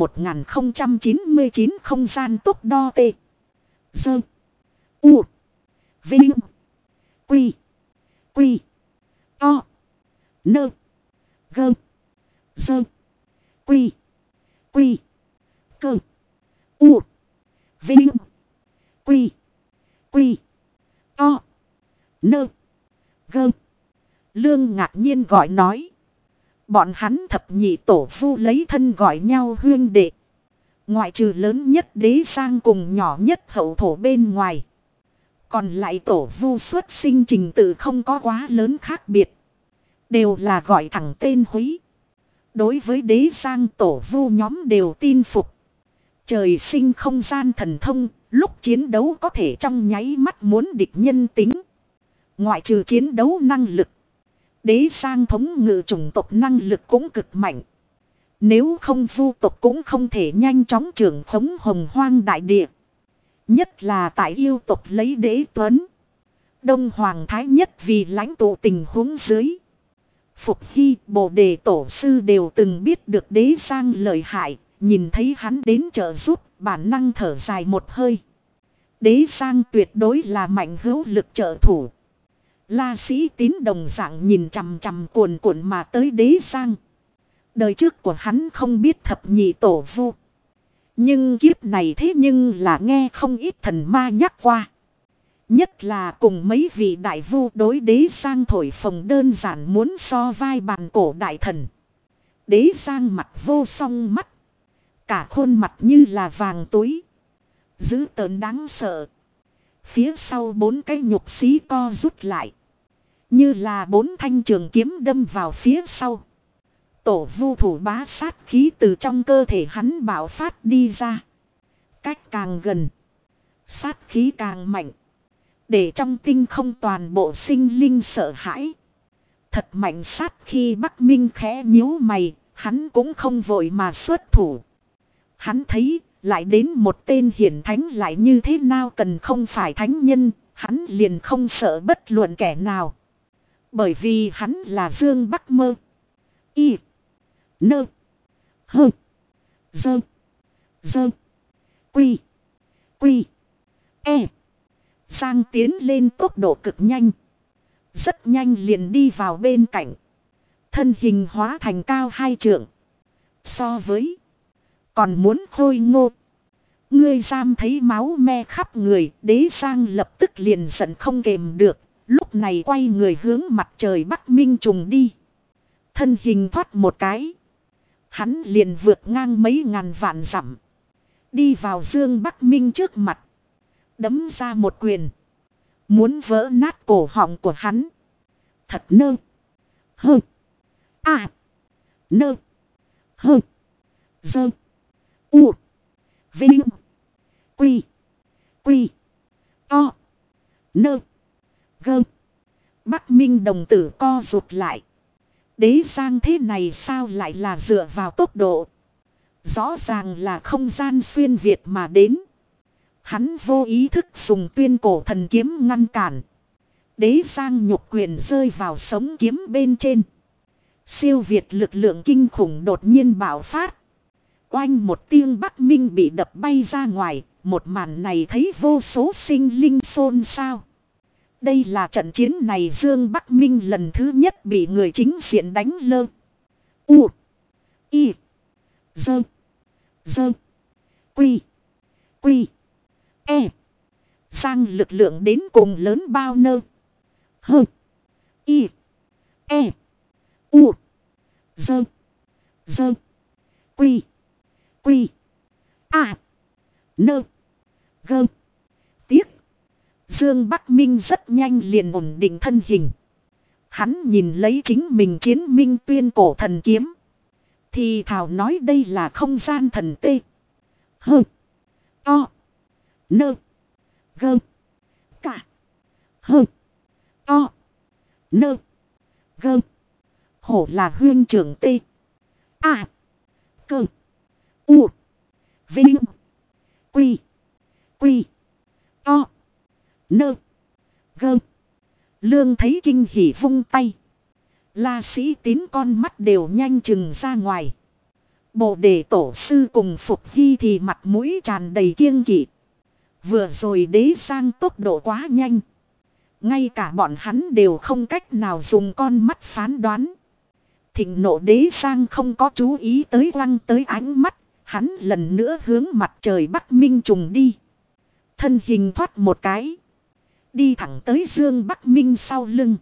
1099 không gian tốc đo T. Sơ. U. Vinh. Quy. Quy. To. Nơ. Gơ. Dơ. Quy. Quy. Cơ. U. Vinh. Quy. Quy. To. Nơ. Gơ. Lương ngạc nhiên gọi nói. Bọn hắn thập nhị tổ vu lấy thân gọi nhau huyên đệ. Ngoại trừ lớn nhất Đế Giang cùng nhỏ nhất Hậu Thổ bên ngoài. Còn lại tổ vu xuất sinh trình tự không có quá lớn khác biệt. Đều là gọi thẳng tên Húy. Đối với Đế Giang tổ vu nhóm đều tin phục. Trời sinh không gian thần thông, lúc chiến đấu có thể trong nháy mắt muốn địch nhân tính. Ngoại trừ chiến đấu năng lực. Đế Giang thống ngự chủng tộc năng lực cũng cực mạnh. Nếu không vu tộc cũng không thể nhanh chóng trưởng khống hồng hoang đại địa. Nhất là tại yêu tộc lấy Đế Tuấn. Đông Hoàng Thái Nhất vì lãnh tụ tình huống dưới. Phục Hy, Bồ Đề Tổ Sư đều từng biết được Đế Giang lợi hại. Nhìn thấy hắn đến trợ giúp, bản năng thở dài một hơi. Đế Giang tuyệt đối là mạnh hữu lực trợ thủ. La Sĩ Tín đồng dạng nhìn chằm chằm cuồn cuộn mà tới Đế Giang. Đời trước của hắn không biết thập nhị tổ vu. Nhưng kiếp này thế nhưng là nghe không ít thần ma nhắc qua. Nhất là cùng mấy vị đại vu đối Đế Giang thổi phồng đơn giản muốn so vai bàn cổ đại thần. Đế Giang mặt vô song mắt. Cả khuôn mặt như là vàng túi. Dữ tợn đáng sợ. Phía sau 4 cái nhục xí co rút lại. Như là 4 thanh trường kiếm đâm vào phía sau. Tổ vu thủ bá sát khí từ trong cơ thể hắn bạo phát đi ra. Cách càng gần. Sát khí càng mạnh. Để trong tinh không toàn bộ sinh linh sợ hãi. Thật mạnh sát khi Bắc Minh khẽ nhíu mày. Hắn cũng không vội mà xuất thủ. Hắn thấy lại đến một tên hiển thánh lại như thế nào cần không phải thánh nhân. Hắn liền không sợ bất luận kẻ nào. Bởi vì hắn là Dương Bắc Mơ. Y. Nơ. Hơ. Dơ. Dơ. Quy. Quy. E. Giang tiến lên tốc độ cực nhanh. Rất nhanh liền đi vào bên cạnh. Thân hình hóa thành cao 2 trượng. So với. Còn muốn khôi ngô. Ngươi giam thấy máu me khắp người. Đế Giang lập tức liền giận không kềm được. Lúc này quay người hướng mặt trời Bắc Minh trùng đi. Thân hình thoát một cái. Hắn liền vượt ngang mấy ngàn vạn dặm. Đi vào Dương Bắc Minh trước mặt. Đấm ra một quyền. Muốn vỡ nát cổ họng của hắn. Thật nơ. Hơ. À. Nơ. Hơ. Dơ. U. Vinh. Quy. Quy. To. Nơ. Gơ. Bắc Minh đồng tử co rụt lại. Đế Giang thế này sao lại là dựa vào tốc độ. Rõ ràng là không gian xuyên Việt mà đến. Hắn vô ý thức dùng tuyên cổ thần kiếm ngăn cản. Đế Giang nhục quyền rơi vào sống kiếm bên trên. Siêu việt lực lượng kinh khủng đột nhiên bạo phát. Oanh một tiếng Bắc Minh bị đập bay ra ngoài. Một màn này thấy vô số sinh linh xôn xao. Đây là trận chiến này Dương Bắc Minh lần thứ nhất bị người chính diện đánh lơ. U. Y. Dơ. Dơ. Quy. Quy. E. Giang lực lượng đến cùng lớn bao nơ. Hơ. Y. E. U. Dơ. Dơ. Quy. Quy. A. Nơ. Gơ. Tiếc. Dương Bắc Minh rất nhanh liền ổn định thân hình. Hắn nhìn lấy chính mình chiến minh tuyên cổ thần kiếm. Thì thảo nói đây là không gian thần tê. Hơ. To. Nơ. Gơ. Cả. Hơ. To. Nơ. Gơ. Hổ là huyên trưởng tê. A. Cơ. U. Vinh. Quy. Quy. To. Nơ. Gơ. Lương thấy kinh hỉ vung tay. La Sĩ Tín con mắt đều nhanh chừng ra ngoài. Bồ Đề Tổ Sư cùng Phục Hy thì mặt mũi tràn đầy kiêng kỵ. Vừa rồi Đế Giang tốc độ quá nhanh. Ngay cả bọn hắn đều không cách nào dùng con mắt phán đoán. Thịnh nộ Đế Giang không có chú ý tới quăng tới ánh mắt. Hắn lần nữa hướng mặt trời Bắc Minh trùng đi. Thân hình thoát một cái. Đi thẳng tới Dương Bắc Minh sau lưng.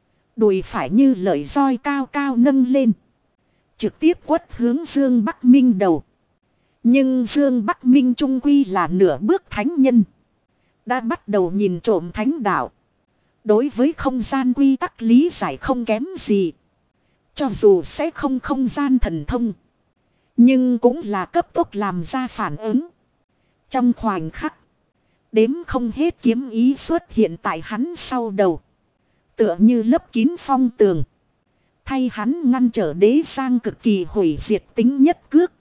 Đùi phải như lợi roi cao cao nâng lên. Trực tiếp quất hướng Dương Bắc Minh đầu. Nhưng Dương Bắc Minh trung quy là nửa bước thánh nhân. Đã bắt đầu nhìn trộm thánh đạo. Đối với không gian quy tắc lý giải không kém gì. Cho dù sẽ không gian thần thông. Nhưng cũng là cấp tốc làm ra phản ứng. Trong khoảnh khắc. Đếm không hết kiếm ý xuất hiện tại hắn sau đầu. Tựa như lấp kín phong tường. Thay hắn ngăn trở Đế Giang cực kỳ hủy diệt tính nhất cước.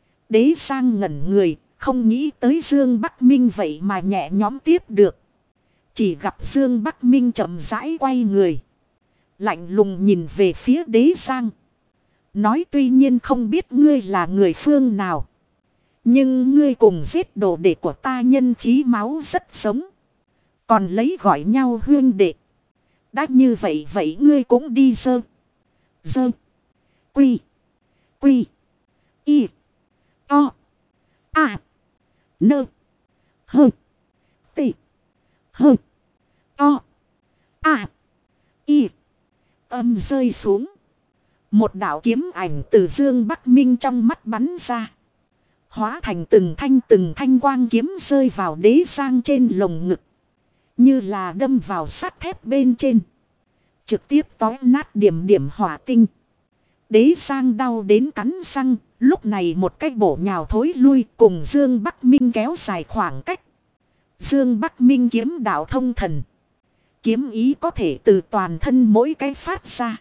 Đế Giang ngẩn người. Không nghĩ tới Dương Bắc Minh vậy mà nhẹ nhõm tiếp được. Chỉ gặp Dương Bắc Minh chậm rãi quay người. Lạnh lùng nhìn về phía Đế Giang. Nói tuy nhiên không biết ngươi là người phương nào. Nhưng ngươi cùng giết đồ đệ của ta nhân khí máu rất sống. Còn lấy gọi nhau huyên đệ. Đã như vậy vậy ngươi cũng đi dơ. Dơ. Quy. Quy. Y. O. A. Nơ. Hơ. Tị. Hơ. O. A. Y. Âm rơi xuống. Một đạo kiếm ảnh từ Dương Bắc Minh trong mắt bắn ra. Hóa thành từng thanh quang kiếm rơi vào Đế Giang trên lồng ngực. Như là đâm vào sắt thép bên trên. Trực tiếp tói nát điểm điểm hỏa tinh. Đế Giang đau đến cắn răng. Lúc này một cái bổ nhào thối lui cùng Dương Bắc Minh kéo dài khoảng cách. Dương Bắc Minh kiếm đạo thông thần. Kiếm ý có thể từ toàn thân mỗi cái phát ra.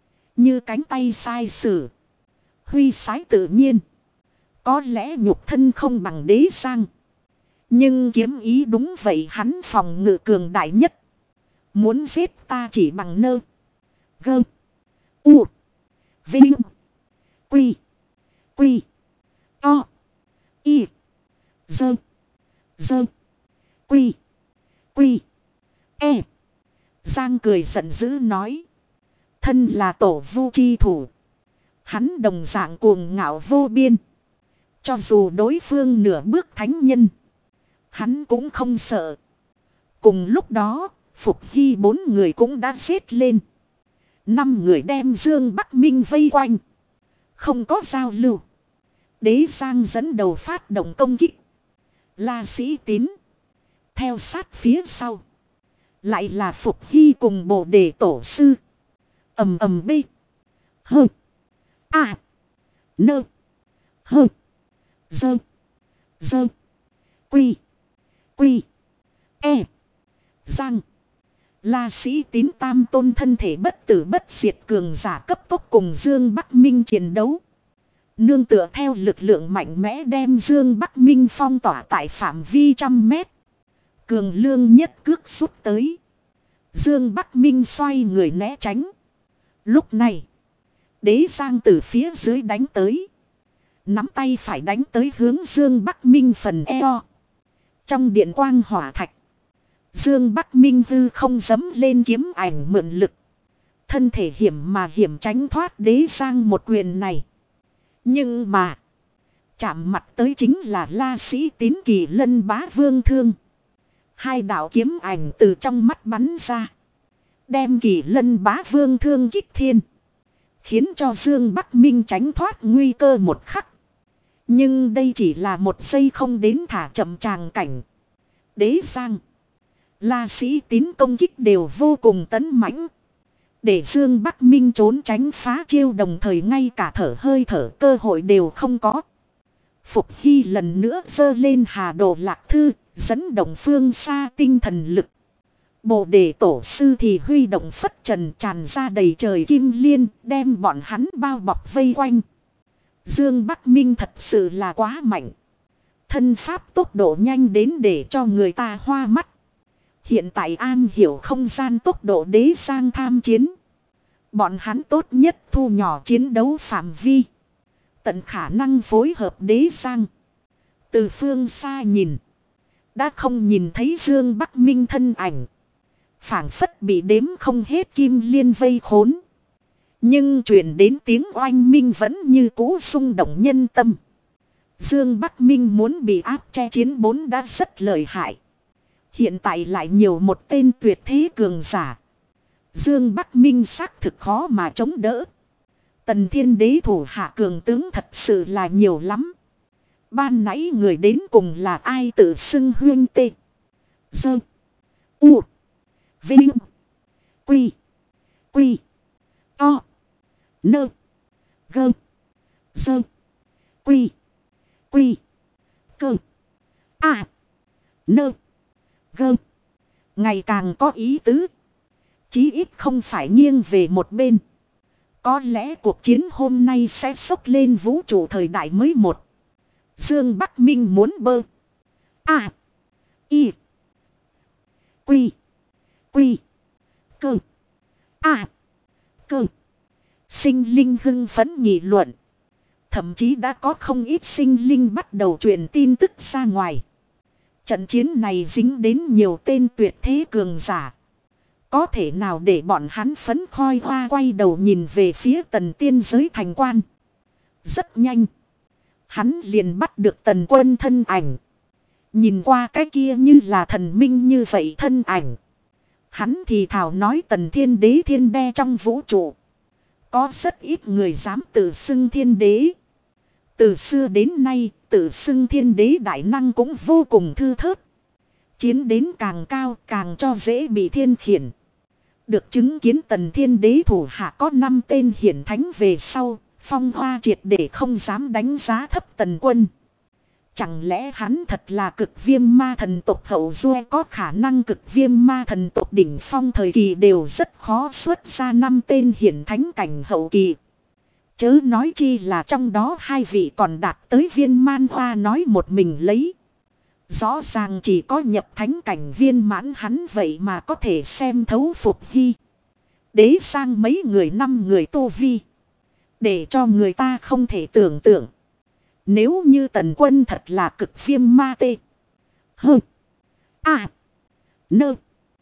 Như cánh tay sai sử. Huy sái tự nhiên. Có lẽ nhục thân không bằng Đế Giang. Nhưng kiếm ý đúng vậy hắn phòng ngự cường đại nhất. Muốn giết ta chỉ bằng nơ. Gơ. U. Vinh. Quy. Quy. To. Y. Dơ. Dơ. Quy. Quy. E. Giang cười giận dữ nói. Thân là tổ vu chi thủ. Hắn đồng dạng cuồng ngạo vô biên. Cho dù đối phương nửa bước thánh nhân. Hắn cũng không sợ. Cùng lúc đó, Phục Hy 4 người cũng đã xếp lên. 5 người đem Dương Bắc Minh vây quanh. Không có giao lưu. Đế Giang dẫn đầu phát động công kích. La Sĩ Tín. Theo sát phía sau. Lại là Phục Hy cùng Bồ Đề Tổ Sư. Ầm ầm bê. Hơ. A. Nơ. Hơ. Dơ. Dơ. Quy. Quy. E. Giang. La Sĩ Tín tam tôn thân thể bất tử bất diệt cường giả cấp tốc cùng Dương Bắc Minh chiến đấu. Nương tựa theo lực lượng mạnh mẽ đem Dương Bắc Minh phong tỏa tại phạm vi 100 mét. Cường lương nhất cước rút tới. Dương Bắc Minh xoay người né tránh. Lúc này, Đế Giang từ phía dưới đánh tới. Nắm tay phải đánh tới hướng Dương Bắc Minh phần eo. Trong điện quang hỏa thạch, Dương Bắc Minh hư không dấm lên kiếm ảnh mượn lực. Thân thể hiểm mà hiểm tránh thoát Đế Giang một quyền này. Nhưng mà, chạm mặt tới chính là La Sĩ Tín Kỳ Lân Bá Vương thương. Hai đạo kiếm ảnh từ trong mắt bắn ra. Đem Kỳ Lân Bá Vương thương kích thiên. Khiến cho Dương Bắc Minh tránh thoát nguy cơ một khắc. Nhưng đây chỉ là một giây không đến thả chậm tràng cảnh. Đế Giang, La Sĩ Tín công kích đều vô cùng tấn mãnh. Để Dương Bắc Minh trốn tránh phá chiêu đồng thời ngay cả thở hơi thở cơ hội đều không có. Phục Hy lần nữa giơ lên Hà Đồ Lạc Thư, dẫn động phương xa tinh thần lực. Bồ Đề Tổ Sư thì huy động phất trần tràn ra đầy trời kim liên, đem bọn hắn bao bọc vây quanh. Dương Bắc Minh thật sự là quá mạnh. Thân pháp tốc độ nhanh đến để cho người ta hoa mắt. Hiện tại an hiểu không gian tốc độ Đế Giang tham chiến. Bọn hắn tốt nhất thu nhỏ chiến đấu phạm vi. Tận khả năng phối hợp Đế Giang. Từ phương xa nhìn. Đã không nhìn thấy Dương Bắc Minh thân ảnh. Phảng phất bị đếm không hết kim liên vây khốn. Nhưng truyền đến tiếng oanh minh vẫn như cũ xung động nhân tâm. Dương Bắc Minh muốn bị áp che chiến 4 đã rất lợi hại. Hiện tại lại nhiều một tên tuyệt thế cường giả. Dương Bắc Minh xác thực khó mà chống đỡ. Tần Thiên Đế thủ hạ cường tướng thật sự là nhiều lắm. Ban nãy người đến cùng là ai tự xưng huyên tê. Dơ. U. Vinh. Quy. Quy. To. Nơ. Gơ. Dơ. Quy. Quy. Cơ. À. Nơ. Gơ. Ngày càng có ý tứ. Chí ít không phải nghiêng về một bên. Có lẽ cuộc chiến hôm nay sẽ sốc lên vũ trụ thời đại mới một. Dương Bắc Minh muốn bơ. À. Y. Quy. Quy. Cơ. À. Cơ. Sinh linh hưng phấn nghị luận. Thậm chí đã có không ít sinh linh bắt đầu truyền tin tức ra ngoài. Trận chiến này dính đến nhiều tên tuyệt thế cường giả. Có thể nào để bọn hắn phấn khoi hoa quay đầu nhìn về phía Tần Tiên giới thành quan. Rất nhanh. Hắn liền bắt được Tần Quân thân ảnh. Nhìn qua cái kia như là thần minh như vậy thân ảnh. Hắn thì thảo nói Tần Thiên Đế thiên đe trong vũ trụ. Có rất ít người dám tự xưng thiên đế. Từ xưa đến nay, tự xưng thiên đế đại năng cũng vô cùng thư thớt. Chiến đến càng cao càng cho dễ bị thiên khiển. Được chứng kiến Tần Thiên Đế thủ hạ có 5 tên hiển thánh về sau, Phong Hoa triệt để không dám đánh giá thấp Tần Quân. Chẳng lẽ hắn thật là cực viêm ma thần tộc hậu duệ, có khả năng cực viêm ma thần tộc đỉnh phong thời kỳ đều rất khó xuất ra 5 tên hiển thánh cảnh hậu kỳ. Chớ nói chi là trong đó 2 vị còn đạt tới viên man hoa nói một mình lấy. Rõ ràng chỉ có nhập thánh cảnh viên mãn hắn vậy mà có thể xem thấu Phục Hy. Đế sang mấy người 5 người tu vi. Để cho người ta không thể tưởng tượng. Nếu như Tần Quân thật là cực viêm ma tê. Hơ. À. Nơ.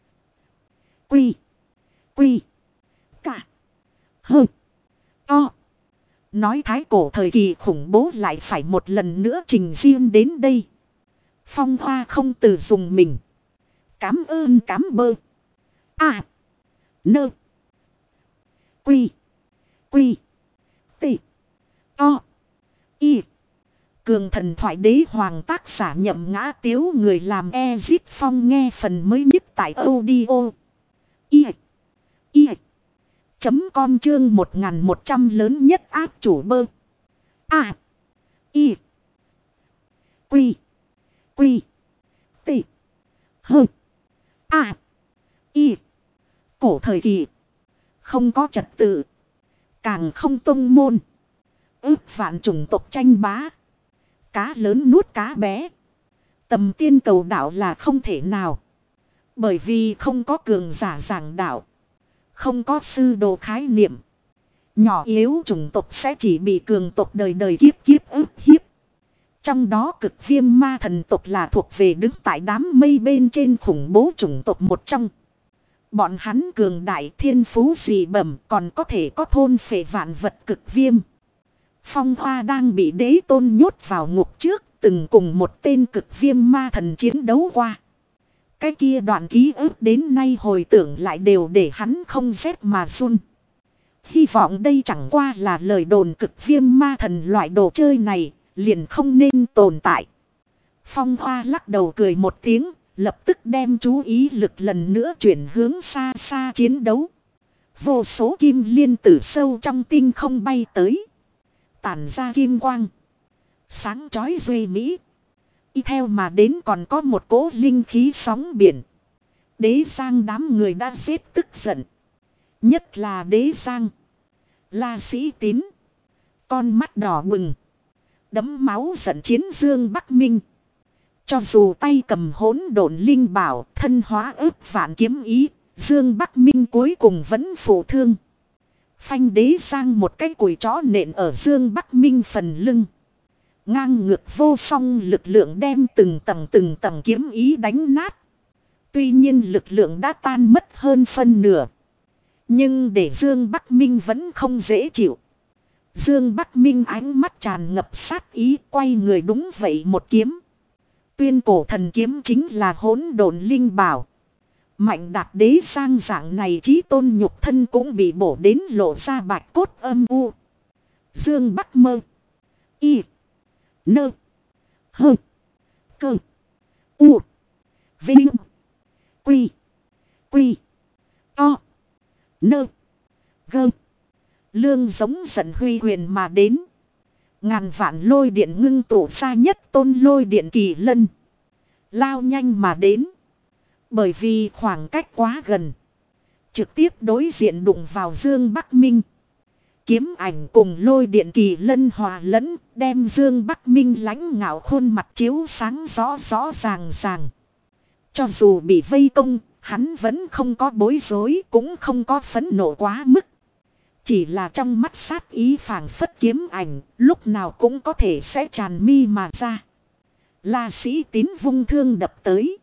Quy. Quy. Cả. Hơ. To. Nói thái cổ thời kỳ khủng bố lại phải một lần nữa trình diễn đến đây. Phong Hoa không từ dùng mình. Cám ơn cám bơ. À. Nơ. Quy. Quy. Tị. To. Y. Cường thần thoại đế hoàng tác giả Nhậm Ngã Tiếu, người làm Ezit Phong, nghe phần mới nhất tại audio. Y. Y. .com chương 1100 lớn nhất áp chủ bơ. À. Y. Quy. Quy. Tị. Hơ. À. Y. Cổ thời kỳ. Không có trật tự. Càng không tông môn. Ước vạn chủng tộc tranh bá. Cá lớn nuốt cá bé. Tầm tiên cầu đạo là không thể nào. Bởi vì không có cường giả giảng đạo. Không có sư đồ khái niệm. Nhỏ yếu chủng tộc sẽ chỉ bị cường tộc đời đời kiếp kiếp ức hiếp. Trong đó cực viêm ma thần tộc là thuộc về đứng tại đám mây bên trên khủng bố chủng tộc một trong. Bọn hắn cường đại thiên phú dị bẩm, còn có thể có thôn phệ vạn vật cực viêm. Phong Hoa đang bị đế tôn nhốt vào ngục trước, từng cùng một tên cực viêm ma thần chiến đấu qua. Cái kia đoạn ký ức đến nay hồi tưởng lại đều để hắn không rét mà run. Hy vọng đây chẳng qua là lời đồn, cực viêm ma thần loại đồ chơi này liền không nên tồn tại. Phong Hoa lắc đầu cười một tiếng, lập tức đem chú ý lực lần nữa chuyển hướng xa xa chiến đấu. Vô số kim liên tử sâu trong tinh không bay tới. Tản ra kim quang. Sáng chói duy mỹ. Y theo mà đến còn có một cỗ linh khí sóng biển. Đế Giang đám người đã giết tức giận. Nhất là Đế Giang. La Sĩ Tín. Con mắt đỏ bừng. Đấm máu giận chiến Dương Bắc Minh. Cho dù tay cầm hỗn độn linh bảo, thân hóa ước vạn kiếm ý, Dương Bắc Minh cuối cùng vẫn phụ thương. Phanh Đế Giang một cái cùi chó nện ở Dương Bắc Minh phần lưng. Ngang ngược vô song lực lượng đem từng tầng kiếm ý đánh nát. Tuy nhiên lực lượng đã tan mất hơn phân nửa. Nhưng để Dương Bắc Minh vẫn không dễ chịu. Dương Bắc Minh ánh mắt tràn ngập sát ý, quay người đúng vậy một kiếm. Tuyên cổ thần kiếm chính là hỗn độn linh bảo. Mạnh đạt đế sang dạng này chí tôn nhục thân cũng bị bổ đến lộ ra bạch cốt âm u. Dương Bắc Mơ. Y. Nơ. Hơ. Cơ. U. Vinh. Quy. Quy. To. Nơ. Gơ. Lương giống giận huy quyền mà đến. Ngàn vạn lôi điện ngưng tụ ra nhất tôn lôi điện kỳ lân. Lao nhanh mà đến. Bởi vì khoảng cách quá gần. Trực tiếp đối diện đụng vào Dương Bắc Minh. Kiếm ảnh cùng lôi điện kỳ lân hòa lẫn. Đem Dương Bắc Minh lãnh ngạo khuôn mặt chiếu sáng rõ rõ ràng ràng. Cho dù bị vây công, hắn vẫn không có bối rối, cũng không có phẫn nộ quá mức. Chỉ là trong mắt sát ý phảng phất kiếm ảnh, lúc nào cũng có thể sẽ tràn mi mà ra. La Sĩ Tín vung thương đập tới.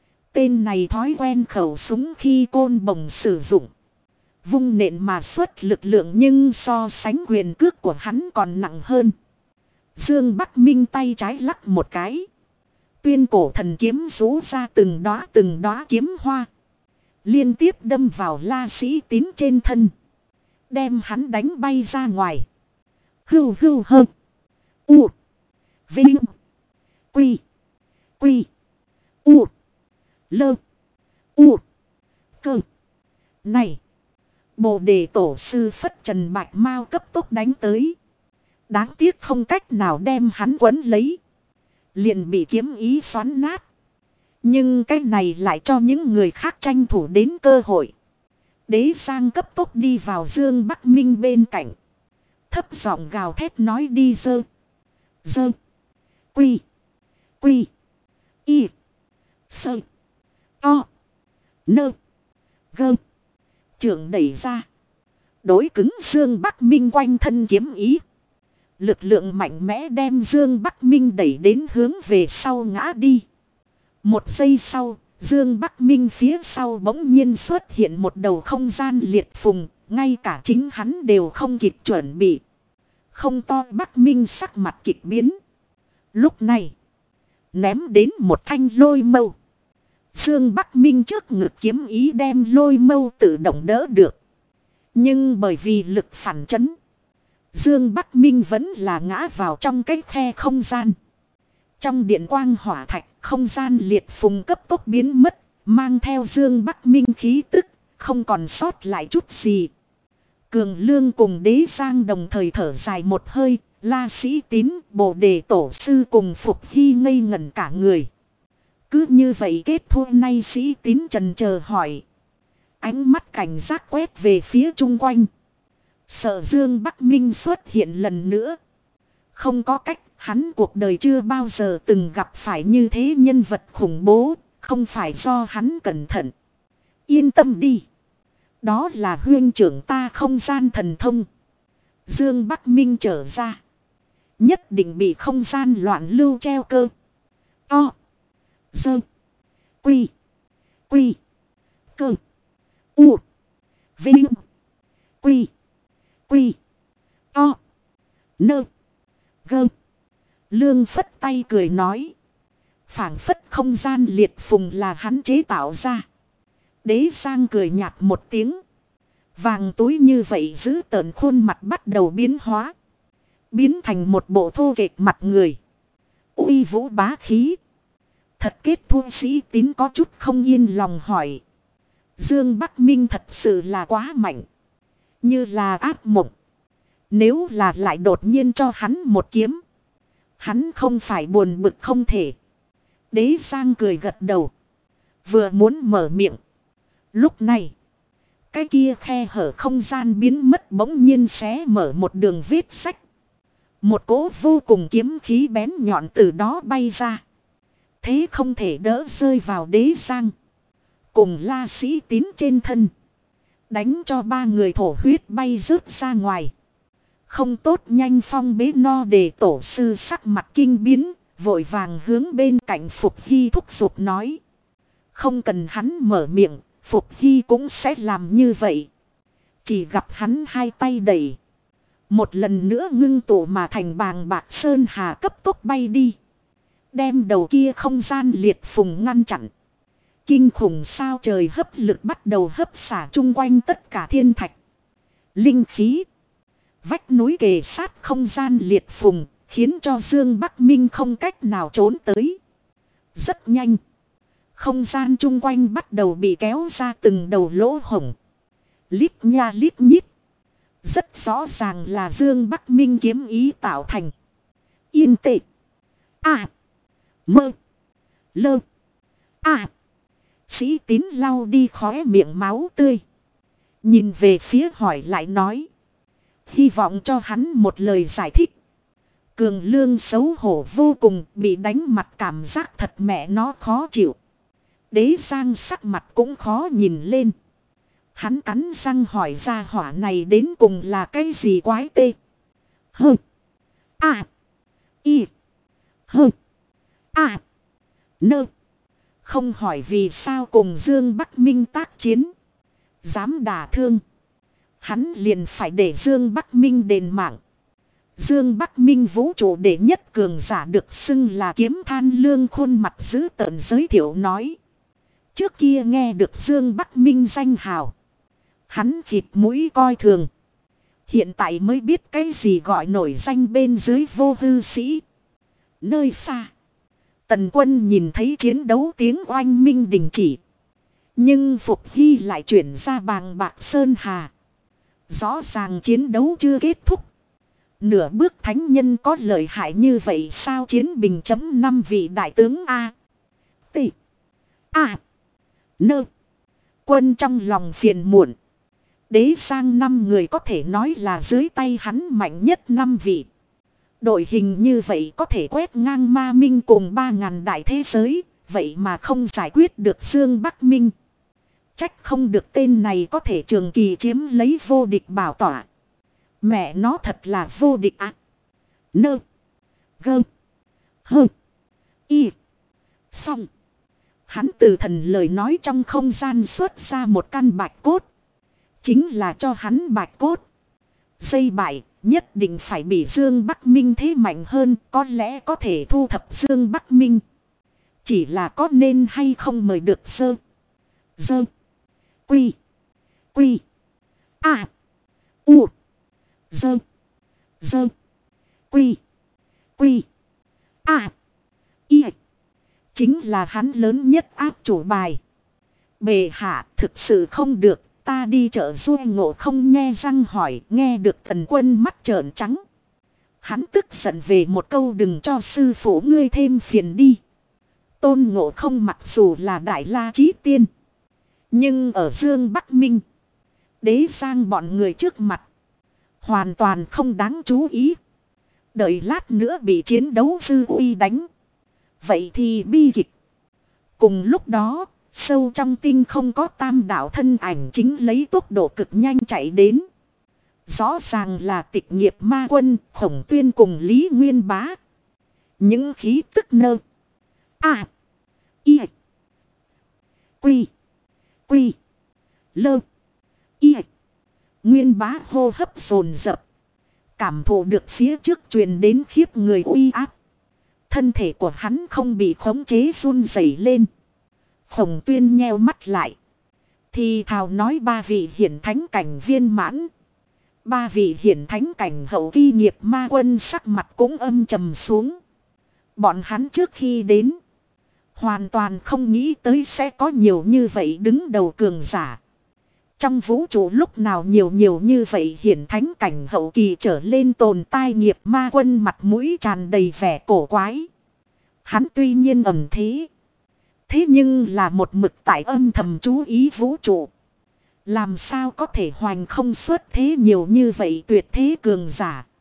Tên này thói quen khẩu súng khi côn bồng sử dụng. Vung nện mà xuất lực lượng nhưng so sánh quyền cước của hắn còn nặng hơn. Dương Bắc Minh tay trái lắc một cái. Tuyên cổ thần kiếm rú ra từng đóa kiếm hoa. Liên tiếp đâm vào La Sĩ Tín trên thân. Đem hắn đánh bay ra ngoài. Hưu hưu hơ. U. Vinh. Quy. Quy. U. Lơ. U. Cơ. Này. Bồ đề tổ sư Phất Trần Bạch Mao cấp tốc đánh tới. Đáng tiếc không cách nào đem hắn quấn lấy. Liền bị kiếm ý xoắn nát. Nhưng cái này lại cho những người khác tranh thủ đến cơ hội. Đế Giang cấp tốc đi vào Dương Bắc Minh bên cạnh. Thấp giọng gào thét nói đi dơ. Dơ. Quy. Quy. Y. Sơ. To. Nơ. Gơ. Trưởng đẩy ra. Đối cứng Dương Bắc Minh quanh thân kiếm ý. Lực lượng mạnh mẽ đem Dương Bắc Minh đẩy đến hướng về sau ngã đi. Một giây sau, Dương Bắc Minh phía sau bỗng nhiên xuất hiện một đầu không gian liệt phùng, ngay cả chính hắn đều không kịp chuẩn bị. Không to Bắc Minh sắc mặt kịch biến. Lúc này, ném đến một thanh lôi mâu. Dương Bắc Minh trước ngực kiếm ý đem lôi mâu tự động đỡ được. Nhưng bởi vì lực phản chấn, Dương Bắc Minh vẫn là ngã vào trong cái khe không gian. Trong điện quang hỏa thạch, không gian liệt phùng cấp tốc biến mất, mang theo Dương Bắc Minh khí tức, không còn sót lại chút gì. Cường Lương cùng Đế Giang đồng thời thở dài một hơi, La Sĩ Tín, Bồ Đề Tổ Sư cùng Phục Hy ngây ngẩn cả người. Cứ như vậy kết thúc nay Sĩ Tín trần chờ hỏi. Ánh mắt cảnh giác quét về phía chung quanh. Sợ Dương Bắc Minh xuất hiện lần nữa. Không có cách, hắn cuộc đời chưa bao giờ từng gặp phải như thế nhân vật khủng bố, không phải do hắn cẩn thận. Yên tâm đi. Đó là huynh trưởng ta không gian thần thông. Dương Bắc Minh trở ra. Nhất định bị không gian loạn lưu treo cơ. To. Dơ. Quy. Quy. Cơ. U. Vinh. Quy. Quy. To. Nơ. Gơ. Lương phất tay cười nói. Phảng phất không gian liệt phùng là hắn chế tạo ra. Đế Giang cười nhạt một tiếng. Vàng túi như vậy giữ tợn khuôn mặt bắt đầu biến hóa. Biến thành một bộ thô kệch mặt người. Uy vũ bá khí. Thật kết thua Sĩ Tín có chút không yên lòng hỏi. Dương Bắc Minh thật sự là quá mạnh. Như là ác mộng. Nếu là lại đột nhiên cho hắn một kiếm. Hắn không phải buồn bực không thể. Đế Giang cười gật đầu. Vừa muốn mở miệng. Lúc này. Cái kia khe hở không gian biến mất bỗng nhiên xé mở một đường vết sách. Một cỗ vô cùng kiếm khí bén nhọn từ đó bay ra. Thế không thể đỡ rơi vào Đế Giang. Cùng La Sĩ Tín trên thân. Đánh cho ba người thổ huyết bay rớt ra ngoài. Không tốt nhanh phong bế no để tổ sư sắc mặt kinh biến. Vội vàng hướng bên cạnh Phục Hy thúc giục nói. Không cần hắn mở miệng. Phục Hy cũng sẽ làm như vậy. Chỉ gặp hắn hai tay đẩy. Một lần nữa ngưng tụ mà thành bàng bạc sơn hà cấp tốc bay đi. Đem đầu kia không gian liệt phùng ngăn chặn. Kinh khủng sao trời hấp lực bắt đầu hấp xả chung quanh tất cả thiên thạch. Linh khí. Vách núi kề sát không gian liệt phùng. Khiến cho Dương Bắc Minh không cách nào trốn tới. Rất nhanh. Không gian chung quanh bắt đầu bị kéo ra từng đầu lỗ hổng. Lít nha lít nhít. Rất rõ ràng là Dương Bắc Minh kiếm ý tạo thành. Yên tệ. À. Mơ. Lơ. À. Sĩ Tín lau đi khóe miệng máu tươi. Nhìn về phía hỏi lại nói. Hy vọng cho hắn một lời giải thích. Cường Lương xấu hổ vô cùng, bị đánh mặt cảm giác thật mẹ nó khó chịu. Đế Giang sắc mặt cũng khó nhìn lên. Hắn cắn răng hỏi ra hỏa này đến cùng là cái gì quái tê. Hơ. À. Y. Hơ. À. Nơ. Không hỏi vì sao cùng Dương Bắc Minh tác chiến. Dám đả thương. Hắn liền phải để Dương Bắc Minh đền mạng. Dương Bắc Minh vũ trụ đệ nhất cường giả được xưng là Kiếm Than Lương khuôn mặt dữ tợn giới thiệu nói. Trước kia nghe được Dương Bắc Minh danh hào. Hắn khịt mũi coi thường. Hiện tại mới biết cái gì gọi nổi danh bên dưới vô hư sĩ. Nơi xa. Tần Quân nhìn thấy chiến đấu tiếng oanh minh đình chỉ. Nhưng Phục Hy lại chuyển ra bàng bạc sơn hà. Rõ ràng chiến đấu chưa kết thúc. Nửa bước thánh nhân có lợi hại như vậy sao chiến bình chấm 5 vị đại tướng A. T. A. Nơ. Quân trong lòng phiền muộn. Đế Giang 5 người có thể nói là dưới tay hắn mạnh nhất 5 vị. Đội hình như vậy có thể quét ngang Ma Minh cùng 3.000 đại thế giới. Vậy mà không giải quyết được Dương Bắc Minh. Trách không được tên này có thể trường kỳ chiếm lấy vô địch bảo tỏa. Mẹ nó thật là vô địch ạ. Nơ. Gơ. Hơ. Y. Xong. Hắn từ thần lời nói trong không gian xuất ra một căn bạch cốt. Chính là cho hắn bạch cốt. Dây bại nhất định phải bị Dương Bắc Minh thế mạnh hơn. Có lẽ có thể thu thập Dương Bắc Minh. Chỉ là có nên hay không mời được sơ. Dơ. Quy. Quy. À. U. Dơ. Dơ. Quy. Quy. À. Y. Chính là hắn lớn nhất áp chủ bài. Bệ hạ thực sự không được. Ta đi chợ Du Ngộ Không nghe răng hỏi. Nghe được Thần Quân mắt trợn trắng. Hắn tức giận về một câu đừng cho sư phụ ngươi thêm phiền đi. Tôn Ngộ Không mặc dù là đại la chí tiên. Nhưng ở Dương Bắc Minh. Đế Giang bọn người trước mặt. Hoàn toàn không đáng chú ý. Đợi lát nữa bị chiến đấu sư uy đánh. Vậy thì bi kịch. Cùng lúc đó, sâu trong tinh không có tam đạo thân ảnh chính lấy tốc độ cực nhanh chạy đến. Rõ ràng là Tịch Nghiệp Ma Quân, Khổng Tuyên cùng Lý Nguyên Bá. Những khí tức nơ. À. Y. Quy. Quy. Lơ. Y. Nguyên Bá hô hấp dồn dập. Cảm thụ được phía trước truyền đến khiếp người uy áp. Thân thể của hắn không bị khống chế run rẩy lên. Khổng Tuyên nheo mắt lại. Thì thào nói 3 vị hiển thánh cảnh viên mãn. 3 vị hiển thánh cảnh hậu kỳ Nghiệp Ma Quân sắc mặt cũng âm trầm xuống. Bọn hắn trước khi đến. Hoàn toàn không nghĩ tới sẽ có nhiều như vậy đứng đầu cường giả. Trong vũ trụ lúc nào nhiều như vậy hiển thánh cảnh hậu kỳ trở lên tồn tại Nghiệp Ma Quân mặt mũi tràn đầy vẻ cổ quái. Hắn tuy nhiên ẩn thế. Thế nhưng là một mực tại âm thầm chú ý vũ trụ. Làm sao có thể hoành không xuất thế nhiều như vậy tuyệt thế cường giả.